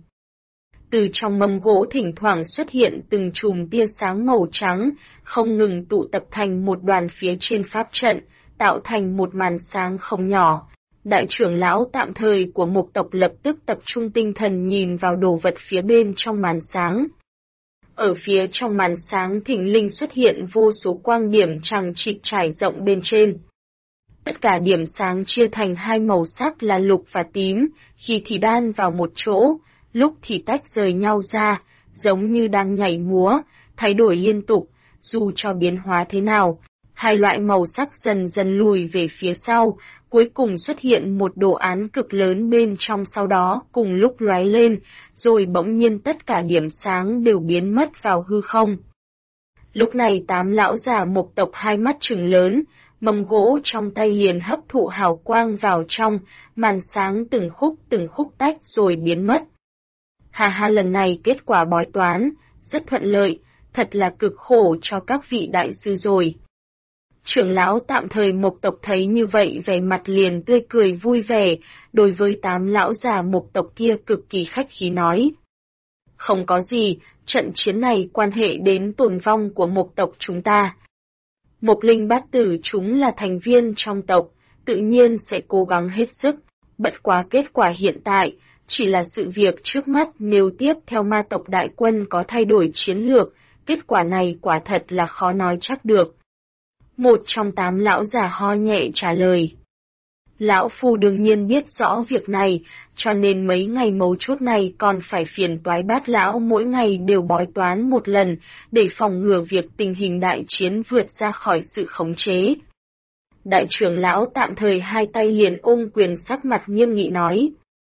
Từ trong mâm gỗ thỉnh thoảng xuất hiện từng chùm tia sáng màu trắng, không ngừng tụ tập thành một đoàn phía trên pháp trận, tạo thành một màn sáng không nhỏ. Đại trưởng lão tạm thời của Mộc tộc lập tức tập trung tinh thần nhìn vào đồ vật phía bên trong màn sáng. Ở phía trong màn sáng thình lình xuất hiện vô số quang điểm chằng chịt trải rộng bên trên. Tất cả điểm sáng chia thành hai màu sắc là lục và tím, khi thì đan vào một chỗ, lúc thì tách rời nhau ra, giống như đang nhảy múa, thay đổi liên tục, dù cho biến hóa thế nào. Hai loại màu sắc dần dần lùi về phía sau, cuối cùng xuất hiện một đồ án cực lớn bên trong, sau đó cùng lúc lóe lên, rồi bỗng nhiên tất cả điểm sáng đều biến mất vào hư không. Lúc này 8 lão già Mộc tộc hai mắt trừng lớn, mâm gỗ trong tay liền hấp thụ hào quang vào trong, màn sáng từng khúc tách rồi biến mất. Ha, lần này kết quả bói toán, rất thuận lợi, thật là cực khổ cho các vị đại sư rồi. Trưởng lão tạm thời Mộc tộc thấy như vậy vẻ mặt liền tươi cười vui vẻ, đối với 8 lão già Mộc tộc kia cực kỳ khách khí nói. Không có gì, trận chiến này quan hệ đến tồn vong của Mộc tộc chúng ta. Mộc Linh Bát Tử chúng là thành viên trong tộc, tự nhiên sẽ cố gắng hết sức, bất quá kết quả hiện tại, chỉ là sự việc trước mắt, nếu tiếp theo ma tộc đại quân có thay đổi chiến lược, kết quả này quả thật là khó nói chắc được. Một trong 8 lão già ho nhẹ trả lời. Lão Phu đương nhiên biết rõ việc này, cho nên mấy ngày mấu chốt này còn phải phiền toái Bát lão mỗi ngày đều bói toán một lần, để phòng ngừa việc tình hình đại chiến vượt ra khỏi sự khống chế. Đại trưởng lão tạm thời hai tay liền ôm quyền, sắc mặt nghiêm nghị nói.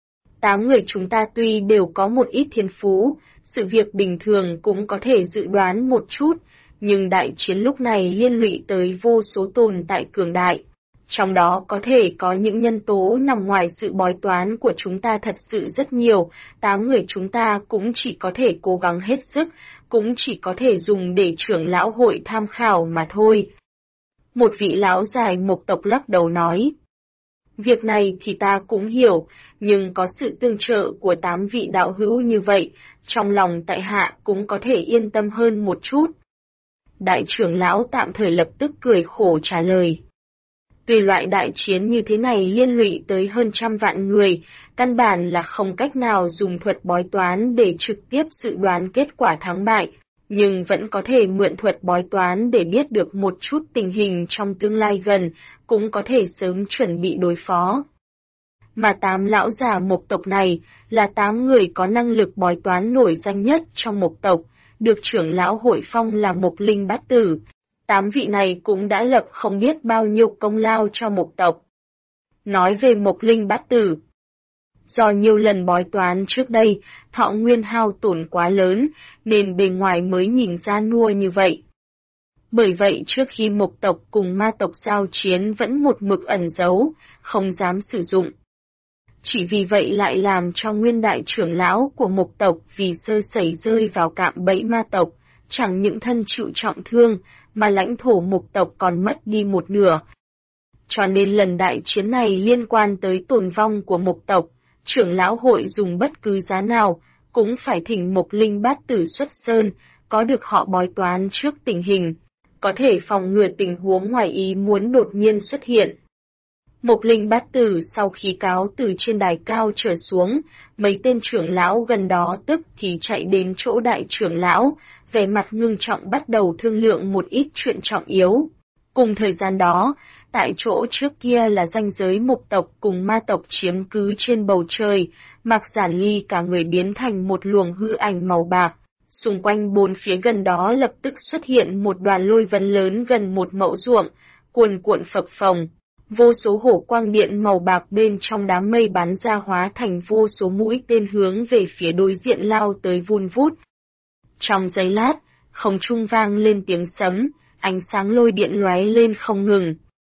8 người chúng ta tuy đều có một ít thiên phú, sự việc bình thường cũng có thể dự đoán một chút, nhưng đại chiến lúc này liên lụy tới vô số tồn tại cường đại. Trong đó có thể có những nhân tố nằm ngoài sự bói toán của chúng ta thật sự rất nhiều, 8 người chúng ta cũng chỉ có thể cố gắng hết sức, cũng chỉ có thể dùng để trưởng lão hội tham khảo mà thôi. Một vị lão dài Mộc tộc lắc đầu nói. Việc này thì ta cũng hiểu, nhưng có sự tương trợ của 8 vị đạo hữu như vậy, trong lòng tại hạ cũng có thể yên tâm hơn một chút. Đại trưởng lão tạm thời lập tức cười khổ trả lời. Tuy loại đại chiến như thế này liên lụy tới hơn 100 vạn người, căn bản là không cách nào dùng thuật bói toán để trực tiếp dự đoán kết quả thắng bại, nhưng vẫn có thể mượn thuật bói toán để biết được một chút tình hình trong tương lai gần, cũng có thể sớm chuẩn bị đối phó. Mà 8 lão già Mộc tộc này là 8 người có năng lực bói toán nổi danh nhất trong Mộc tộc, được trưởng lão hội phong là Mộc Linh Bát Tử. 8 vị này cũng đã lập không biết bao nhiêu công lao cho Mộc tộc. Nói về Mộc Linh Bát Tử, do nhiều lần bói toán trước đây, thọ nguyên hao tổn quá lớn, nên bề ngoài mới nhìn ra nua như vậy. Bởi vậy trước khi Mộc tộc cùng ma tộc giao chiến vẫn một mực ẩn giấu, không dám sử dụng. Chỉ vì vậy lại làm cho nguyên đại trưởng lão của Mộc tộc vì sơ sẩy rơi vào cạm bẫy ma tộc, chẳng những thân chịu trọng thương, mà lãnh thổ Mộc tộc còn mất đi một nửa. Cho nên lần đại chiến này liên quan tới tồn vong của Mộc tộc, trưởng lão hội dùng bất cứ giá nào, cũng phải thỉnh Mộc Linh Bát Tử xuất sơn, có được họ bói toán trước tình hình, có thể phòng ngừa tình huống ngoài ý muốn đột nhiên xuất hiện. Mộc Linh Bát Tử sau khi cáo từ trên đài cao trở xuống, mấy tên trưởng lão gần đó tức thì chạy đến chỗ đại trưởng lão, vẻ mặt ngưng trọng bắt đầu thương lượng một ít chuyện trọng yếu. Cùng thời gian đó, tại chỗ trước kia là ranh giới Mộc tộc cùng ma tộc chiếm cứ trên bầu trời, Mạc Giản Ly cả người biến thành một luồng hư ảnh màu bạc. Xung quanh bốn phía gần đó lập tức xuất hiện một đoàn lôi vân lớn gần một mẫu ruộng, cuồn cuộn phập phồng. Vô số hổ quang điện màu bạc bên trong đám mây bắn ra hóa thành vô số mũi tên hướng về phía đối diện lao tới vun vút. Trong giây lát, không trung vang lên tiếng sấm, ánh sáng lôi điện lóe lên không ngừng.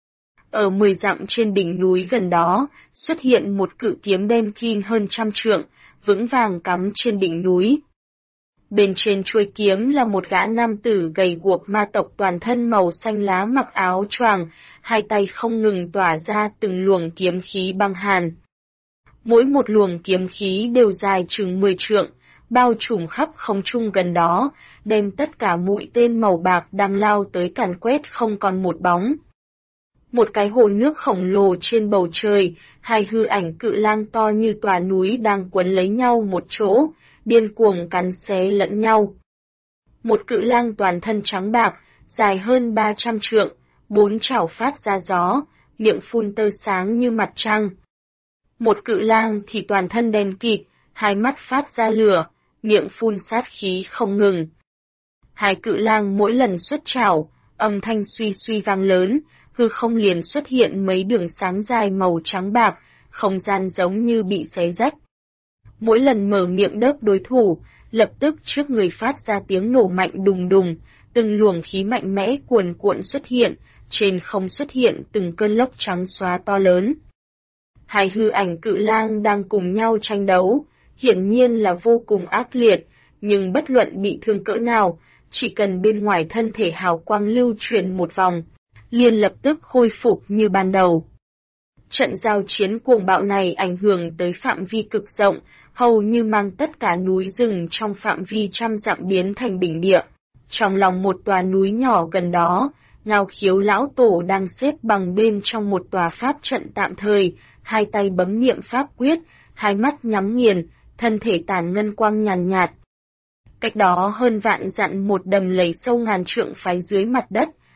Ở 10 dặm trên đỉnh núi gần đó, xuất hiện một cự kiếm đen kin hơn 100 trượng, vững vàng cắm trên đỉnh núi. Bên trên chuôi kiếm là một gã nam tử gầy guộc ma tộc toàn thân màu xanh lá mặc áo choàng, hai tay không ngừng tỏa ra từng luồng kiếm khí băng hàn. Mỗi một luồng kiếm khí đều dài chừng 10 trượng, bao trùm khắp không trung gần đó, đem tất cả mũi tên màu bạc đang lao tới càn quét không còn một bóng. Một cái hồ nước khổng lồ trên bầu trời, hai hư ảnh cự lang to như tòa núi đang quấn lấy nhau một chỗ, điên cuồng cắn xé lẫn nhau. Một cự lang toàn thân trắng bạc, dài hơn 300 trượng, 4 chảo phát ra gió, miệng phun tơ sáng như mặt trăng. Một cự lang thì toàn thân đen kịt, hai mắt phát ra lửa, miệng phun sát khí không ngừng. Hai cự lang mỗi lần xuất chảo, âm thanh suy suy vang lớn, hư không liền xuất hiện mấy đường sáng dài màu trắng bạc, không gian giống như bị xé rách. Mỗi lần mở miệng đớp đối thủ, lập tức trước người phát ra tiếng nổ mạnh đùng đùng, từng luồng khí mạnh mẽ cuồn cuộn xuất hiện, trên không xuất hiện từng cơn lốc trắng xóa to lớn. Hai hư ảnh cự lang đang cùng nhau tranh đấu, hiển nhiên là vô cùng ác liệt, nhưng bất luận bị thương cỡ nào, chỉ cần bên ngoài thân thể hào quang lưu chuyển một vòng, liền lập tức khôi phục như ban đầu. Trận giao chiến cuồng bạo này ảnh hưởng tới phạm vi cực rộng, hầu như mang tất cả núi rừng trong phạm vi 100 dặm biến thành bình địa. Trong lòng một tòa núi nhỏ gần đó, Ngao Khiếu lão tổ đang xếp bằng bên trong một tòa pháp trận tạm thời, hai tay bấm niệm pháp quyết, hai mắt nhắm nghiền, thân thể tàn ngân quang nhàn nhạt. Cách đó hơn vạn dặn một đầm lầy sâu ngàn trượng phái dưới mặt đất,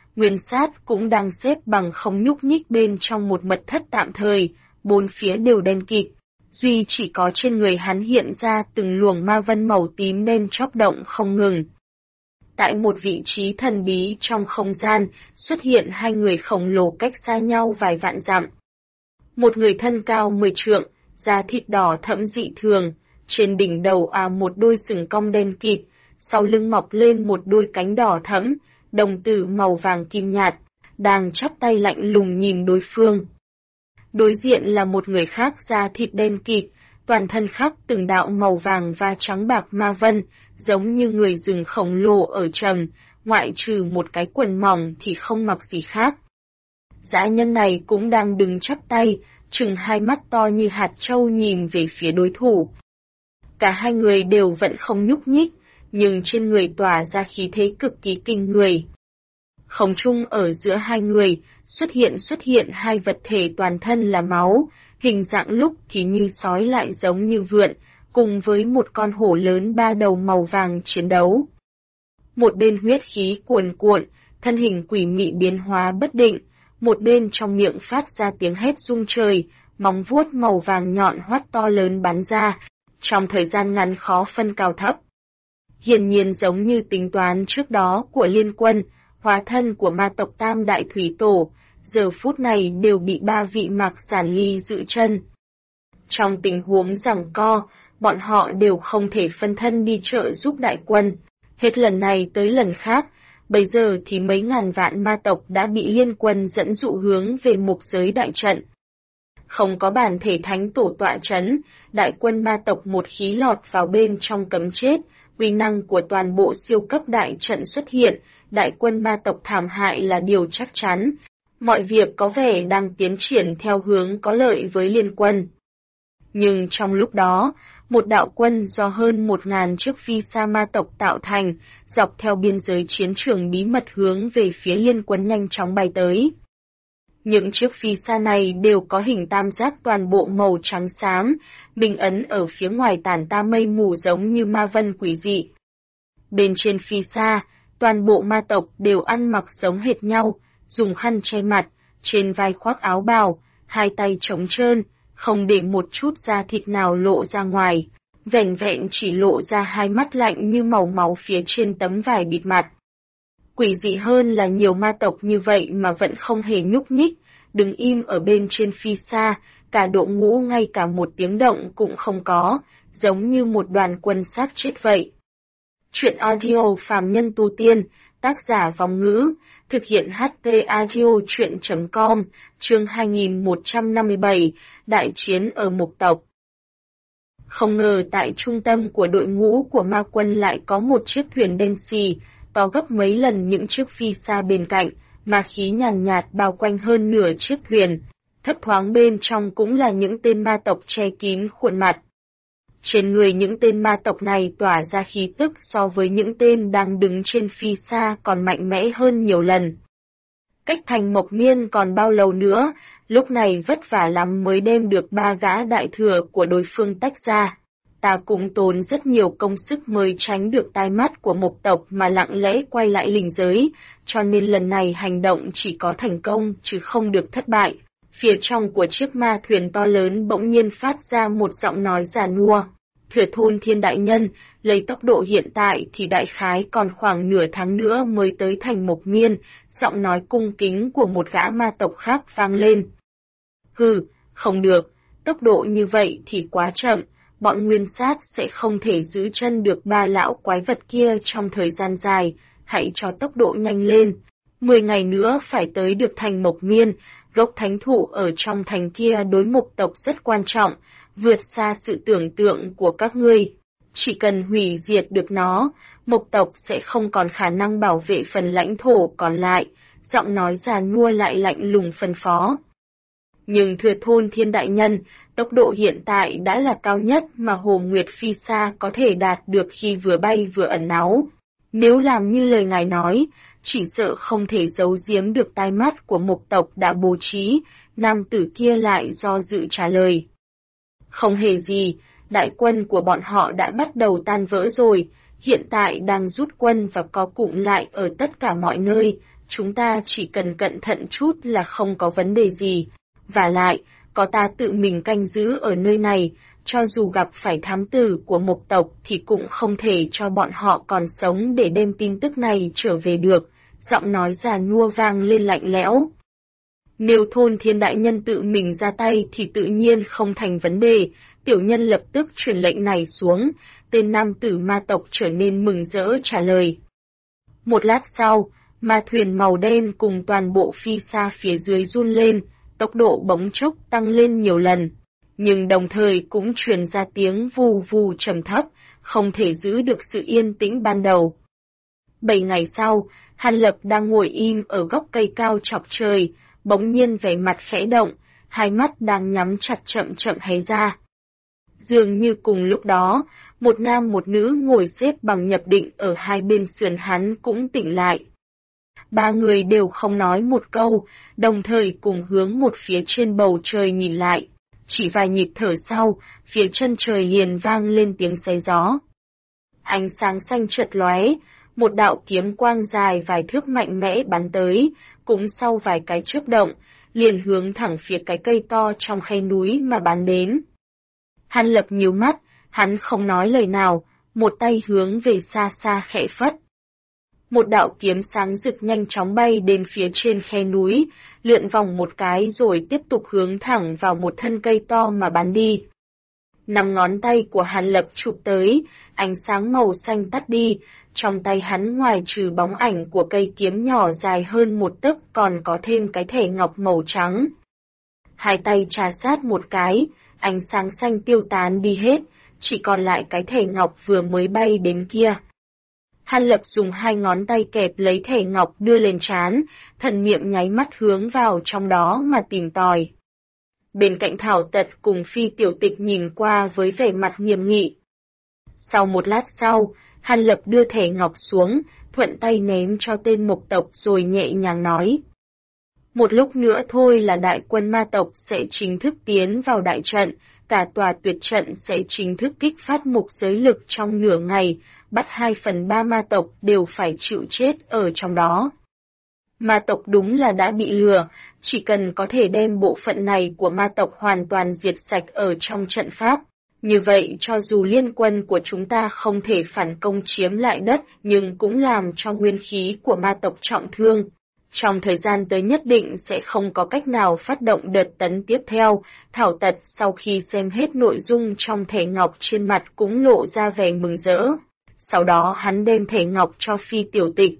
Nguyên Sát cũng đang xếp bằng không nhúc nhích bên trong một mật thất tạm thời, bốn phía đều đen kịt. Duy chỉ có trên người hắn hiện ra từng luồng ma vân màu tím đen chớp động không ngừng. Tại một vị trí thần bí trong không gian, xuất hiện hai người khổng lồ cách xa nhau vài vạn dặm. Một người thân cao 10 trượng, da thịt đỏ thẫm dị thường, trên đỉnh đầu một đôi sừng cong đen kịt, sau lưng mọc lên một đôi cánh đỏ thẫm, đồng tử màu vàng kim nhạt, đang chắp tay lạnh lùng nhìn đối phương. Đối diện là một người khác da thịt đen kịt, toàn thân khắc từng đạo màu vàng và trắng bạc ma vân, giống như người rừng khổng lồ ở trầm, ngoại trừ một cái quần mỏng thì không mặc gì khác. Dã nhân này cũng đang đứng chắp tay, trừng hai mắt to như hạt trâu nhìn về phía đối thủ. Cả hai người đều vẫn không nhúc nhích, nhưng trên người tỏa ra khí thế cực kỳ kinh người. Không trung ở giữa hai người, xuất hiện hai vật thể toàn thân là máu, hình dạng lúc thì như sói lại giống như vượn, cùng với một con hổ lớn ba đầu màu vàng chiến đấu. Một bên huyết khí cuồn cuộn, thân hình quỷ mị biến hóa bất định, một bên trong miệng phát ra tiếng hét rung trời, móng vuốt màu vàng nhọn hoắt to lớn bắn ra, trong thời gian ngắn khó phân cao thấp. Hiển nhiên giống như tính toán trước đó của liên quân, hóa thân của ma tộc Tam Đại Thủy Tổ, giờ phút này đều bị ba vị Mạc Giản Ly giữ chân. Trong tình huống giằng co, bọn họ đều không thể phân thân đi trợ giúp đại quân. Hết lần này tới lần khác, bây giờ thì mấy ngàn vạn ma tộc đã bị liên quân dẫn dụ hướng về mục giới đại trận. Không có bản thể thánh tổ tọa chấn, đại quân ma tộc một khí lọt vào bên trong cấm chết, uy năng của toàn bộ siêu cấp đại trận xuất hiện, đại quân ma tộc thảm hại là điều chắc chắn. Mọi việc có vẻ đang tiến triển theo hướng có lợi với liên quân. Nhưng trong lúc đó, một đạo quân do hơn 1.000 chiếc phi sa ma tộc tạo thành, dọc theo biên giới chiến trường bí mật hướng về phía liên quân nhanh chóng bay tới. Những chiếc phi sa này đều có hình tam giác toàn bộ màu trắng xám, bình ấn ở phía ngoài tản ra mây mù giống như ma vân quỷ dị. Bên trên phi sa, toàn bộ ma tộc đều ăn mặc giống hệt nhau, dùng khăn che mặt, trên vai khoác áo bào, hai tay trống trơn, không để một chút da thịt nào lộ ra ngoài, vẻn vẹn chỉ lộ ra hai mắt lạnh như màu máu phía trên tấm vải bịt mặt. Quỷ dị hơn là nhiều ma tộc như vậy mà vẫn không hề nhúc nhích, đứng im ở bên trên phi sa, cả đội ngũ ngay cả một tiếng động cũng không có, giống như một đoàn quân xác chết vậy. Chuyện audio phàm nhân tu tiên, tác giả Vong Ngữ, thực hiện HT Audio Chuyện.com, chương 2157, Đại chiến ở Mục Tộc. Không ngờ tại trung tâm của đội ngũ của ma quân lại có một chiếc thuyền đen xì, to gấp mấy lần những chiếc phi sa bên cạnh, ma khí nhàn nhạt bao quanh hơn nửa chiếc thuyền, thấp thoáng bên trong cũng là những tên ma tộc che kín khuôn mặt. Trên người những tên ma tộc này tỏa ra khí tức so với những tên đang đứng trên phi sa còn mạnh mẽ hơn nhiều lần. Cách thành Mộc Miên còn bao lâu nữa, lúc này vất vả lắm mới đem được 3 gã đại thừa của đối phương tách ra. Ta cũng tốn rất nhiều công sức mới tránh được tai mắt của Mộc tộc mà lặng lẽ quay lại linh giới, cho nên lần này hành động chỉ có thành công chứ không được thất bại. Phía trong của chiếc ma thuyền to lớn bỗng nhiên phát ra một giọng nói già nua. Thừa Thôn Thiên đại nhân, lấy tốc độ hiện tại thì đại khái còn khoảng nửa tháng nữa mới tới thành Mộc Miên, giọng nói cung kính của một gã ma tộc khác vang lên. Hừ, không được, tốc độ như vậy thì quá chậm, bọn Nguyên Sát sẽ không thể giữ chân được 3 lão quái vật kia trong thời gian dài, hãy cho tốc độ nhanh lên. 10 ngày nữa phải tới được thành Mộc Miên, gốc thánh thụ ở trong thành kia đối Mộc tộc rất quan trọng, vượt xa sự tưởng tượng của các ngươi. Chỉ cần hủy diệt được nó, Mộc tộc sẽ không còn khả năng bảo vệ phần lãnh thổ còn lại, giọng nói già nua lại lạnh lùng phân phó. Nhưng Thừa Thôn Thiên đại nhân, tốc độ hiện tại đã là cao nhất mà Hồ Nguyệt Phi Sa có thể đạt được khi vừa bay vừa ẩn náu. Nếu làm như lời ngài nói, chỉ sợ không thể giấu giếm được tai mắt của Mộc tộc đã bố trí, nam tử kia lại do dự trả lời. Không hề gì, đại quân của bọn họ đã bắt đầu tan vỡ rồi, hiện tại đang rút quân và co cụm lại ở tất cả mọi nơi, chúng ta chỉ cần cẩn thận chút là không có vấn đề gì. Vả lại, có ta tự mình canh giữ ở nơi này, cho dù gặp phải thám tử của Mộc tộc thì cũng không thể cho bọn họ còn sống để đem tin tức này trở về được. Giọng nói già nua vang lên lạnh lẽo. Nếu Thôn Thiên đại nhân tự mình ra tay thì tự nhiên không thành vấn đề. Tiểu nhân lập tức truyền lệnh này xuống, tên nam tử ma tộc trở nên mừng rỡ trả lời. Một lát sau, ma thuyền màu đen cùng toàn bộ phi xa phía dưới run lên, tốc độ bỗng chốc tăng lên nhiều lần, nhưng đồng thời cũng truyền ra tiếng vù vù trầm thấp, không thể giữ được sự yên tĩnh ban đầu. 7 ngày sau, Hàn Lập đang ngồi im ở gốc cây cao chọc trời, bỗng nhiên vẻ mặt khẽ động, hai mắt đang nhắm chặt chậm chậm hé ra. Dường như cùng lúc đó, một nam một nữ ngồi xếp bằng nhập định ở hai bên sườn hắn cũng tỉnh lại. Ba người đều không nói một câu, đồng thời cùng hướng một phía trên bầu trời nhìn lại. Chỉ vài nhịp thở sau, phía chân trời liền vang lên tiếng xé gió. Ánh sáng xanh chợt lóe, một đạo kiếm quang dài vài thước mạnh mẽ bắn tới, cũng sau vài cái chớp động, liền hướng thẳng phía cái cây to trong khe núi mà bắn đến. Hàn Lập nhíu mắt, hắn không nói lời nào, một tay hướng về xa xa khẽ phất. Một đạo kiếm sáng rực nhanh chóng bay đến phía trên khe núi, lượn vòng một cái rồi tiếp tục hướng thẳng vào một thân cây to mà bắn đi. 5 ngón tay của Hàn Lập chụp tới, ánh sáng màu xanh tắt đi, trong tay hắn ngoài trừ bóng ảnh của cây kiếm nhỏ dài hơn một tấc còn có thêm cái thẻ ngọc màu trắng. Hai tay trà sát một cái, ánh sáng xanh tiêu tán đi hết, chỉ còn lại cái thẻ ngọc vừa mới bay đến kia. Hàn Lập dùng 2 ngón tay kẹp lấy thẻ ngọc đưa lên trán, thần niệm nháy mắt hướng vào trong đó mà tìm tòi. Bên cạnh Thảo Tật cùng Phi Tiểu Tịch nhìn qua với vẻ mặt nghiêm nghị. Sau một lát sau, Hàn Lập đưa thẻ ngọc xuống, thuận tay ném cho tên Mộc tộc rồi nhẹ nhàng nói. Một lúc nữa thôi là đại quân ma tộc sẽ chính thức tiến vào đại trận, cả tòa tuyệt trận sẽ chính thức kích phát mục giới lực trong nửa ngày, bắt 2/3 ma tộc đều phải chịu chết ở trong đó. Ma tộc đúng là đã bị lừa, chỉ cần có thể đem bộ phận này của ma tộc hoàn toàn diệt sạch ở trong trận pháp. Như vậy cho dù liên quân của chúng ta không thể phản công chiếm lại đất nhưng cũng làm cho nguyên khí của ma tộc trọng thương. Trong thời gian tới nhất định sẽ không có cách nào phát động đợt tấn tiếp theo. Thảo Tật sau khi xem hết nội dung trong thẻ ngọc trên mặt cũng lộ ra vẻ mừng rỡ. Sau đó hắn đem thẻ ngọc cho Phi Tiểu Tịch.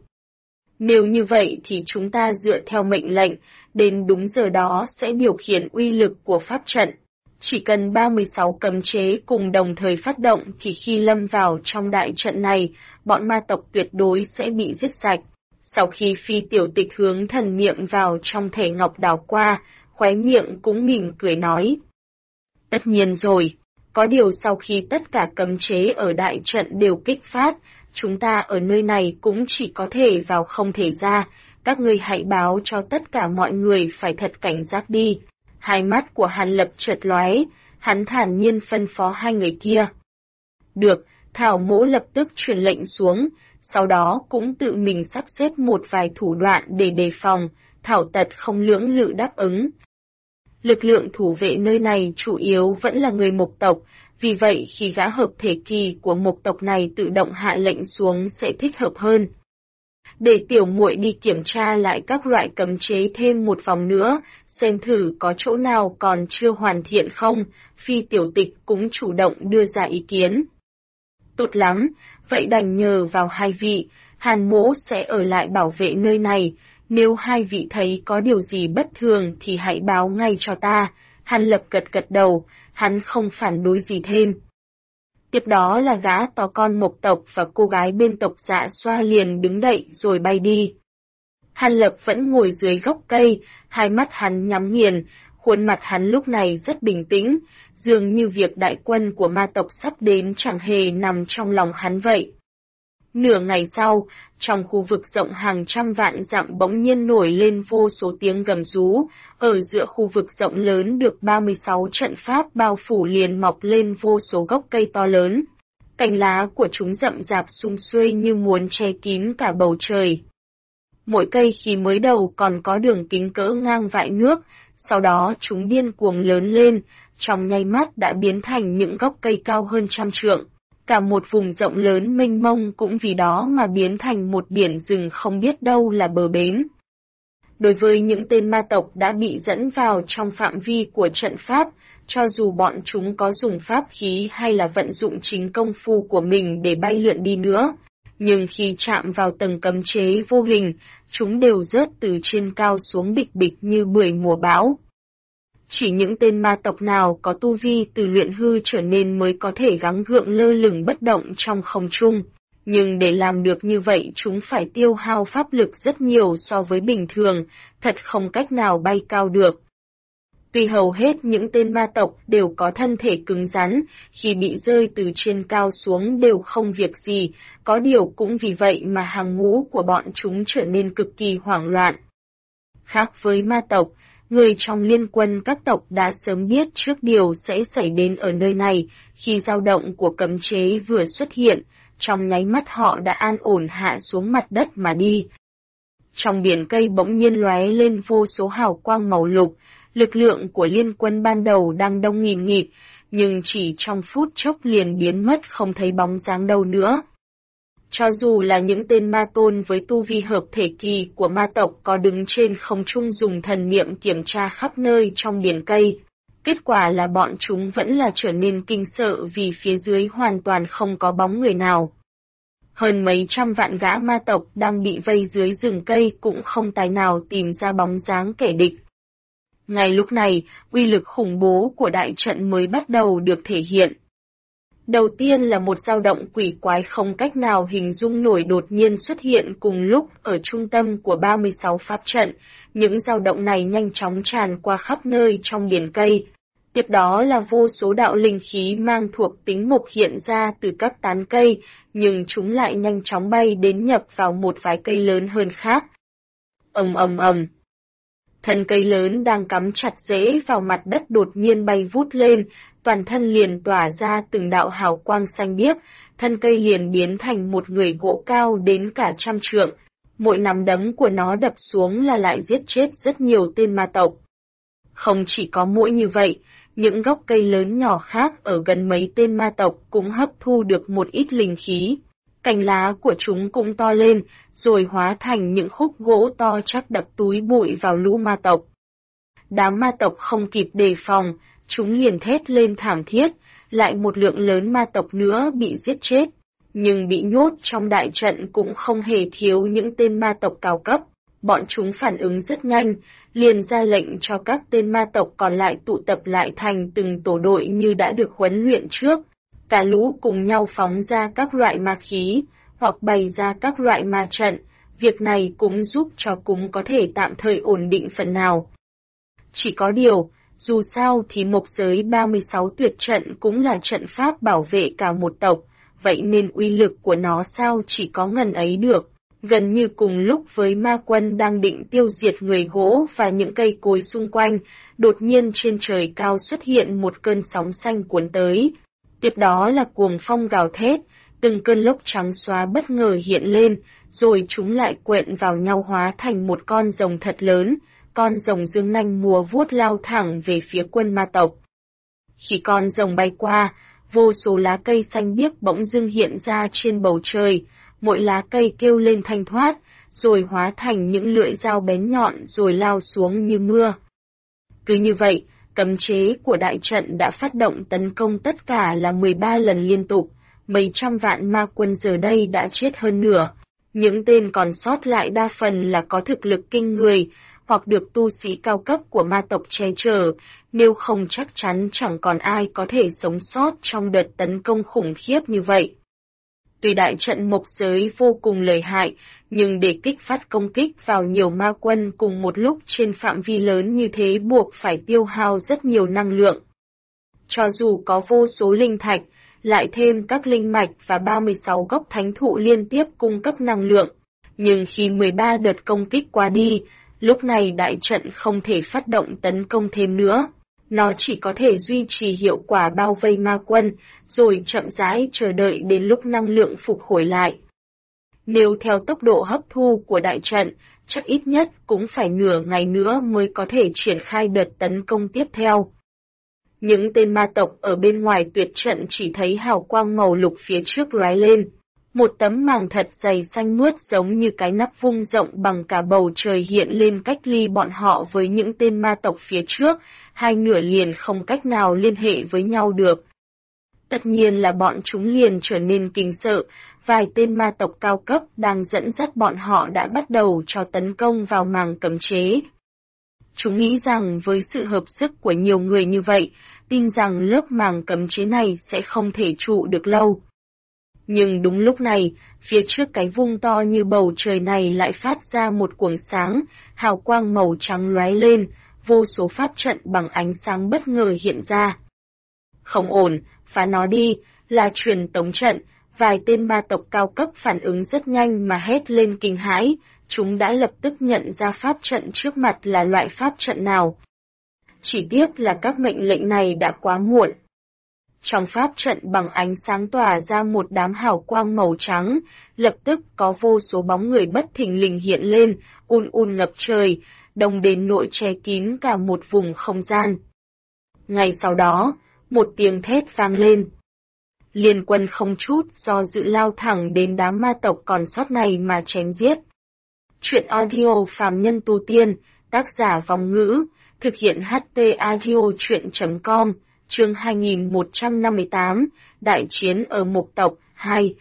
Nếu như vậy thì chúng ta dựa theo mệnh lệnh, đến đúng giờ đó sẽ điều khiển uy lực của pháp trận. Chỉ cần 36 cấm chế cùng đồng thời phát động thì khi lâm vào trong đại trận này, bọn ma tộc tuyệt đối sẽ bị giết sạch. Sau khi Phi Tiểu Tịch hướng thần niệm vào trong thẻ ngọc đảo qua, khóe miệng cũng mỉm cười nói. Tất nhiên rồi, có điều sau khi tất cả cấm chế ở đại trận đều kích phát, chúng ta ở nơi này cũng chỉ có thể vào không thể ra, các ngươi hãy báo cho tất cả mọi người phải thật cảnh giác đi. Hai mắt của Hàn Lập chợt lóe, hắn thản nhiên phân phó hai người kia. Được, Thảo Mỗ lập tức truyền lệnh xuống, sau đó cũng tự mình sắp xếp một vài thủ đoạn để đề phòng, Thảo Tật không lưỡng lự đáp ứng. Lực lượng thủ vệ nơi này chủ yếu vẫn là người Mộc tộc, vì vậy khi gã hợp thể kỳ của Mộc tộc này tự động hạ lệnh xuống sẽ thích hợp hơn. Để tiểu muội đi kiểm tra lại các loại cấm chế thêm một vòng nữa, xem thử có chỗ nào còn chưa hoàn thiện không, Phi Tiểu Tịch cũng chủ động đưa ra ý kiến. Tốt lắm, vậy đành nhờ vào hai vị, Hàn Mỗ sẽ ở lại bảo vệ nơi này, nếu hai vị thấy có điều gì bất thường thì hãy báo ngay cho ta. Hàn Lập gật gật đầu, hắn không phản đối gì thêm. Tiếp đó là gã to con Mộc tộc và cô gái bên tộc Dạ Xoa liền đứng dậy rồi bay đi. Hàn Lập vẫn ngồi dưới gốc cây, hai mắt hắn nhắm nghiền, khuôn mặt hắn lúc này rất bình tĩnh, dường như việc đại quân của ma tộc sắp đến chẳng hề nằm trong lòng hắn vậy. Nửa ngày sau, trong khu vực rộng hàng trăm vạn dặm bỗng nhiên nổi lên vô số tiếng gầm rú, ở giữa khu vực rộng lớn được 36 trận pháp bao phủ liền mọc lên vô số gốc cây to lớn. Cành lá của chúng rậm rạp sum xuê như muốn che kín cả bầu trời. Mỗi cây khi mới đầu còn có đường kính cỡ ngang vại nước, sau đó chúng điên cuồng lớn lên, trong nháy mắt đã biến thành những gốc cây cao hơn 100 trượng. Cả một vùng rộng lớn mênh mông cũng vì đó mà biến thành một biển rừng không biết đâu là bờ bến. Đối với những tên ma tộc đã bị dẫn vào trong phạm vi của trận pháp, cho dù bọn chúng có dùng pháp khí hay là vận dụng chính công phu của mình để bay lượn đi nữa, nhưng khi chạm vào tầng cấm chế vô hình, chúng đều rớt từ trên cao xuống bịch bịch như bưởi mùa bão. Chỉ những tên ma tộc nào có tu vi từ luyện hư trở nên mới có thể gắng gượng lơ lửng bất động trong không trung. Nhưng để làm được như vậy chúng phải tiêu hao pháp lực rất nhiều so với bình thường, thật không cách nào bay cao được. Tuy hầu hết những tên ma tộc đều có thân thể cứng rắn, khi bị rơi từ trên cao xuống đều không việc gì, có điều cũng vì vậy mà hàng ngũ của bọn chúng trở nên cực kỳ hoảng loạn. Khác với ma tộc, người trong liên quân các tộc đã sớm biết trước điều sẽ xảy đến ở nơi này, khi dao động của cấm chế vừa xuất hiện, trong nháy mắt họ đã an ổn hạ xuống mặt đất mà đi. Trong biển cây bỗng nhiên lóe lên vô số hào quang màu lục, lực lượng của liên quân ban đầu đang đông nghìn nghịt, nhưng chỉ trong phút chốc liền biến mất không thấy bóng dáng đâu nữa. Cho dù là những tên ma tôn với tu vi hợp thể kỳ của ma tộc có đứng trên không trung dùng thần niệm kiểm tra khắp nơi trong biển cây, kết quả là bọn chúng vẫn là trở nên kinh sợ vì phía dưới hoàn toàn không có bóng người nào. Hơn mấy trăm vạn gã ma tộc đang bị vây dưới rừng cây cũng không tài nào tìm ra bóng dáng kẻ địch. Ngay lúc này, uy lực khủng bố của đại trận mới bắt đầu được thể hiện. Đầu tiên là một dao động quỷ quái không cách nào hình dung nổi đột nhiên xuất hiện cùng lúc ở trung tâm của 36 pháp trận, những dao động này nhanh chóng tràn qua khắp nơi trong biển cây. Tiếp đó là vô số đạo linh khí mang thuộc tính mộc hiện ra từ các tán cây, nhưng chúng lại nhanh chóng bay đến nhập vào một vài cây lớn hơn khác. Ầm ầm ầm. Thân cây lớn đang cắm chặt rễ vào mặt đất đột nhiên bay vút lên, toàn thân liền tỏa ra từng đạo hào quang xanh biếc, thân cây liền biến thành một người gỗ cao đến cả 100 trượng. Mỗi nắm đấm của nó đập xuống là lại giết chết rất nhiều tên ma tộc. Không chỉ có mỗi như vậy, những gốc cây lớn nhỏ khác ở gần mấy tên ma tộc cũng hấp thu được một ít linh khí. Cành lá của chúng cũng to lên, rồi hóa thành những khúc gỗ to chắc đập túi bụi vào lũ ma tộc. Đám ma tộc không kịp đề phòng, chúng liền thét lên thảm thiết, lại một lượng lớn ma tộc nữa bị giết chết. Nhưng bị nhốt trong đại trận cũng không hề thiếu những tên ma tộc cao cấp. Bọn chúng phản ứng rất nhanh, liền ra lệnh cho các tên ma tộc còn lại tụ tập lại thành từng tổ đội như đã được huấn luyện trước. Cả lũ cùng nhau phóng ra các loại ma khí, hoặc bày ra các loại ma trận, việc này cũng giúp cho chúng có thể tạm thời ổn định phần nào. Chỉ có điều, dù sao thì mộc giới 36 tuyệt trận cũng là trận pháp bảo vệ cả một tộc, vậy nên uy lực của nó sao chỉ có ngần ấy được. Gần như cùng lúc với ma quân đang định tiêu diệt người gỗ và những cây cối xung quanh, đột nhiên trên trời cao xuất hiện một cơn sóng xanh cuốn tới. Tiếp đó là cuồng phong gào thét, từng cơn lốc trắng xóa bất ngờ hiện lên, rồi chúng lại quện vào nhau hóa thành một con rồng thật lớn, con rồng dương nanh múa vuốt lao thẳng về phía quân ma tộc. Khi con rồng bay qua, vô số lá cây xanh biếc bỗng dưng hiện ra trên bầu trời, mỗi lá cây kêu lên thanh thoát, rồi hóa thành những lưỡi dao bén nhọn rồi lao xuống như mưa. Cứ như vậy, cấm chế của đại trận đã phát động tấn công tất cả là 13 lần liên tục, mấy trăm vạn ma quân giờ đây đã chết hơn nửa. Những tên còn sót lại đa phần là có thực lực kinh người, hoặc được tu sĩ cao cấp của ma tộc che chở, nếu không chắc chắn chẳng còn ai có thể sống sót trong đợt tấn công khủng khiếp như vậy. Tuy đại trận mộc giới vô cùng lợi hại, nhưng để kích phát công kích vào nhiều ma quân cùng một lúc trên phạm vi lớn như thế buộc phải tiêu hao rất nhiều năng lượng. Cho dù có vô số linh thạch, lại thêm các linh mạch và 36 gốc thánh thụ liên tiếp cung cấp năng lượng, nhưng khi 13 đợt công kích qua đi, lúc này đại trận không thể phát động tấn công thêm nữa. Nó chỉ có thể duy trì hiệu quả bao vây ma quân, rồi chậm rãi chờ đợi đến lúc năng lượng phục hồi lại. Nếu theo tốc độ hấp thu của đại trận, chắc ít nhất cũng phải nửa ngày nữa mới có thể triển khai đợt tấn công tiếp theo. Những tên ma tộc ở bên ngoài tuyệt trận chỉ thấy hào quang màu lục phía trước lóe lên. Một tấm màng thật dày xanh mướt giống như cái nắp vung rộng bằng cả bầu trời hiện lên cách ly bọn họ với những tên ma tộc phía trước, hai nửa liền không cách nào liên hệ với nhau được. Tất nhiên là bọn chúng liền trở nên kinh sợ, vài tên ma tộc cao cấp đang dẫn dắt bọn họ đã bắt đầu cho tấn công vào màng cấm chế. Chúng nghĩ rằng với sự hợp sức của nhiều người như vậy, tin rằng lớp màng cấm chế này sẽ không thể trụ được lâu. Nhưng đúng lúc này, phía trước cái vung to như bầu trời này lại phát ra một cuồng sáng, hào quang màu trắng lóe lên, vô số pháp trận bằng ánh sáng bất ngờ hiện ra. Không ổn, phá nó đi, là truyền tống trận, vài tên ma tộc cao cấp phản ứng rất nhanh mà hét lên kinh hãi, chúng đã lập tức nhận ra pháp trận trước mặt là loại pháp trận nào. Chỉ tiếc là các mệnh lệnh này đã quá muộn. Trong pháp trận bằng ánh sáng tỏa ra một đám hào quang màu trắng, lập tức có vô số bóng người bất thình lình hiện lên, ngập trời, đông đến nỗi che kín cả một vùng không gian. Ngay sau đó, một tiếng thét vang lên. Liên Quân không chút do dự lao thẳng đến đám ma tộc còn sót này mà chém giết. Chuyện audio phàm nhân tu tiên, tác giả Vong Ngữ, thực hiện HT audio.com, chương 2158, Đại chiến ở Mộc tộc 2.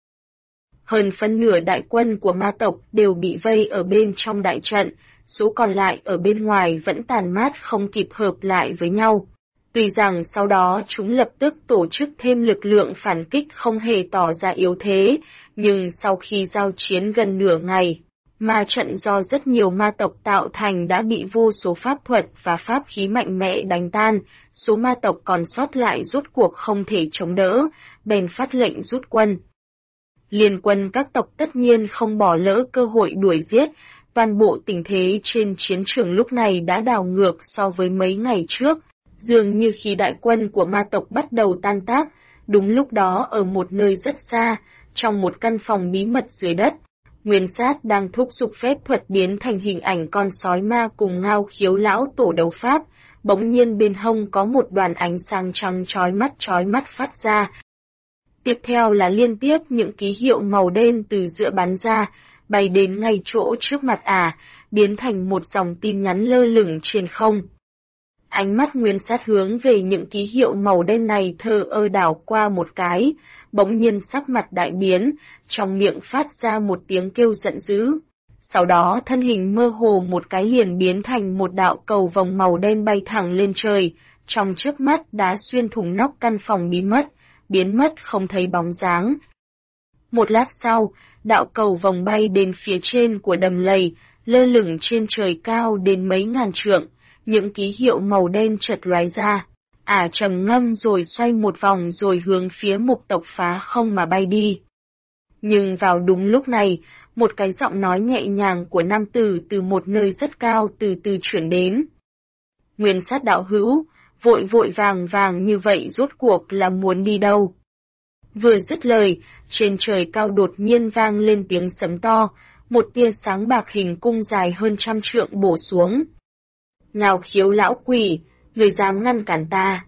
Hơn phân nửa đại quân của ma tộc đều bị vây ở bên trong đại trận, số còn lại ở bên ngoài vẫn tàn mát không kịp hợp lại với nhau. Tuy rằng sau đó chúng lập tức tổ chức thêm lực lượng phản kích không hề tỏ ra yếu thế, nhưng sau khi giao chiến gần nửa ngày, ma trận do rất nhiều ma tộc tạo thành đã bị vô số pháp thuật và pháp khí mạnh mẽ đánh tan, số ma tộc còn sót lại rốt cuộc không thể chống đỡ, bèn phát lệnh rút quân. Liên quân các tộc tất nhiên không bỏ lỡ cơ hội đuổi giết, toàn bộ tình thế trên chiến trường lúc này đã đảo ngược so với mấy ngày trước. Dường như khi đại quân của ma tộc bắt đầu tan tác, đúng lúc đó ở một nơi rất xa, trong một căn phòng bí mật dưới đất, Nguyên Sát đang thúc giục phép thuật biến thành hình ảnh con sói ma cùng Ngao Khiếu lão tổ đấu pháp, bỗng nhiên bên hông có một đoàn ánh sáng trắng chói mắt phát ra. Tiếp theo là liên tiếp những ký hiệu màu đen từ giữa bắn ra, bay đến ngay chỗ trước mặt biến thành một dòng tin nhắn lơ lửng trên không. Ánh mắt Nguyên Sát hướng về những ký hiệu màu đen này thờ ơ đảo qua một cái, bỗng nhiên sắc mặt đại biến, trong miệng phát ra một tiếng kêu giận dữ. Sau đó thân hình mơ hồ một cái liền biến thành một đạo cầu vồng màu đen bay thẳng lên trời, trong chớp mắt đã xuyên thủng nóc căn phòng bí mật, biến mất không thấy bóng dáng. Một lát sau, đạo cầu vồng bay đến phía trên của đầm lầy, lơ lửng trên trời cao đến mấy ngàn trượng. Những ký hiệu màu đen chợt lóe ra, trầm ngâm rồi xoay một vòng rồi hướng phía Mộc tộc phá không mà bay đi. Nhưng vào đúng lúc này, một cái giọng nói nhẹ nhàng của nam tử từ một nơi rất cao từ từ chuyển đến. Nguyên Sát đạo hữu, vội vàng như vậy rốt cuộc là muốn đi đâu? Vừa dứt lời, trên trời cao đột nhiên vang lên tiếng sấm to, một tia sáng bạc hình cung dài hơn 100 trượng bổ xuống. Ngao Khiếu lão quỷ, người dám ngăn cản ta.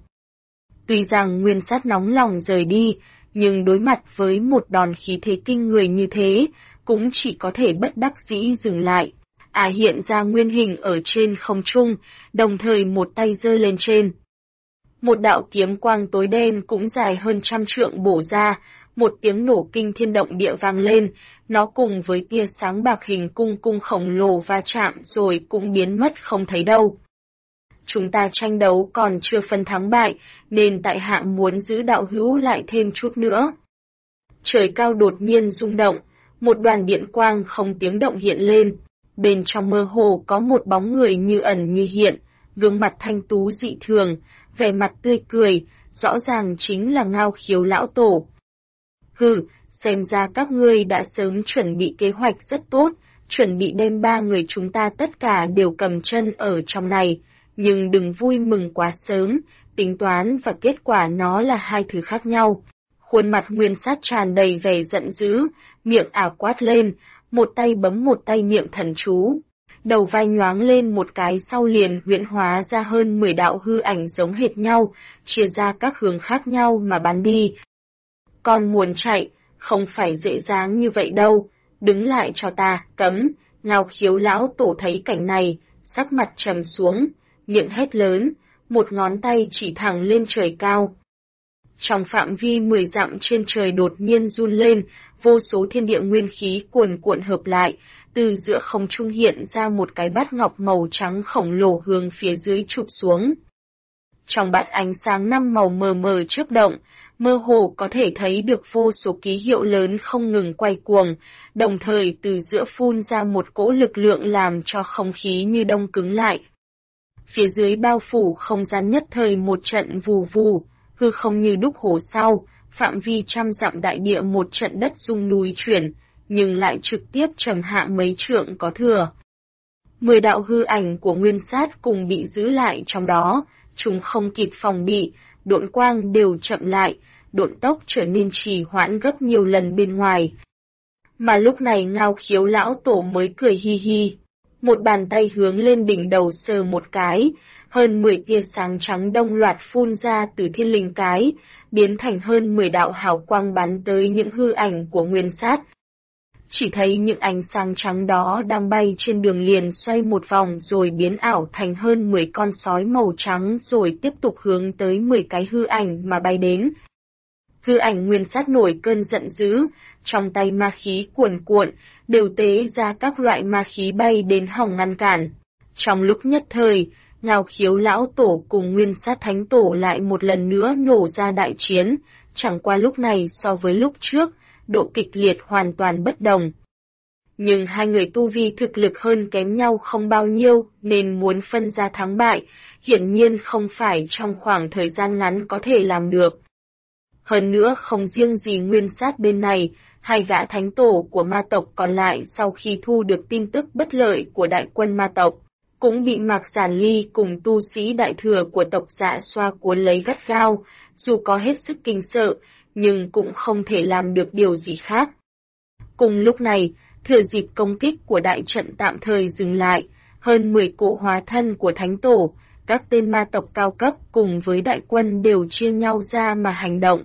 Tuy rằng Nguyên Sát nóng lòng rời đi, nhưng đối mặt với một đòn khí thế kinh người như thế, cũng chỉ có thể bất đắc dĩ dừng lại. Hiện ra nguyên hình ở trên không trung, đồng thời một tay giơ lên trên. Một đạo kiếm quang tối đen cũng dài hơn 100 trượng bổ ra, một tiếng nổ kinh thiên động địa vang lên, nó cùng với tia sáng bạc hình cung khổng lồ va chạm rồi cũng biến mất không thấy đâu. Chúng ta tranh đấu còn chưa phân thắng bại, nên tại hạ muốn giữ đạo hữu lại thêm chút nữa. Trời cao đột nhiên rung động, một đoàn điện quang không tiếng động hiện lên, bên trong mơ hồ có một bóng người như ẩn như hiện, gương mặt thanh tú dị thường, vẻ mặt tươi cười, rõ ràng chính là Ngao Khiếu lão tổ. Xem ra các ngươi đã sớm chuẩn bị kế hoạch rất tốt, chuẩn bị đem 3 người chúng ta tất cả đều cầm chân ở trong này, nhưng đừng vui mừng quá sớm, tính toán và kết quả nó là hai thứ khác nhau. Khuôn mặt Nguyên Sát tràn đầy vẻ giận dữ, miệng ảo quát lên, một tay bấm một tay niệm thần chú. Đầu vai nhoáng lên một cái sau liền huyễn hóa ra hơn 10 đạo hư ảnh giống hệt nhau, chia ra các hướng khác nhau mà bắn đi. Con muốn chạy, không phải dễ dàng như vậy đâu, đứng lại cho ta, cấm. Ngao Khiếu lão tổ thấy cảnh này, sắc mặt trầm xuống, miệng hét lớn, một ngón tay chỉ thẳng lên trời cao. Trong phạm vi 10 dặm trên trời đột nhiên run lên, vô số thiên địa nguyên khí cuồn cuộn hợp lại, từ giữa không trung hiện ra một cái bát ngọc màu trắng khổng lồ hướng phía dưới chụp xuống. Trong bát ánh sáng 5 màu mờ mờ chớp động, mơ hồ có thể thấy được vô số ký hiệu lớn không ngừng quay cuồng, đồng thời từ giữa phun ra một cỗ lực lượng làm cho không khí như đông cứng lại. Phía dưới bao phủ không gian nhất thời một trận vù vù, hư không như đúc hố sau, phạm vi trăm dặm đại địa một trận đất rung núi chuyển, nhưng lại trực tiếp trầm hạ mấy trượng có thừa. 10 đạo hư ảnh của Nguyên Sát cùng bị giữ lại trong đó, chúng không kịp phòng bị, độn quang đều chậm lại, độn tốc trở nên trì hoãn gấp nhiều lần bên ngoài. Mà lúc này Ngao Khiếu lão tổ mới cười hi hi, một bàn tay hướng lên đỉnh đầu sờ một cái, hơn 10 tia sáng trắng đông loạt phun ra từ thiên linh cái, biến thành hơn 10 đạo hào quang bắn tới những hư ảnh của Nguyên Sát. Chỉ thấy những ánh sáng trắng đó đang bay trên đường liền xoay một vòng rồi biến ảo thành hơn 10 con sói màu trắng rồi tiếp tục hướng tới 10 cái hư ảnh mà bay đến. Hư ảnh Nguyên Sát nổi cơn giận dữ, trong tay ma khí cuồn cuộn, đều tế ra các loại ma khí bay đến hòng ngăn cản. Trong lúc nhất thời, Ngao Khiếu lão tổ cùng Nguyên Sát thánh tổ lại một lần nữa nổ ra đại chiến, chẳng qua lúc này so với lúc trước, độ kịch liệt hoàn toàn bất đồng. Nhưng hai người tu vi thực lực hơn kém nhau không bao nhiêu nên muốn phân ra thắng bại, hiển nhiên không phải trong khoảng thời gian ngắn có thể làm được. Hơn nữa không riêng gì Nguyên Sát bên này, hai gã thánh tổ của ma tộc còn lại sau khi thu được tin tức bất lợi của đại quân ma tộc, cũng bị Mạc Giản Ly cùng tu sĩ đại thừa của tộc Dạ Xoa cuốn lấy gắt gao, dù có hết sức kinh sợ, nhưng cũng không thể làm được điều gì khác. Cùng lúc này, thừa dịp công kích của đại trận tạm thời dừng lại, hơn 10 cỗ hóa thân của thánh tổ, các tên ma tộc cao cấp cùng với đại quân đều chia nhau ra mà hành động.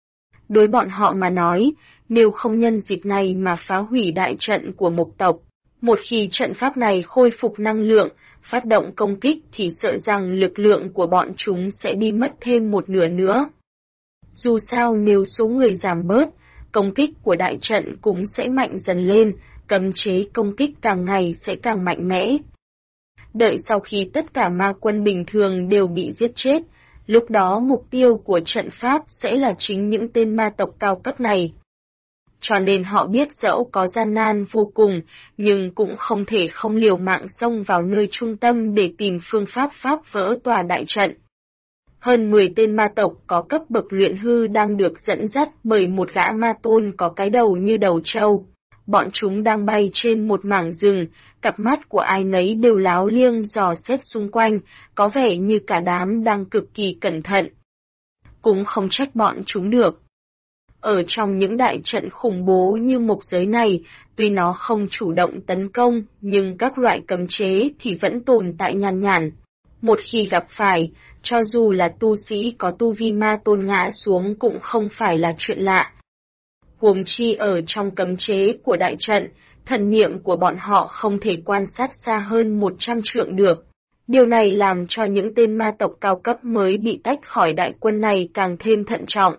Đối bọn họ mà nói, nếu không nhân dịp này mà phá hủy đại trận của Mộc tộc, một khi trận pháp này khôi phục năng lượng, phát động công kích thì sợ rằng lực lượng của bọn chúng sẽ đi mất thêm một nửa nữa. Dù sao nếu số người giảm bớt, công kích của đại trận cũng sẽ mạnh dần lên, cấm chế công kích càng ngày sẽ càng mạnh mẽ. Đợi sau khi tất cả ma quân bình thường đều bị giết chết, lúc đó mục tiêu của trận pháp sẽ là chính những tên ma tộc cao cấp này. Cho nên họ biết dẫu có gian nan vô cùng, nhưng cũng không thể không liều mạng xông vào nơi trung tâm để tìm phương pháp phá vỡ tòa đại trận. Hơn 10 tên ma tộc có cấp bậc luyện hư đang được dẫn dắt bởi một gã ma tôn có cái đầu như đầu trâu. Bọn chúng đang bay trên một mảng rừng, cặp mắt của ai nấy đều láo liêng dò xét xung quanh, có vẻ như cả đám đang cực kỳ cẩn thận. Cũng không trách bọn chúng được. Ở trong những đại trận khủng bố như mộc giới này, tuy nó không chủ động tấn công, nhưng các loại cấm chế thì vẫn tồn tại nhàn nhản. Một khi gặp phải, cho dù là tu sĩ có tu vi ma tôn ngã xuống cũng không phải là chuyện lạ. Huống chi ở trong cấm chế của đại trận, thần niệm của bọn họ không thể quan sát xa hơn 100 trượng được. Điều này làm cho những tên ma tộc cao cấp mới bị tách khỏi đại quân này càng thêm thận trọng.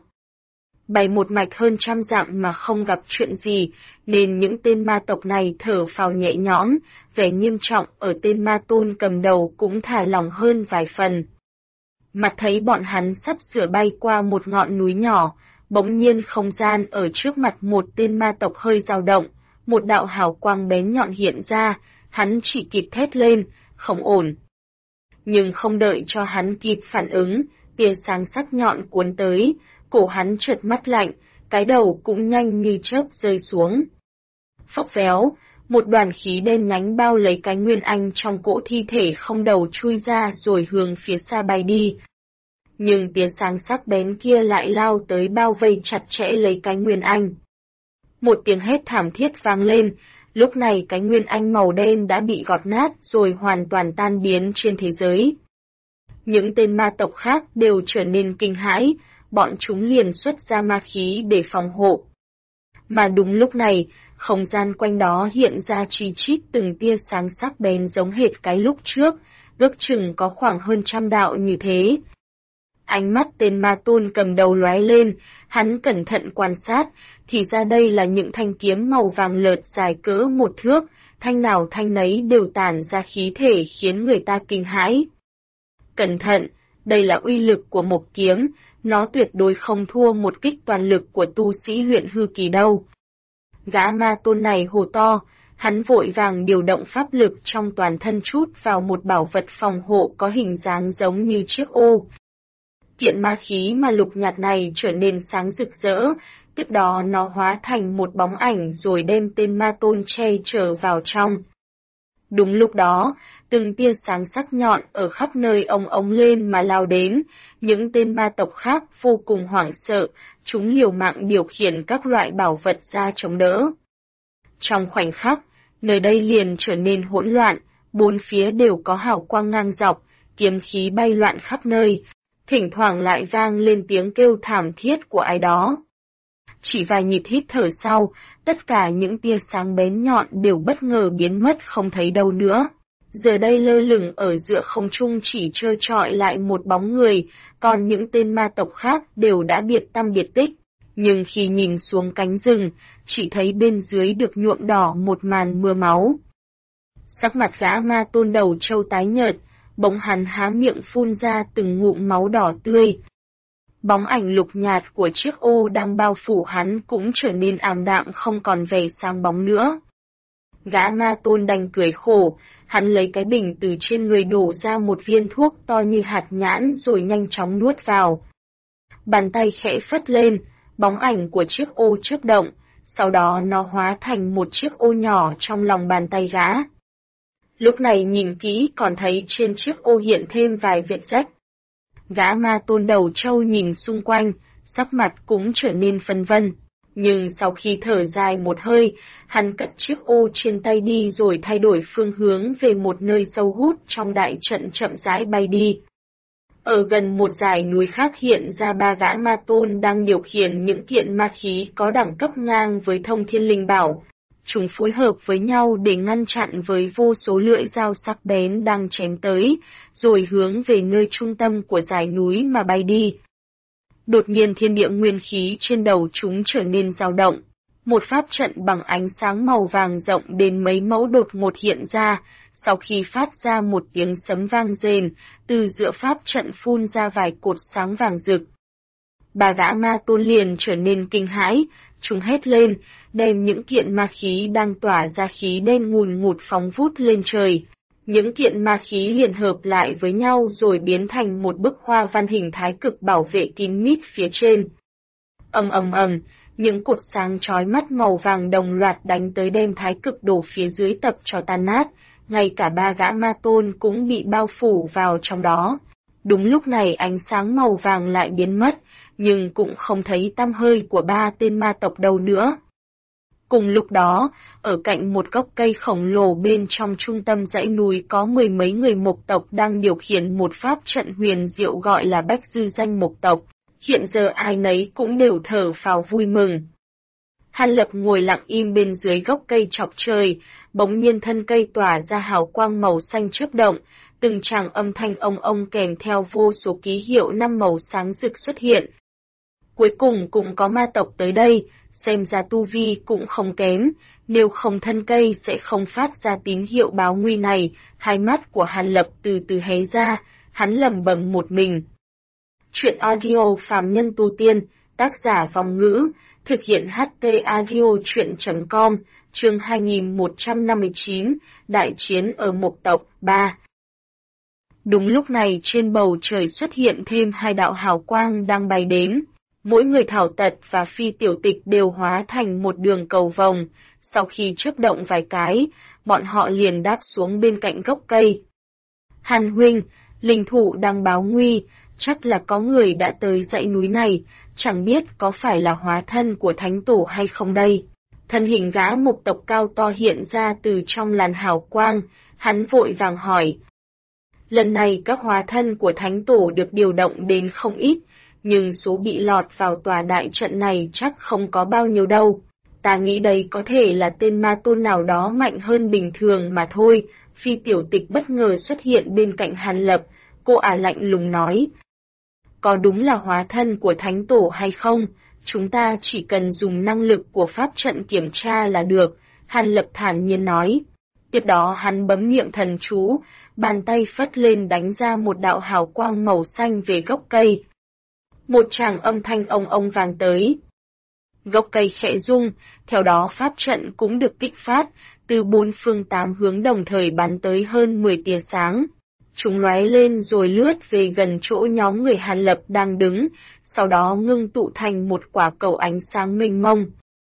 Bay một mạch hơn 100 dặm mà không gặp chuyện gì, nên những tên ma tộc này thở phào nhẹ nhõm, vẻ nghiêm trọng ở tên ma tôn cầm đầu cũng thả lỏng hơn vài phần. Mặt thấy bọn hắn sắp sửa bay qua một ngọn núi nhỏ, bỗng nhiên không gian ở trước mặt một tên ma tộc hơi dao động, một đạo hào quang bén nhọn hiện ra, hắn chỉ kịp thét lên, không ổn. Nhưng không đợi cho hắn kịp phản ứng, tia sáng sắc nhọn cuốn tới, cổ hắn chợt mắt lạnh, cái đầu cũng nhanh như chớp rơi xuống. Phốc véo, một đoàn khí đen nhánh bao lấy cái nguyên anh trong cỗ thi thể không đầu chui ra rồi hướng phía xa bay đi. nhưng tia sáng sắc bén kia lại lao tới bao vây chặt chẽ lấy cái Nguyên Anh. Một tiếng hét thảm thiết vang lên, lúc này cái Nguyên Anh màu đen đã bị gọt nát rồi hoàn toàn tan biến trên thế giới. Những tên ma tộc khác đều trở nên kinh hãi, bọn chúng liền xuất ra ma khí để phòng hộ. Mà đúng lúc này, không gian quanh đó hiện ra chi chít từng tia sáng sắc bén giống hệt cái lúc trước, ước chừng có khoảng hơn 100 đạo như thế. Ánh mắt tên ma tôn cầm đầu lóe lên, hắn cẩn thận quan sát, thì ra đây là những thanh kiếm màu vàng lợt dài cỡ 1 thước, thanh nào thanh nấy đều tản ra khí thể khiến người ta kinh hãi. Cẩn thận, đây là uy lực của một kiếm, nó tuyệt đối không thua một kích toàn lực của tu sĩ luyện hư kỳ đâu. Gã ma tôn này hô to, hắn vội vàng điều động pháp lực trong toàn thân trút vào một bảo vật phòng hộ có hình dáng giống như chiếc ô. Kiện ma khí mà lục nhạt này trở nên sáng rực rỡ, tiếp đó nó hóa thành một bóng ảnh rồi đem tên ma tôn che chở vào trong. Đúng lúc đó, từng tia sáng sắc nhọn ở khắp nơi ống lên mà lao đến, những tên ma tộc khác vô cùng hoảng sợ, chúng liều mạng điều khiển các loại bảo vật ra chống đỡ. Trong khoảnh khắc, nơi đây liền trở nên hỗn loạn, bốn phía đều có hào quang ngang dọc, kiếm khí bay loạn khắp nơi, thỉnh thoảng lại vang lên tiếng kêu thảm thiết của ai đó. Chỉ vài nhịp hít thở sau, tất cả những tia sáng bén nhọn đều bất ngờ biến mất không thấy đâu nữa. Giờ đây lơ lửng ở giữa không trung chỉ trơ trọi lại một bóng người, còn những tên ma tộc khác đều đã biệt tăm biệt tích. Nhưng khi nhìn xuống cánh rừng, chỉ thấy bên dưới được nhuộm đỏ một màn mưa máu. Sắc mặt gã ma tôn đầu trâu tái nhợt, bỗng hắn há miệng phun ra từng ngụm máu đỏ tươi. Bóng ảnh lục nhạt của chiếc ô đang bao phủ hắn cũng trở nên ảm đạm không còn vẻ sáng bóng nữa. Gã ma tôn đành cười khổ, hắn lấy cái bình từ trên người đổ ra một viên thuốc to như hạt nhãn rồi nhanh chóng nuốt vào. Bàn tay khẽ phất lên, bóng ảnh của chiếc ô chớp động, sau đó nó hóa thành một chiếc ô nhỏ trong lòng bàn tay gã. Lúc này nhìn kỹ còn thấy trên chiếc ô hiện thêm vài vết rách. Gã ma tôn đầu trâu nhìn xung quanh, sắc mặt cũng trở nên phân vân. Nhưng sau khi thở dài một hơi, hắn cất chiếc ô trên tay đi rồi thay đổi phương hướng về một nơi sâu hút trong đại trận chậm rãi bay đi. Ở gần một dải núi khác hiện ra ba gã ma tôn đang điều khiển những kiện ma khí có đẳng cấp ngang với thông thiên linh bảo. Chúng phối hợp với nhau để ngăn chặn với vô số lưỡi dao sắc bén đang chém tới, rồi hướng về nơi trung tâm của dải núi mà bay đi. Đột nhiên thiên địa nguyên khí trên đầu chúng trở nên dao động. Một pháp trận bằng ánh sáng màu vàng rộng đến mấy mẫu đột ngột hiện ra, sau khi phát ra một tiếng sấm vang rền, từ giữa pháp trận phun ra vài cột sáng vàng rực. Ba gã ma tôn liền trở nên kinh hãi, chúng hét lên, đem những kiện ma khí đang tỏa ra khí đen ngùn ngụt phóng vút lên trời. Những kiện ma khí liền hợp lại với nhau rồi biến thành một bức hoa văn hình thái cực bảo vệ kín mít phía trên. Ầm, những cột sáng chói mắt màu vàng đồng loạt đánh tới đem thái cực đổ phía dưới tập cho tan nát, ngay cả ba gã ma tôn cũng bị bao phủ vào trong đó. Đúng lúc này ánh sáng màu vàng lại biến mất, nhưng cũng không thấy tăm hơi của ba tên ma tộc đâu nữa. Cùng lúc đó, ở cạnh một gốc cây khổng lồ bên trong trung tâm dãy núi có mười mấy người mộc tộc đang điều khiển một pháp trận huyền diệu gọi là Bách Dư Danh Mộc Tộc. Hiện giờ ai nấy cũng đều thở phào vui mừng. Hàn Lập ngồi lặng im bên dưới gốc cây chọc trời, bỗng nhiên thân cây tỏa ra hào quang màu xanh chớp động, từng tràng âm thanh ông kèm theo vô số ký hiệu 5 màu sáng rực xuất hiện. Cuối cùng cũng có ma tộc tới đây, xem ra tu vi cũng không kém, nếu không thân cây sẽ không phát ra tín hiệu báo nguy này. Hai mắt của Hàn Lập từ từ hé ra, hắn lẩm bẩm một mình. Chuyện audio phàm nhân tu tiên, tác giả Vong Ngữ, thực hiện HT Audio Chuyện.com, chương 2159, Đại chiến ở Mộc Tộc 3. Đúng lúc này trên bầu trời xuất hiện thêm hai đạo hào quang đang bay đến. Mỗi người Thảo Tật và Phi Tiểu Tịch đều hóa thành một đường cầu vồng, sau khi chớp động vài cái, bọn họ liền đáp xuống bên cạnh gốc cây. Hàn huynh, Linh thủ đang báo nguy, chắc là có người đã tới dãy núi này, chẳng biết có phải là hóa thân của thánh tổ hay không đây. Thân hình gã mộc tộc cao to hiện ra từ trong làn hào quang, hắn vội vàng hỏi. Lần này các hóa thân của thánh tổ được điều động đến không ít, nhưng số bị lọt vào tòa đại trận này chắc không có bao nhiêu đâu. Ta nghĩ đây có thể là tên ma tôn nào đó mạnh hơn bình thường mà thôi. Phi tiểu tịch bất ngờ xuất hiện bên cạnh Hàn Lập, cô ả lạnh lùng nói. Có đúng là hóa thân của thánh tổ hay không? Chúng ta chỉ cần dùng năng lực của pháp trận kiểm tra là được, Hàn Lập thản nhiên nói. Tiếp đó hắn bấm niệm thần chú, bàn tay phất lên đánh ra một đạo hào quang màu xanh về gốc cây. Một tràng âm thanh ông ông vang tới. Gốc cây khẽ rung, theo đó pháp trận cũng được kích phát, từ 4 phương 8 hướng đồng thời bắn tới hơn 10 tia sáng. Chúng lóe lên rồi lướt về gần chỗ nhóm người Hàn Lập đang đứng, sau đó ngưng tụ thành một quả cầu ánh sáng mênh mông.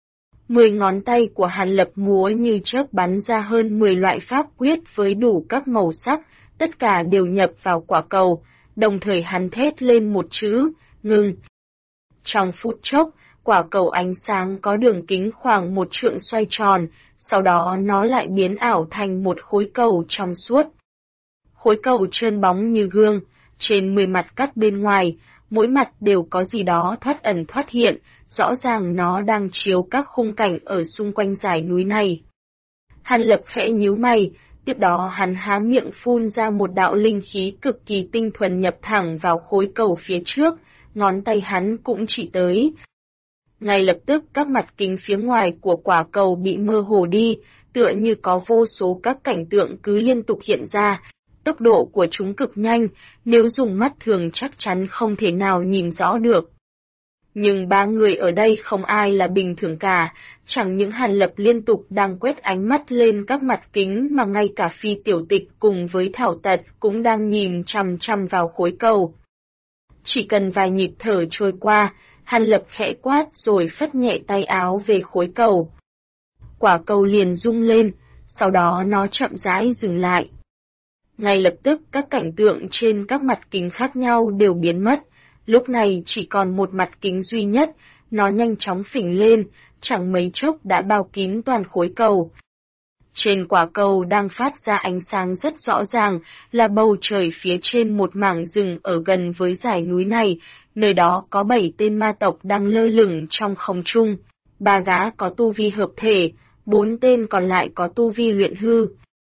10 ngón tay của Hàn Lập múa như chớp bắn ra hơn 10 loại pháp quyết với đủ các màu sắc, tất cả đều nhập vào quả cầu, đồng thời hắn thét lên một chữ, ngừng. Trong phút chốc, quả cầu ánh sáng có đường kính khoảng 1 trượng xoay tròn, sau đó nó lại biến ảo thành một khối cầu trong suốt. Khối cầu trơn bóng như gương, trên 10 mặt cắt bên ngoài, mỗi mặt đều có gì đó thoát ẩn thoát hiện, rõ ràng nó đang chiếu các khung cảnh ở xung quanh dải núi này. Hàn Lập khẽ nhíu mày, tiếp đó hắn há miệng phun ra một đạo linh khí cực kỳ tinh thuần nhập thẳng vào khối cầu phía trước, ngón tay hắn cũng chỉ tới. Ngay lập tức các mặt kính phía ngoài của quả cầu bị mơ hồ đi, tựa như có vô số các cảnh tượng cứ liên tục hiện ra. Tốc độ của chúng cực nhanh, nếu dùng mắt thường chắc chắn không thể nào nhìn rõ được. Nhưng 3 người ở đây không ai là bình thường cả, chẳng những Hàn Lập liên tục đang quét ánh mắt lên các mặt kính mà ngay cả Phi Tiểu Tịch cùng với Thảo Tật cũng đang nhìn chằm chằm vào khối cầu. Chỉ cần vài nhịp thở trôi qua, Hàn Lập khẽ quát rồi phất nhẹ tay áo về khối cầu. Quả cầu liền rung lên, sau đó nó chậm rãi dừng lại. Ngay lập tức các cảnh tượng trên các mặt kính khác nhau đều biến mất, lúc này chỉ còn một mặt kính duy nhất, nó nhanh chóng phình lên, chẳng mấy chốc đã bao kín toàn khối cầu. Trên quả cầu đang phát ra ánh sáng rất rõ ràng, là bầu trời phía trên một mảng rừng ở gần với dải núi này, nơi đó có 7 tên ma tộc đang lơ lửng trong không trung. 3 gã có tu vi hợp thể, 4 tên còn lại có tu vi luyện hư.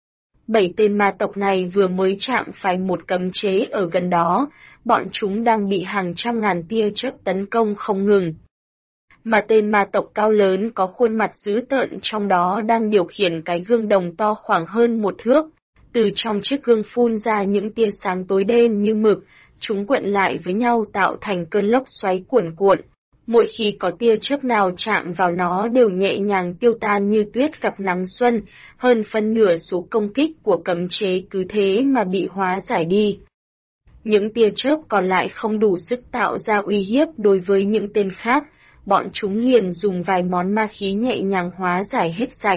7 tên ma tộc này vừa mới chạm phải một cấm chế ở gần đó, bọn chúng đang bị hàng trăm ngàn tia chớp tấn công không ngừng. Mà tên ma tộc cao lớn có khuôn mặt dữ tợn trong đó đang điều khiển cái gương đồng to khoảng hơn 1 thước. Từ trong chiếc gương phun ra những tia sáng tối đen như mực, chúng quện lại với nhau tạo thành cơn lốc xoáy cuồn cuộn. Mỗi khi có tia chớp nào chạm vào nó đều nhẹ nhàng tiêu tan như tuyết gặp nắng xuân, hơn phân nửa số công kích của cấm chế cứ thế mà bị hóa giải đi. Những tia chớp còn lại không đủ sức tạo ra uy hiếp đối với những tên khác, bọn chúng liền dùng vài món ma khí nhẹ nhàng hóa giải hết sạch.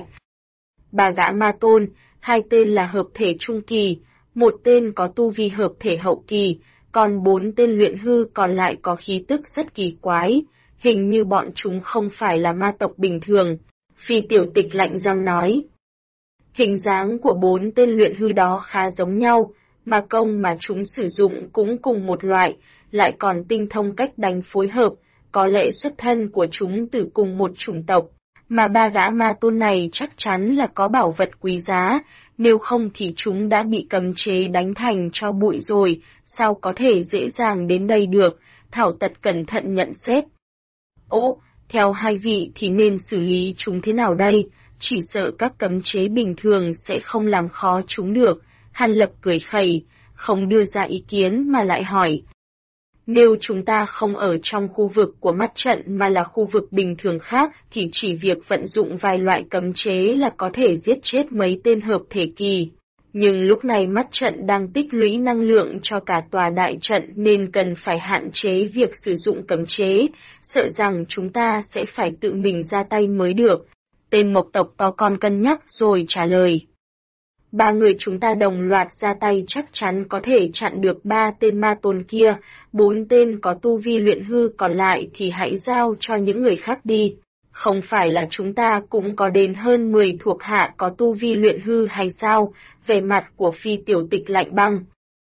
3 gã ma tôn, 2 tên là hợp thể trung kỳ, 1 tên có tu vi hợp thể hậu kỳ, còn 4 tên luyện hư còn lại có khí tức rất kỳ quái, hình như bọn chúng không phải là ma tộc bình thường. Phi Tiểu Tịch lạnh răng nói. Hình dáng của 4 tên luyện hư đó khá giống nhau, mà công mà chúng sử dụng cũng cùng một loại, lại còn tinh thông cách đánh phối hợp, có lẽ xuất thân của chúng từ cùng một chủng tộc. Mà 3 gã ma tôn này chắc chắn là có bảo vật quý giá, nếu không thì chúng đã bị cấm chế đánh thành cho bụi rồi, sao có thể dễ dàng đến đây được, Thảo Tật cẩn thận nhận xét. Ồ, theo hai vị thì nên xử lý chúng thế nào đây, chỉ sợ các cấm chế bình thường sẽ không làm khó chúng được, Hàn Lập cười khẩy, không đưa ra ý kiến mà lại hỏi. Nếu chúng ta không ở trong khu vực của mắt trận mà là khu vực bình thường khác thì chỉ việc vận dụng vài loại cấm chế là có thể giết chết mấy tên hợp thể kỳ. Nhưng lúc này mắt trận đang tích lũy năng lượng cho cả tòa đại trận nên cần phải hạn chế việc sử dụng cấm chế, sợ rằng chúng ta sẽ phải tự mình ra tay mới được. Tên mộc tộc to con cân nhắc rồi trả lời. Ba người chúng ta đồng loạt ra tay chắc chắn có thể chặn được 3 tên ma tôn kia, 4 tên có tu vi luyện hư còn lại thì hãy giao cho những người khác đi. Không phải là chúng ta cũng có đến hơn 10 thuộc hạ có tu vi luyện hư hay sao? Về mặt của Phi Tiểu Tịch lạnh băng.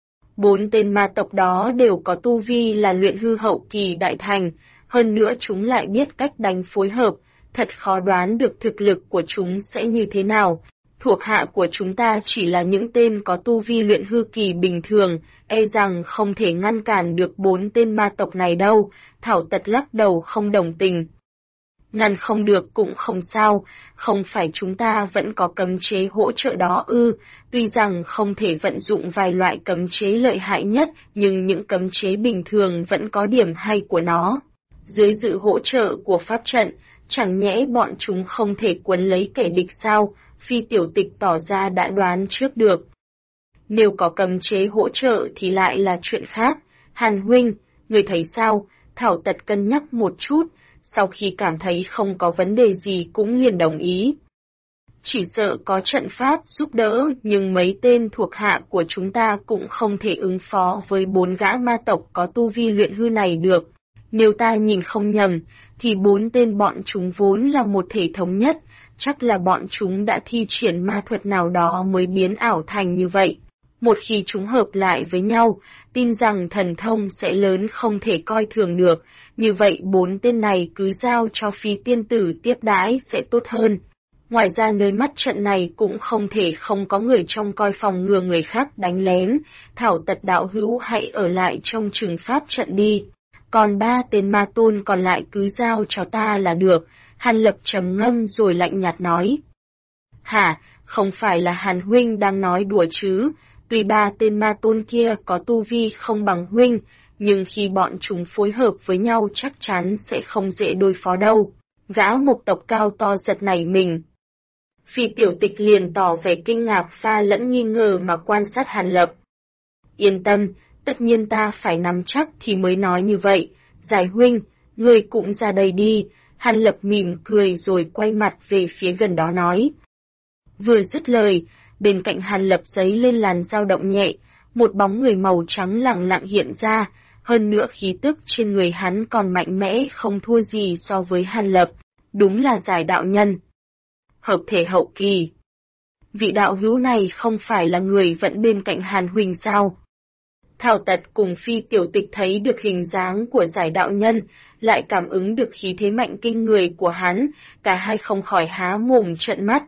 4 tên ma tộc đó đều có tu vi là luyện hư hậu kỳ đại thành, hơn nữa chúng lại biết cách đánh phối hợp, thật khó đoán được thực lực của chúng sẽ như thế nào. Thuộc hạ của chúng ta chỉ là những tên có tu vi luyện hư kỳ bình thường, e rằng không thể ngăn cản được 4 tên ma tộc này đâu. Thảo Tật lắc đầu không đồng tình. Ngăn không được cũng không sao, không phải chúng ta vẫn có cấm chế hỗ trợ đó ư? Tuy rằng không thể vận dụng vài loại cấm chế lợi hại nhất, nhưng những cấm chế bình thường vẫn có điểm hay của nó. Dưới sự hỗ trợ của pháp trận, chẳng nhẽ bọn chúng không thể quấn lấy kẻ địch sao? Phi Tiểu Tịch tỏ ra đã đoán trước được. Nếu có cấm chế hỗ trợ thì lại là chuyện khác. Hàn huynh, người thấy sao? Thảo Tật cân nhắc một chút, sau khi cảm thấy không có vấn đề gì cũng liền đồng ý. Chỉ sợ có trận pháp giúp đỡ, nhưng mấy tên thuộc hạ của chúng ta cũng không thể ứng phó với 4 gã ma tộc có tu vi luyện hư này được. Nếu ta nhìn không nhầm, thì 4 tên bọn chúng vốn là một thể thống nhất, chắc là bọn chúng đã thi triển ma thuật nào đó mới biến ảo thành như vậy. Một khi chúng hợp lại với nhau, tin rằng thần thông sẽ lớn không thể coi thường được, như vậy 4 tên này cứ giao cho Phi tiên tử tiếp đãi sẽ tốt hơn. Ngoài ra nơi mắt trận này cũng không thể không có người trông coi phòng ngừa người khác đánh lén, Thảo Tật đạo hữu hãy ở lại trong trừng pháp trận đi. Còn 3 tên ma tôn còn lại cứ giao cho ta là được. Hàn Lập trầm ngâm rồi lạnh nhạt nói. Hả, không phải là Hàn huynh đang nói đùa chứ? Tuy 3 tên ma tôn kia có tu vi không bằng huynh, nhưng khi bọn chúng phối hợp với nhau chắc chắn sẽ không dễ đối phó đâu. Gã mộc tộc cao to giật nảy mình. Phi Tiểu Tịch liền tỏ vẻ kinh ngạc pha lẫn nghi ngờ mà quan sát Hàn Lập. Yên tâm, tất nhiên ta phải nắm chắc thì mới nói như vậy. Giải huynh, ngươi cũng ra đây đi. Hàn Lập mỉm cười rồi quay mặt về phía gần đó nói. Vừa dứt lời, bên cạnh Hàn Lập giấy lên làn dao động nhẹ, một bóng người màu trắng lẳng lặng hiện ra, hơn nữa khí tức trên người hắn còn mạnh mẽ không thua gì so với Hàn Lập, đúng là Giải đạo nhân. Hợp thể hậu kỳ. Vị đạo hữu này không phải là người vẫn bên cạnh Hàn huynh sao? Thảo Tật cùng Phi Tiểu Tịch thấy được hình dáng của Giải đạo nhân, lại cảm ứng được khí thế mạnh kinh người của hắn, cả hai không khỏi há mồm trợn mắt.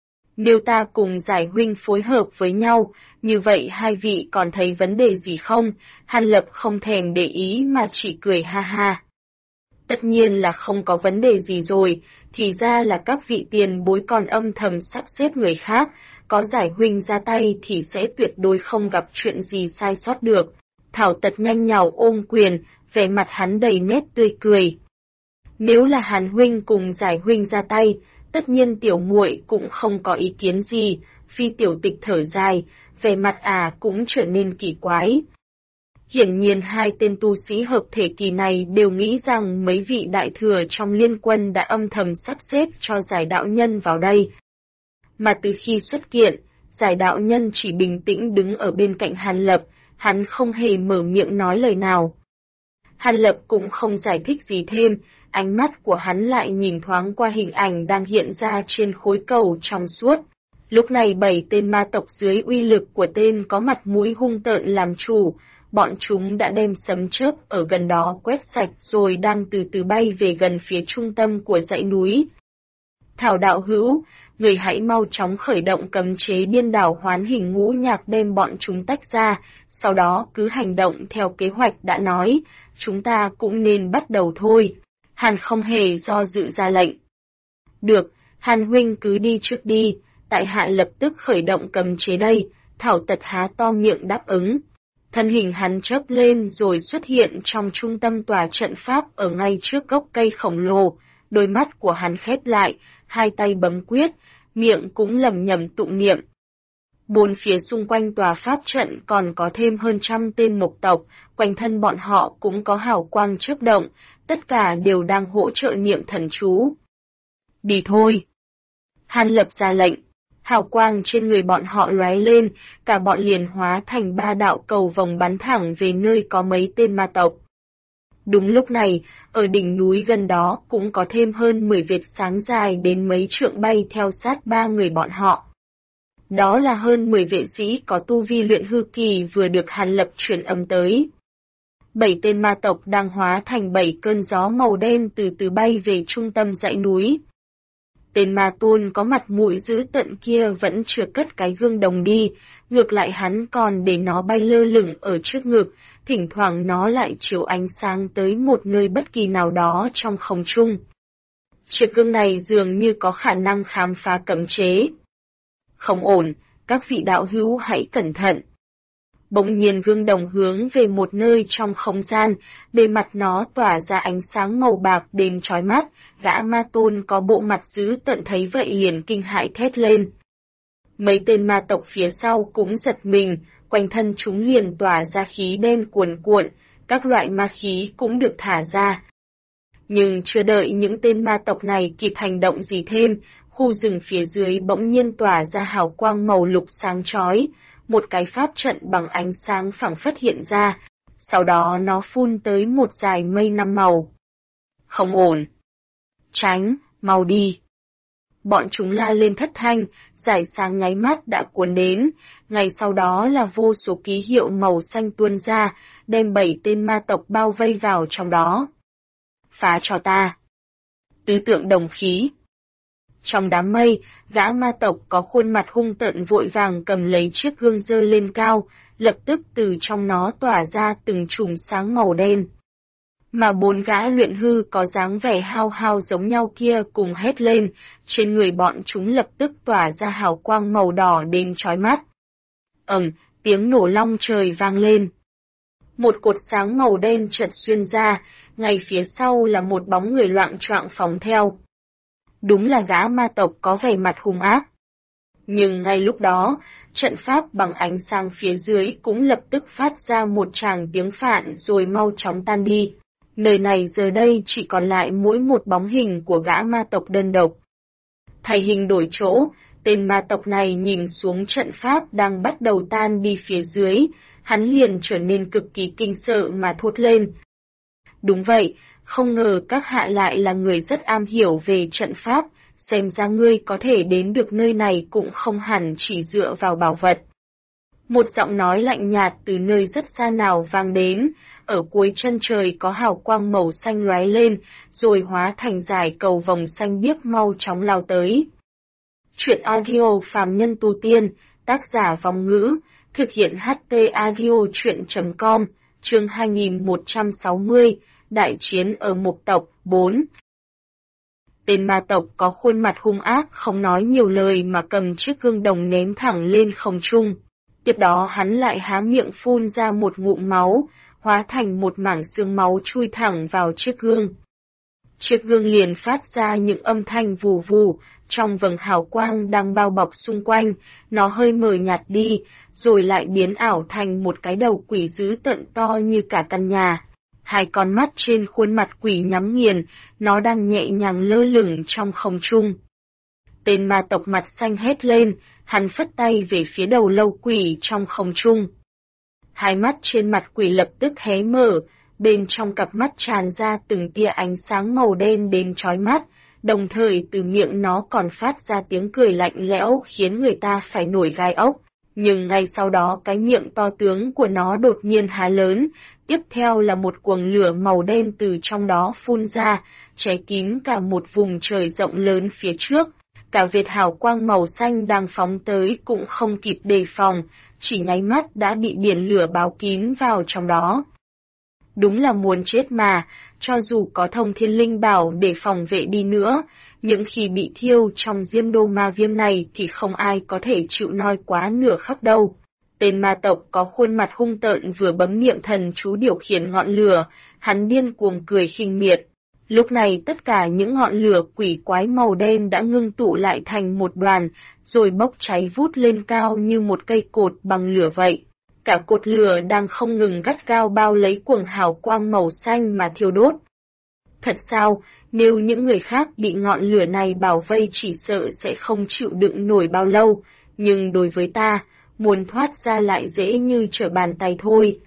Nếu ta cùng Giải huynh phối hợp với nhau, như vậy hai vị còn thấy vấn đề gì không? Hàn Lập không thèm để ý mà chỉ cười ha ha. Tất nhiên là không có vấn đề gì rồi, thì ra là các vị tiền bối còn âm thầm sắp xếp người khác, có Giải huynh ra tay thì sẽ tuyệt đối không gặp chuyện gì sai sót được. Thảo Tật nhanh nhảu ôm quyền, vẻ mặt hắn đầy nét tươi cười. Nếu là Hàn huynh cùng Giải huynh ra tay, tất nhiên tiểu muội cũng không có ý kiến gì. Phi Tiểu Tịch thở dài, vẻ mặt cũng trở nên kỳ quái. Hiển nhiên hai tên tu sĩ hợp thể kỳ này đều nghĩ rằng mấy vị đại thừa trong liên quân đã âm thầm sắp xếp cho Giải đạo nhân vào đây. Mà từ khi xuất hiện, Giải đạo nhân chỉ bình tĩnh đứng ở bên cạnh Hàn Lập, hắn không hề mở miệng nói lời nào. Hàn Lập cũng không giải thích gì thêm, ánh mắt của hắn lại nhìn thoáng qua hình ảnh đang hiện ra trên khối cầu trong suốt. Lúc này 7 tên ma tộc dưới uy lực của tên có mặt mũi hung tợn làm chủ, bọn chúng đã đem sấm chớp ở gần đó quét sạch rồi đang từ từ bay về gần phía trung tâm của dãy núi. Thảo đạo hữu, người hãy mau chóng khởi động cấm chế điên đảo hoán hình ngũ nhạc đem bọn chúng tách ra, sau đó cứ hành động theo kế hoạch đã nói, chúng ta cũng nên bắt đầu thôi. Hàn không hề do dự ra lệnh. Được, Hàn huynh cứ đi trước đi, tại hạ lập tức khởi động cấm chế đây. Thảo Tật há to miệng đáp ứng. Thân hình hắn chớp lên rồi xuất hiện trong trung tâm tòa trận pháp ở ngay trước gốc cây khổng lồ, đôi mắt của hắn khép lại, hai tay bấm quyết, miệng cũng lẩm nhẩm tụng niệm. Bốn phía xung quanh tòa pháp trận còn có thêm hơn 100 tên mộc tộc, quanh thân bọn họ cũng có hào quang chớp động, tất cả đều đang hỗ trợ niệm thần chú. Đi thôi! Hàn Lập ra lệnh. Hào quang trên người bọn họ lóe lên, cả bọn liền hóa thành 3 đạo cầu vồng bắn thẳng về nơi có mấy tên ma tộc. Đúng lúc này, ở đỉnh núi gần đó cũng có thêm hơn 10 vệt sáng dài đến mấy trượng bay theo sát 3 người bọn họ. Đó là hơn 10 vệ sĩ có tu vi luyện hư kỳ vừa được Hàn Lập truyền âm tới. 7 tên ma tộc đang hóa thành 7 cơn gió màu đen từ từ bay về trung tâm dãy núi. Tên ma tôn có mặt mũi dữ tợn kia vẫn chưa cất cái gương đồng đi, ngược lại hắn còn để nó bay lơ lửng ở trước ngực, thỉnh thoảng nó lại chiếu ánh sáng tới một nơi bất kỳ nào đó trong không trung. Chiếc gương này dường như có khả năng khám phá cấm chế. Không ổn, các vị đạo hữu hãy cẩn thận. Bỗng nhiên gương đồng hướng về một nơi trong không gian, bề mặt nó tỏa ra ánh sáng màu bạc đêm chói mắt, gã ma tôn có bộ mặt dữ tợn thấy vậy liền kinh hãi thét lên. Mấy tên ma tộc phía sau cũng giật mình, quanh thân chúng liền tỏa ra khí đen cuồn cuộn, các loại ma khí cũng được thả ra. Nhưng chưa đợi những tên ma tộc này kịp hành động gì thêm, khu rừng phía dưới bỗng nhiên tỏa ra hào quang màu lục sáng chói, một cái pháp trận bằng ánh sáng phảng phất hiện ra, sau đó nó phun tới một dải mây 5 màu. Không ổn. Tránh, mau đi. Bọn chúng la lên thất thanh, dải sáng nháy mắt đã cuốn đến, ngay sau đó là vô số ký hiệu màu xanh tuôn ra, đem 7 tên ma tộc bao vây vào trong đó. Phá cho ta. Tứ tượng đồng khí. Trong đám mây, gã ma tộc có khuôn mặt hung tợn vội vàng cầm lấy chiếc gương giơ lên cao, lập tức từ trong nó tỏa ra từng chùm sáng màu đen. Mà 4 gã luyện hư có dáng vẻ hao hao giống nhau kia cùng hét lên, trên người bọn chúng lập tức tỏa ra hào quang màu đỏ đến chói mắt. Tiếng nổ long trời vang lên. Một cột sáng màu đen chợt xuyên ra, ngay phía sau là một bóng người loạng choạng phóng theo. Đúng là gã ma tộc có vẻ mặt hung ác. Nhưng ngay lúc đó, trận pháp bằng ánh sáng phía dưới cũng lập tức phát ra một tràng tiếng phạn rồi mau chóng tan đi. Nơi này giờ đây chỉ còn lại mỗi một bóng hình của gã ma tộc đơn độc. Thay hình đổi chỗ, tên ma tộc này nhìn xuống trận pháp đang bắt đầu tan đi phía dưới, hắn liền trở nên cực kỳ kinh sợ mà thốt lên. Đúng vậy, không ngờ các hạ lại là người rất am hiểu về trận pháp, xem ra ngươi có thể đến được nơi này cũng không hẳn chỉ dựa vào bảo vật. Một giọng nói lạnh nhạt từ nơi rất xa nào vang đến, ở cuối chân trời có hào quang màu xanh lóe lên, rồi hóa thành dải cầu vồng xanh biếc mau chóng lao tới. Chuyện audio phàm nhân tu tiên, tác giả Vong Ngữ, thực hiện HT audio chuyện.com, chương 2160, Đại chiến ở Mộc tộc, 4. Tên ma tộc có khuôn mặt hung ác không nói nhiều lời mà cầm chiếc gương đồng ném thẳng lên không trung. Tiếp đó hắn lại há miệng phun ra một ngụm máu, hóa thành một mảng xương máu chui thẳng vào chiếc gương. Chiếc gương liền phát ra những âm thanh vù vù, trong vầng hào quang đang bao bọc xung quanh, nó hơi mờ nhạt đi, rồi lại biến ảo thành một cái đầu quỷ dữ tợn to như cả căn nhà. 2 con mắt trên khuôn mặt quỷ nhắm nghiền, nó đang nhẹ nhàng lơ lửng trong không trung. Tên ma tộc mặt xanh hét lên, hắn phất tay về phía đầu lâu quỷ trong không trung. 2 mắt trên mặt quỷ lập tức hé mở, bên trong cặp mắt tràn ra từng tia ánh sáng màu đen đến chói mắt, đồng thời từ miệng nó còn phát ra tiếng cười lạnh lẽo khiến người ta phải nổi gai ốc. Nhưng ngay sau đó cái miệng to tướng của nó đột nhiên há lớn, tiếp theo là một cuồng lửa màu đen từ trong đó phun ra, che kín cả một vùng trời rộng lớn phía trước. Cả vệt hào quang màu xanh đang phóng tới cũng không kịp đề phòng, chỉ nháy mắt đã bị biển lửa bao kín vào trong đó. Đúng là muốn chết mà, cho dù có thông thiên linh bảo để phòng vệ đi nữa, những khi bị thiêu trong diêm đô ma viêm này thì không ai có thể chịu noi quá nửa khắc đâu. Tên ma tộc có khuôn mặt hung tợn vừa bấm miệng thần chú điều khiển ngọn lửa, hắn điên cuồng cười khinh miệt. Lúc này tất cả những ngọn lửa quỷ quái màu đen đã ngưng tụ lại thành một đoàn, rồi bốc cháy vút lên cao như một cây cột bằng lửa vậy. Cả cột lửa đang không ngừng gắt gao bao lấy cuồng hào quang màu xanh mà thiêu đốt. Thật sao, nếu những người khác bị ngọn lửa này bảo vây chỉ sợ sẽ không chịu đựng nổi bao lâu, nhưng đối với ta, muốn thoát ra lại dễ như trở bàn tay thôi.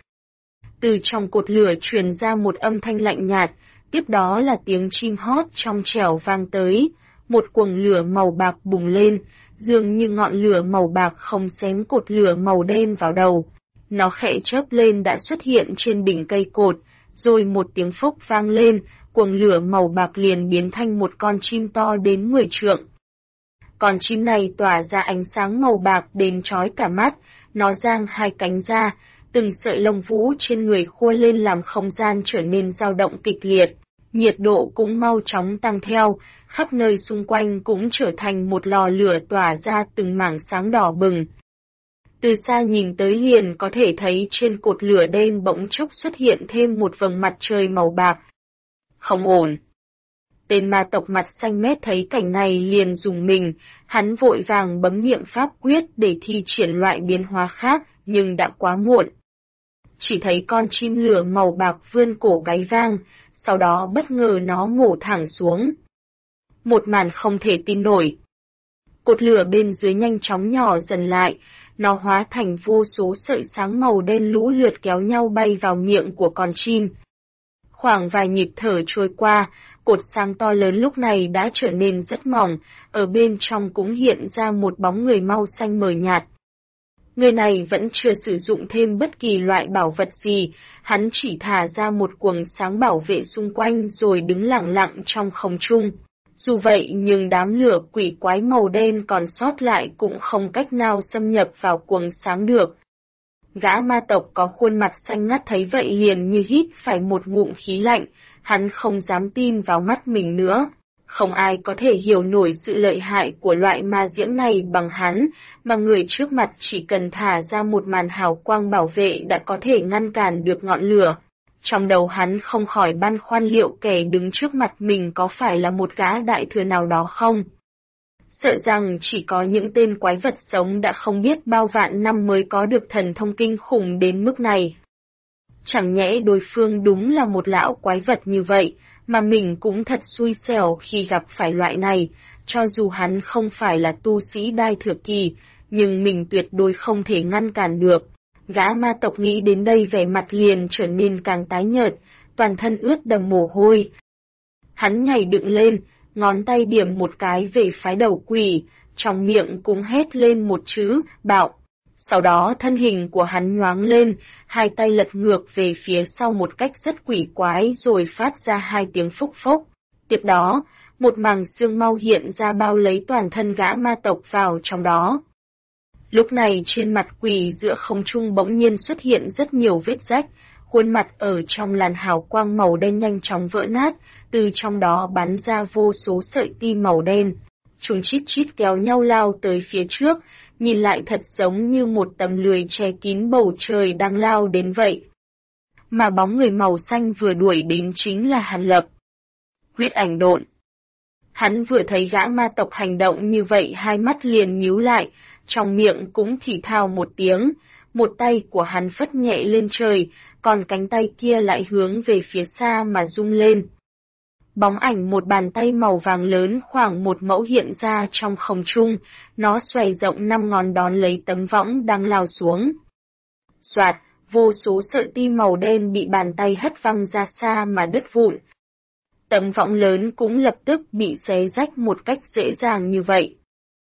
Từ trong cột lửa truyền ra một âm thanh lạnh nhạt, tiếp đó là tiếng chim hót trong trẻo vang tới, một quầng lửa màu bạc bùng lên, dường như ngọn lửa màu bạc không xém cột lửa màu đen vào đầu. Nó khẽ chớp lên đã xuất hiện trên đỉnh cây cột, rồi một tiếng phốc vang lên, quầng lửa màu bạc liền biến thành một con chim to đến 10 trượng. Con chim này tỏa ra ánh sáng màu bạc đến chói cả mắt, nó giang hai cánh ra, từng sợi lông vũ trên người khua lên làm không gian trở nên dao động kịch liệt. Nhiệt độ cũng mau chóng tăng theo, khắp nơi xung quanh cũng trở thành một lò lửa tỏa ra từng mảng sáng đỏ bừng. Từ xa nhìn tới liền có thể thấy trên cột lửa đen bỗng chốc xuất hiện thêm một vầng mặt trời màu bạc. Không ổn. Tên ma tộc mặt xanh mét thấy cảnh này liền rùng mình, hắn vội vàng bấm niệm pháp quyết để thi triển loại biến hóa khác, nhưng đã quá muộn. Chỉ thấy con chim lửa màu bạc vươn cổ gáy vang, sau đó bất ngờ nó mổ thẳng xuống. Một màn không thể tin nổi. Cột lửa bên dưới nhanh chóng nhỏ dần lại, nó hóa thành vô số sợi sáng màu đen lũ lượt kéo nhau bay vào miệng của con chim. Khoảng vài nhịp thở trôi qua, cột sáng to lớn lúc này đã trở nên rất mỏng, ở bên trong cũng hiện ra một bóng người màu xanh mờ nhạt. Người này vẫn chưa sử dụng thêm bất kỳ loại bảo vật gì, hắn chỉ thả ra một quầng sáng bảo vệ xung quanh rồi đứng lặng lặng trong không trung. Dù vậy nhưng đám lửa quỷ quái màu đen còn sót lại cũng không cách nào xâm nhập vào quầng sáng được. Gã ma tộc có khuôn mặt xanh ngắt thấy vậy liền như hít phải một ngụm khí lạnh, hắn không dám tin vào mắt mình nữa. Không ai có thể hiểu nổi sự lợi hại của loại ma diễm này bằng hắn, mà người trước mặt chỉ cần thả ra một màn hào quang bảo vệ đã có thể ngăn cản được ngọn lửa. Trong đầu hắn không khỏi băn khoăn liệu kẻ đứng trước mặt mình có phải là một gã đại thừa nào đó không? Sợ rằng chỉ có những tên quái vật sống đã không biết bao vạn năm mới có được thần thông kinh khủng đến mức này. Chẳng nhẽ đối phương đúng là một lão quái vật như vậy, mà mình cũng thật xui xẻo khi gặp phải loại này, cho dù hắn không phải là tu sĩ đai thừa kỳ, nhưng mình tuyệt đối không thể ngăn cản được. Gã ma tộc nghĩ đến đây vẻ mặt liền trở nên càng tái nhợt, toàn thân ướt đầm mồ hôi. Hắn nhảy dựng lên, ngón tay điểm một cái về phái đầu quỷ, trong miệng cũng hét lên một chữ, bạo. Sau đó thân hình của hắn nhoáng lên, hai tay lật ngược về phía sau một cách rất quỷ quái rồi phát ra hai tiếng phốc phốc. Tiếp đó, một màng xương mau hiện ra bao lấy toàn thân gã ma tộc vào trong đó. Lúc này trên mặt quỷ giữa không trung bỗng nhiên xuất hiện rất nhiều vết rách, khuôn mặt ở trong làn hào quang màu đen nhanh chóng vỡ nát, từ trong đó bắn ra vô số sợi tim màu đen. Chúng chít chít kéo nhau lao tới phía trước, nhìn lại thật giống như một tấm lưới che kín bầu trời đang lao đến vậy. Mà bóng người màu xanh vừa đuổi đến chính là Hàn Lập. Huyết ảnh độn. Hắn vừa thấy gã ma tộc hành động như vậy hai mắt liền nhíu lại, trong miệng cũng thì thào một tiếng, một tay của hắn phất nhẹ lên trời, còn cánh tay kia lại hướng về phía xa mà rung lên. Bóng ảnh một bàn tay màu vàng lớn khoảng 1 mẫu hiện ra trong không trung, nó xoay rộng 5 ngón đón lấy tấm võng đang lao xuống. Soạt, vô số sợi tim màu đen bị bàn tay hất văng ra xa mà đứt vụn. Tấm võng lớn cũng lập tức bị xé rách một cách dễ dàng như vậy.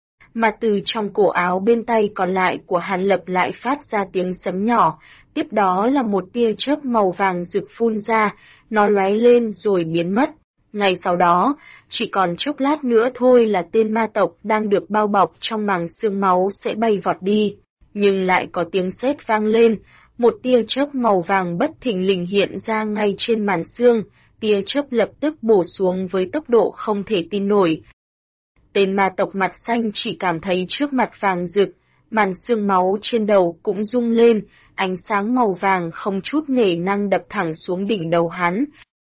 Mà từ trong cổ áo bên tay còn lại của Hàn Lập lại phát ra tiếng sấm nhỏ, tiếp đó là một tia chớp màu vàng rực phun ra, nó lóe lên rồi biến mất. Ngay sau đó, chỉ còn chốc lát nữa thôi là tên ma tộc đang được bao bọc trong màng xương máu sẽ bay vọt đi. Nhưng lại có tiếng sét vang lên, một tia chớp màu vàng bất thình lình hiện ra ngay trên màn xương, tia chớp lập tức bổ xuống với tốc độ không thể tin nổi. Tên ma tộc mặt xanh chỉ cảm thấy trước mặt vàng rực, màn xương máu trên đầu cũng rung lên, ánh sáng màu vàng không chút nể nang đập thẳng xuống đỉnh đầu hắn.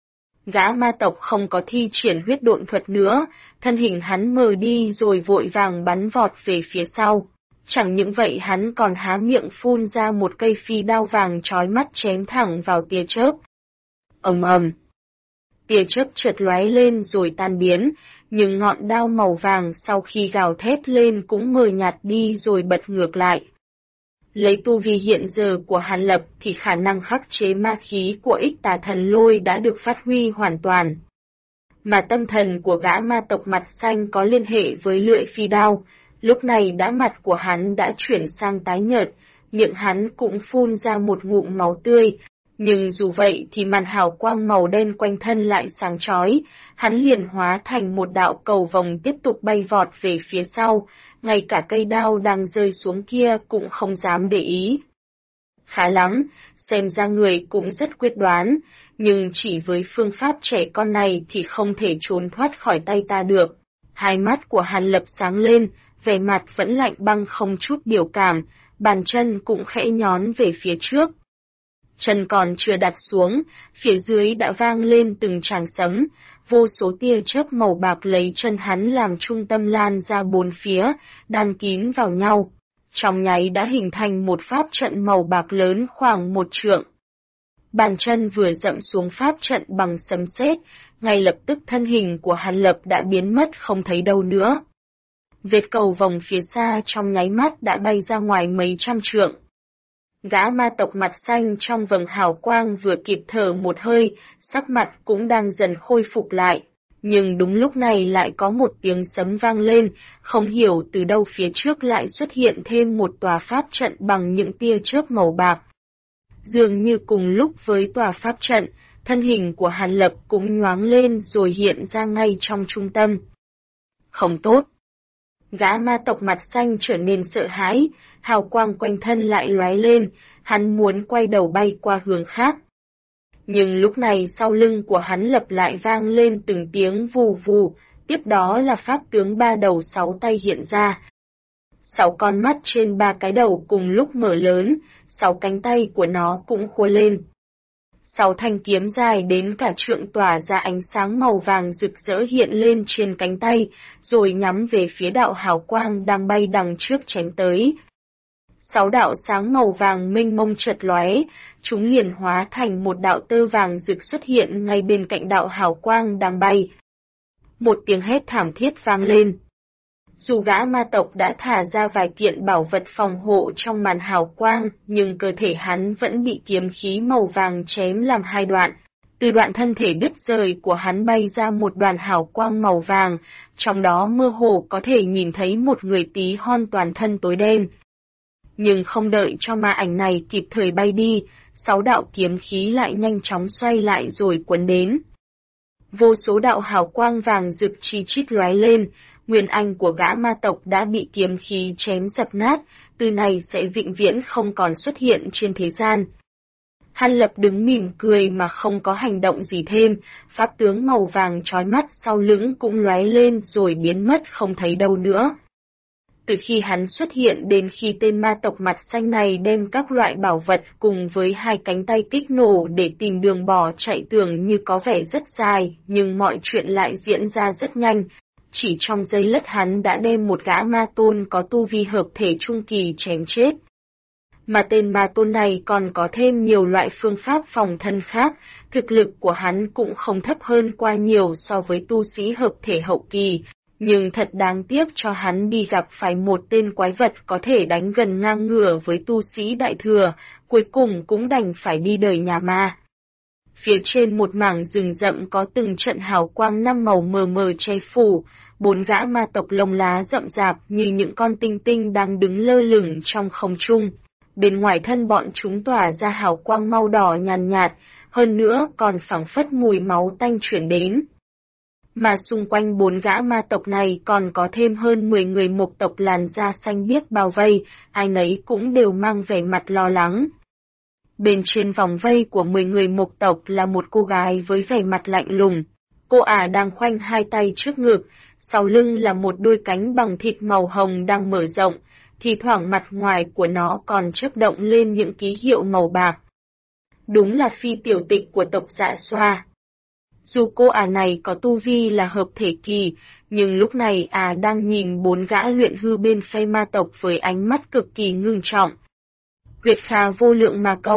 Gã ma tộc không có thi triển huyết độn thuật nữa, thân hình hắn mờ đi rồi vội vàng bắn vọt về phía sau. Chẳng những vậy hắn còn há miệng phun ra một cây phi đao vàng chói mắt chém thẳng vào tia chớp. Ầm ầm. tia chớp chợt lóe lên rồi tan biến, nhưng ngọn đao màu vàng sau khi gào thét lên cũng mờ nhạt đi rồi bật ngược lại. Lấy tu vi hiện giờ của Hàn Lập thì khả năng khắc chế ma khí của Ích Tà Thần Lôi đã được phát huy hoàn toàn. Mà tâm thần của gã ma tộc mặt xanh có liên hệ với lưỡi phi đao, lúc này mặt của hắn đã chuyển sang tái nhợt, miệng hắn cũng phun ra một ngụm máu tươi. Nhưng dù vậy thì màn hào quang màu đen quanh thân lại sáng chói, hắn liền hóa thành một đạo cầu vồng tiếp tục bay vọt về phía sau, ngay cả cây đao đang rơi xuống kia cũng không dám để ý. Khá lắm, xem ra người cũng rất quyết đoán, nhưng chỉ với phương pháp trẻ con này thì không thể trốn thoát khỏi tay ta được. Hai mắt của Hàn Lập sáng lên, vẻ mặt vẫn lạnh băng không chút biểu cảm, bàn chân cũng khẽ nhón về phía trước. Chân còn chưa đặt xuống, phía dưới đã vang lên từng tràng sấm, vô số tia chớp màu bạc lấy chân hắn làm trung tâm lan ra bốn phía, đan kín vào nhau. Trong nháy đã hình thành một pháp trận màu bạc lớn khoảng 1 trượng. Bàn chân vừa dậm xuống pháp trận bằng sấm sét, ngay lập tức thân hình của Hàn Lập đã biến mất không thấy đâu nữa. Vệt cầu vồng phía xa trong nháy mắt đã bay ra ngoài mấy trăm trượng. Gã ma tộc mặt xanh trong vầng hào quang vừa kịp thở một hơi, sắc mặt cũng đang dần khôi phục lại. Nhưng đúng lúc này lại có một tiếng sấm vang lên, không hiểu từ đâu phía trước lại xuất hiện thêm một tòa pháp trận bằng những tia chớp màu bạc. Dường như cùng lúc với tòa pháp trận, thân hình của Hàn Lập cũng nhoáng lên rồi hiện ra ngay trong trung tâm. Không tốt! Gã ma tộc mặt xanh trở nên sợ hãi, hào quang quanh thân lại lóe lên, hắn muốn quay đầu bay qua hướng khác. Nhưng lúc này sau lưng của hắn Lập lại vang lên từng tiếng vù vù, tiếp đó là pháp tướng 3 đầu 6 tay hiện ra. 6 con mắt trên 3 cái đầu cùng lúc mở lớn, 6 cánh tay của nó cũng khua lên. 6 thanh kiếm dài đến cả trượng tỏa ra ánh sáng màu vàng rực rỡ hiện lên trên cánh tay, rồi nhắm về phía đạo hào quang đang bay đằng trước chém tới. 6 đạo sáng màu vàng mênh mông chợt lóe, chúng liền hóa thành một đạo tơ vàng rực xuất hiện ngay bên cạnh đạo hào quang đang bay. Một tiếng hét thảm thiết vang lên. Dù gã ma tộc đã thả ra vài kiện bảo vật phòng hộ trong màn hào quang, nhưng cơ thể hắn vẫn bị kiếm khí màu vàng chém làm 2 đoạn. Từ đoạn thân thể đứt rời của hắn bay ra một đoàn hào quang màu vàng, trong đó mơ hồ có thể nhìn thấy một người tí hon toàn thân tối đen. Nhưng không đợi cho ma ảnh này kịp thời bay đi, 6 đạo kiếm khí lại nhanh chóng xoay lại rồi quấn đến. Vô số đạo hào quang vàng rực chi chít lóe lên, nguyên anh của gã ma tộc đã bị kiếm khí chém dập nát, từ này sẽ vĩnh viễn không còn xuất hiện trên thế gian. Hàn Lập đứng mỉm cười mà không có hành động gì thêm, pháp tướng màu vàng chói mắt sau lưng cũng lóe lên rồi biến mất không thấy đâu nữa. Từ khi hắn xuất hiện đến khi tên ma tộc mặt xanh này đem các loại bảo vật cùng với 2 cánh tay kích nổ để tìm đường bỏ chạy tưởng như có vẻ rất dài, nhưng mọi chuyện lại diễn ra rất nhanh. Chỉ trong giây lát hắn đã đem một gã ma tôn có tu vi hợp thể trung kỳ chém chết. Mà tên ma tôn này còn có thêm nhiều loại phương pháp phòng thân khác, thực lực của hắn cũng không thấp hơn qua nhiều so với tu sĩ hợp thể hậu kỳ. Nhưng thật đáng tiếc cho hắn đi gặp phải một tên quái vật có thể đánh gần ngang ngửa với tu sĩ đại thừa, cuối cùng cũng đành phải đi đời nhà ma. Phía trên một mảng rừng rậm có từng trận hào quang 5 màu mờ mờ che phủ, 4 gã ma tộc lông lá rậm rạp như những con tinh tinh đang đứng lơ lửng trong không trung. Bên ngoài thân bọn chúng tỏa ra hào quang màu đỏ nhàn nhạt, hơn nữa còn phảng phất mùi máu tanh chuyển đến. Mà xung quanh 4 gã ma tộc này còn có thêm hơn 10 người mộc tộc làn da xanh biếc bao vây, ai nấy cũng đều mang vẻ mặt lo lắng. Bên trên vòng vây của 10 người mộc tộc là một cô gái với vẻ mặt lạnh lùng. Cô ả đang khoanh 2 tay trước ngực, sau lưng là một đôi cánh bằng thịt màu hồng đang mở rộng, thì thoảng mặt ngoài của nó còn chớp động lên những ký hiệu màu bạc. Đúng là phi tiểu tịch của tộc Dạ Xoa. Dù cô ả này có tu vi là hợp thể kỳ, nhưng lúc này ả đang nhìn 4 gã luyện hư bên phe ma tộc với ánh mắt cực kỳ ngưng trọng. Huyệt Kha vô lượng ma công,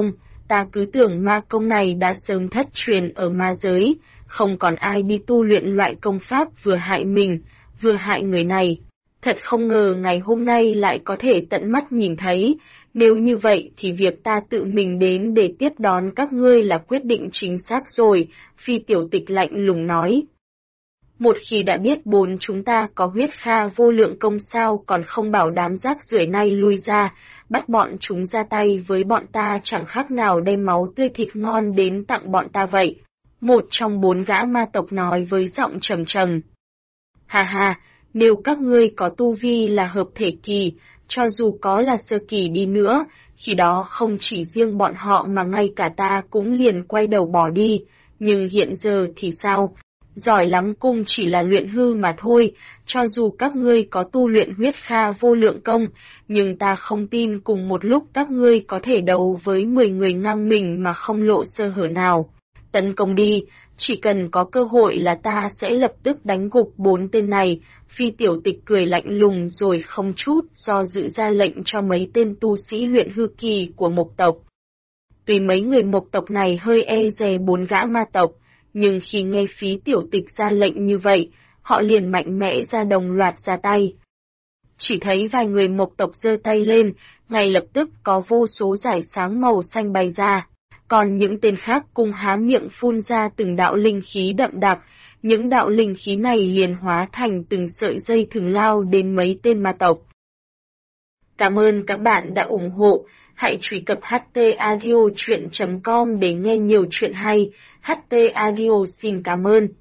ta cứ tưởng ma công này đã sớm thất truyền ở ma giới, không còn ai đi tu luyện loại công pháp vừa hại mình, vừa hại người này. Thật không ngờ ngày hôm nay lại có thể tận mắt nhìn thấy, nếu như vậy thì việc ta tự mình đến để tiếp đón các ngươi là quyết định chính xác rồi, Phi Tiểu Tịch lạnh lùng nói. Một khi đã biết bốn chúng ta có huyết kha vô lượng công sao còn không bảo đám rác rưởi này lui ra, bắt bọn chúng ra tay với bọn ta chẳng khác nào đem máu tươi thịt ngon đến tặng bọn ta vậy. Một trong bốn gã ma tộc nói với giọng trầm trầm. Ha ha, nếu các ngươi có tu vi là hợp thể kỳ, cho dù có là sơ kỳ đi nữa, khi đó không chỉ riêng bọn họ mà ngay cả ta cũng liền quay đầu bỏ đi, nhưng hiện giờ thì sao? Giỏi lắm cũng chỉ là luyện hư mà thôi, cho dù các ngươi có tu luyện huyết kha vô lượng công, nhưng ta không tin cùng một lúc các ngươi có thể đấu với 10 người ngang mình mà không lộ sơ hở nào. Tấn công đi, chỉ cần có cơ hội là ta sẽ lập tức đánh gục 4 tên này. Phi Tiểu Tịch cười lạnh lùng rồi không chút do dự ra lệnh cho mấy tên tu sĩ luyện hư kỳ của Mộc tộc. Tuy mấy người Mộc tộc này hơi e dè 4 gã ma tộc, nhưng khi nghe Phí Tiểu Tịch ra lệnh như vậy, họ liền mạnh mẽ ra đồng loạt ra tay. Chỉ thấy vài người Mộc tộc giơ tay lên, ngay lập tức có vô số rải sáng màu xanh bay ra. Còn những tên khác cùng há miệng phun ra từng đạo linh khí đậm đặc, những đạo linh khí này liền hóa thành từng sợi dây thừng lao đến mấy tên ma tộc. Cảm ơn các bạn đã ủng hộ, hãy truy cập htaudio.com để nghe nhiều chuyện hay, HT Audio xin cảm ơn.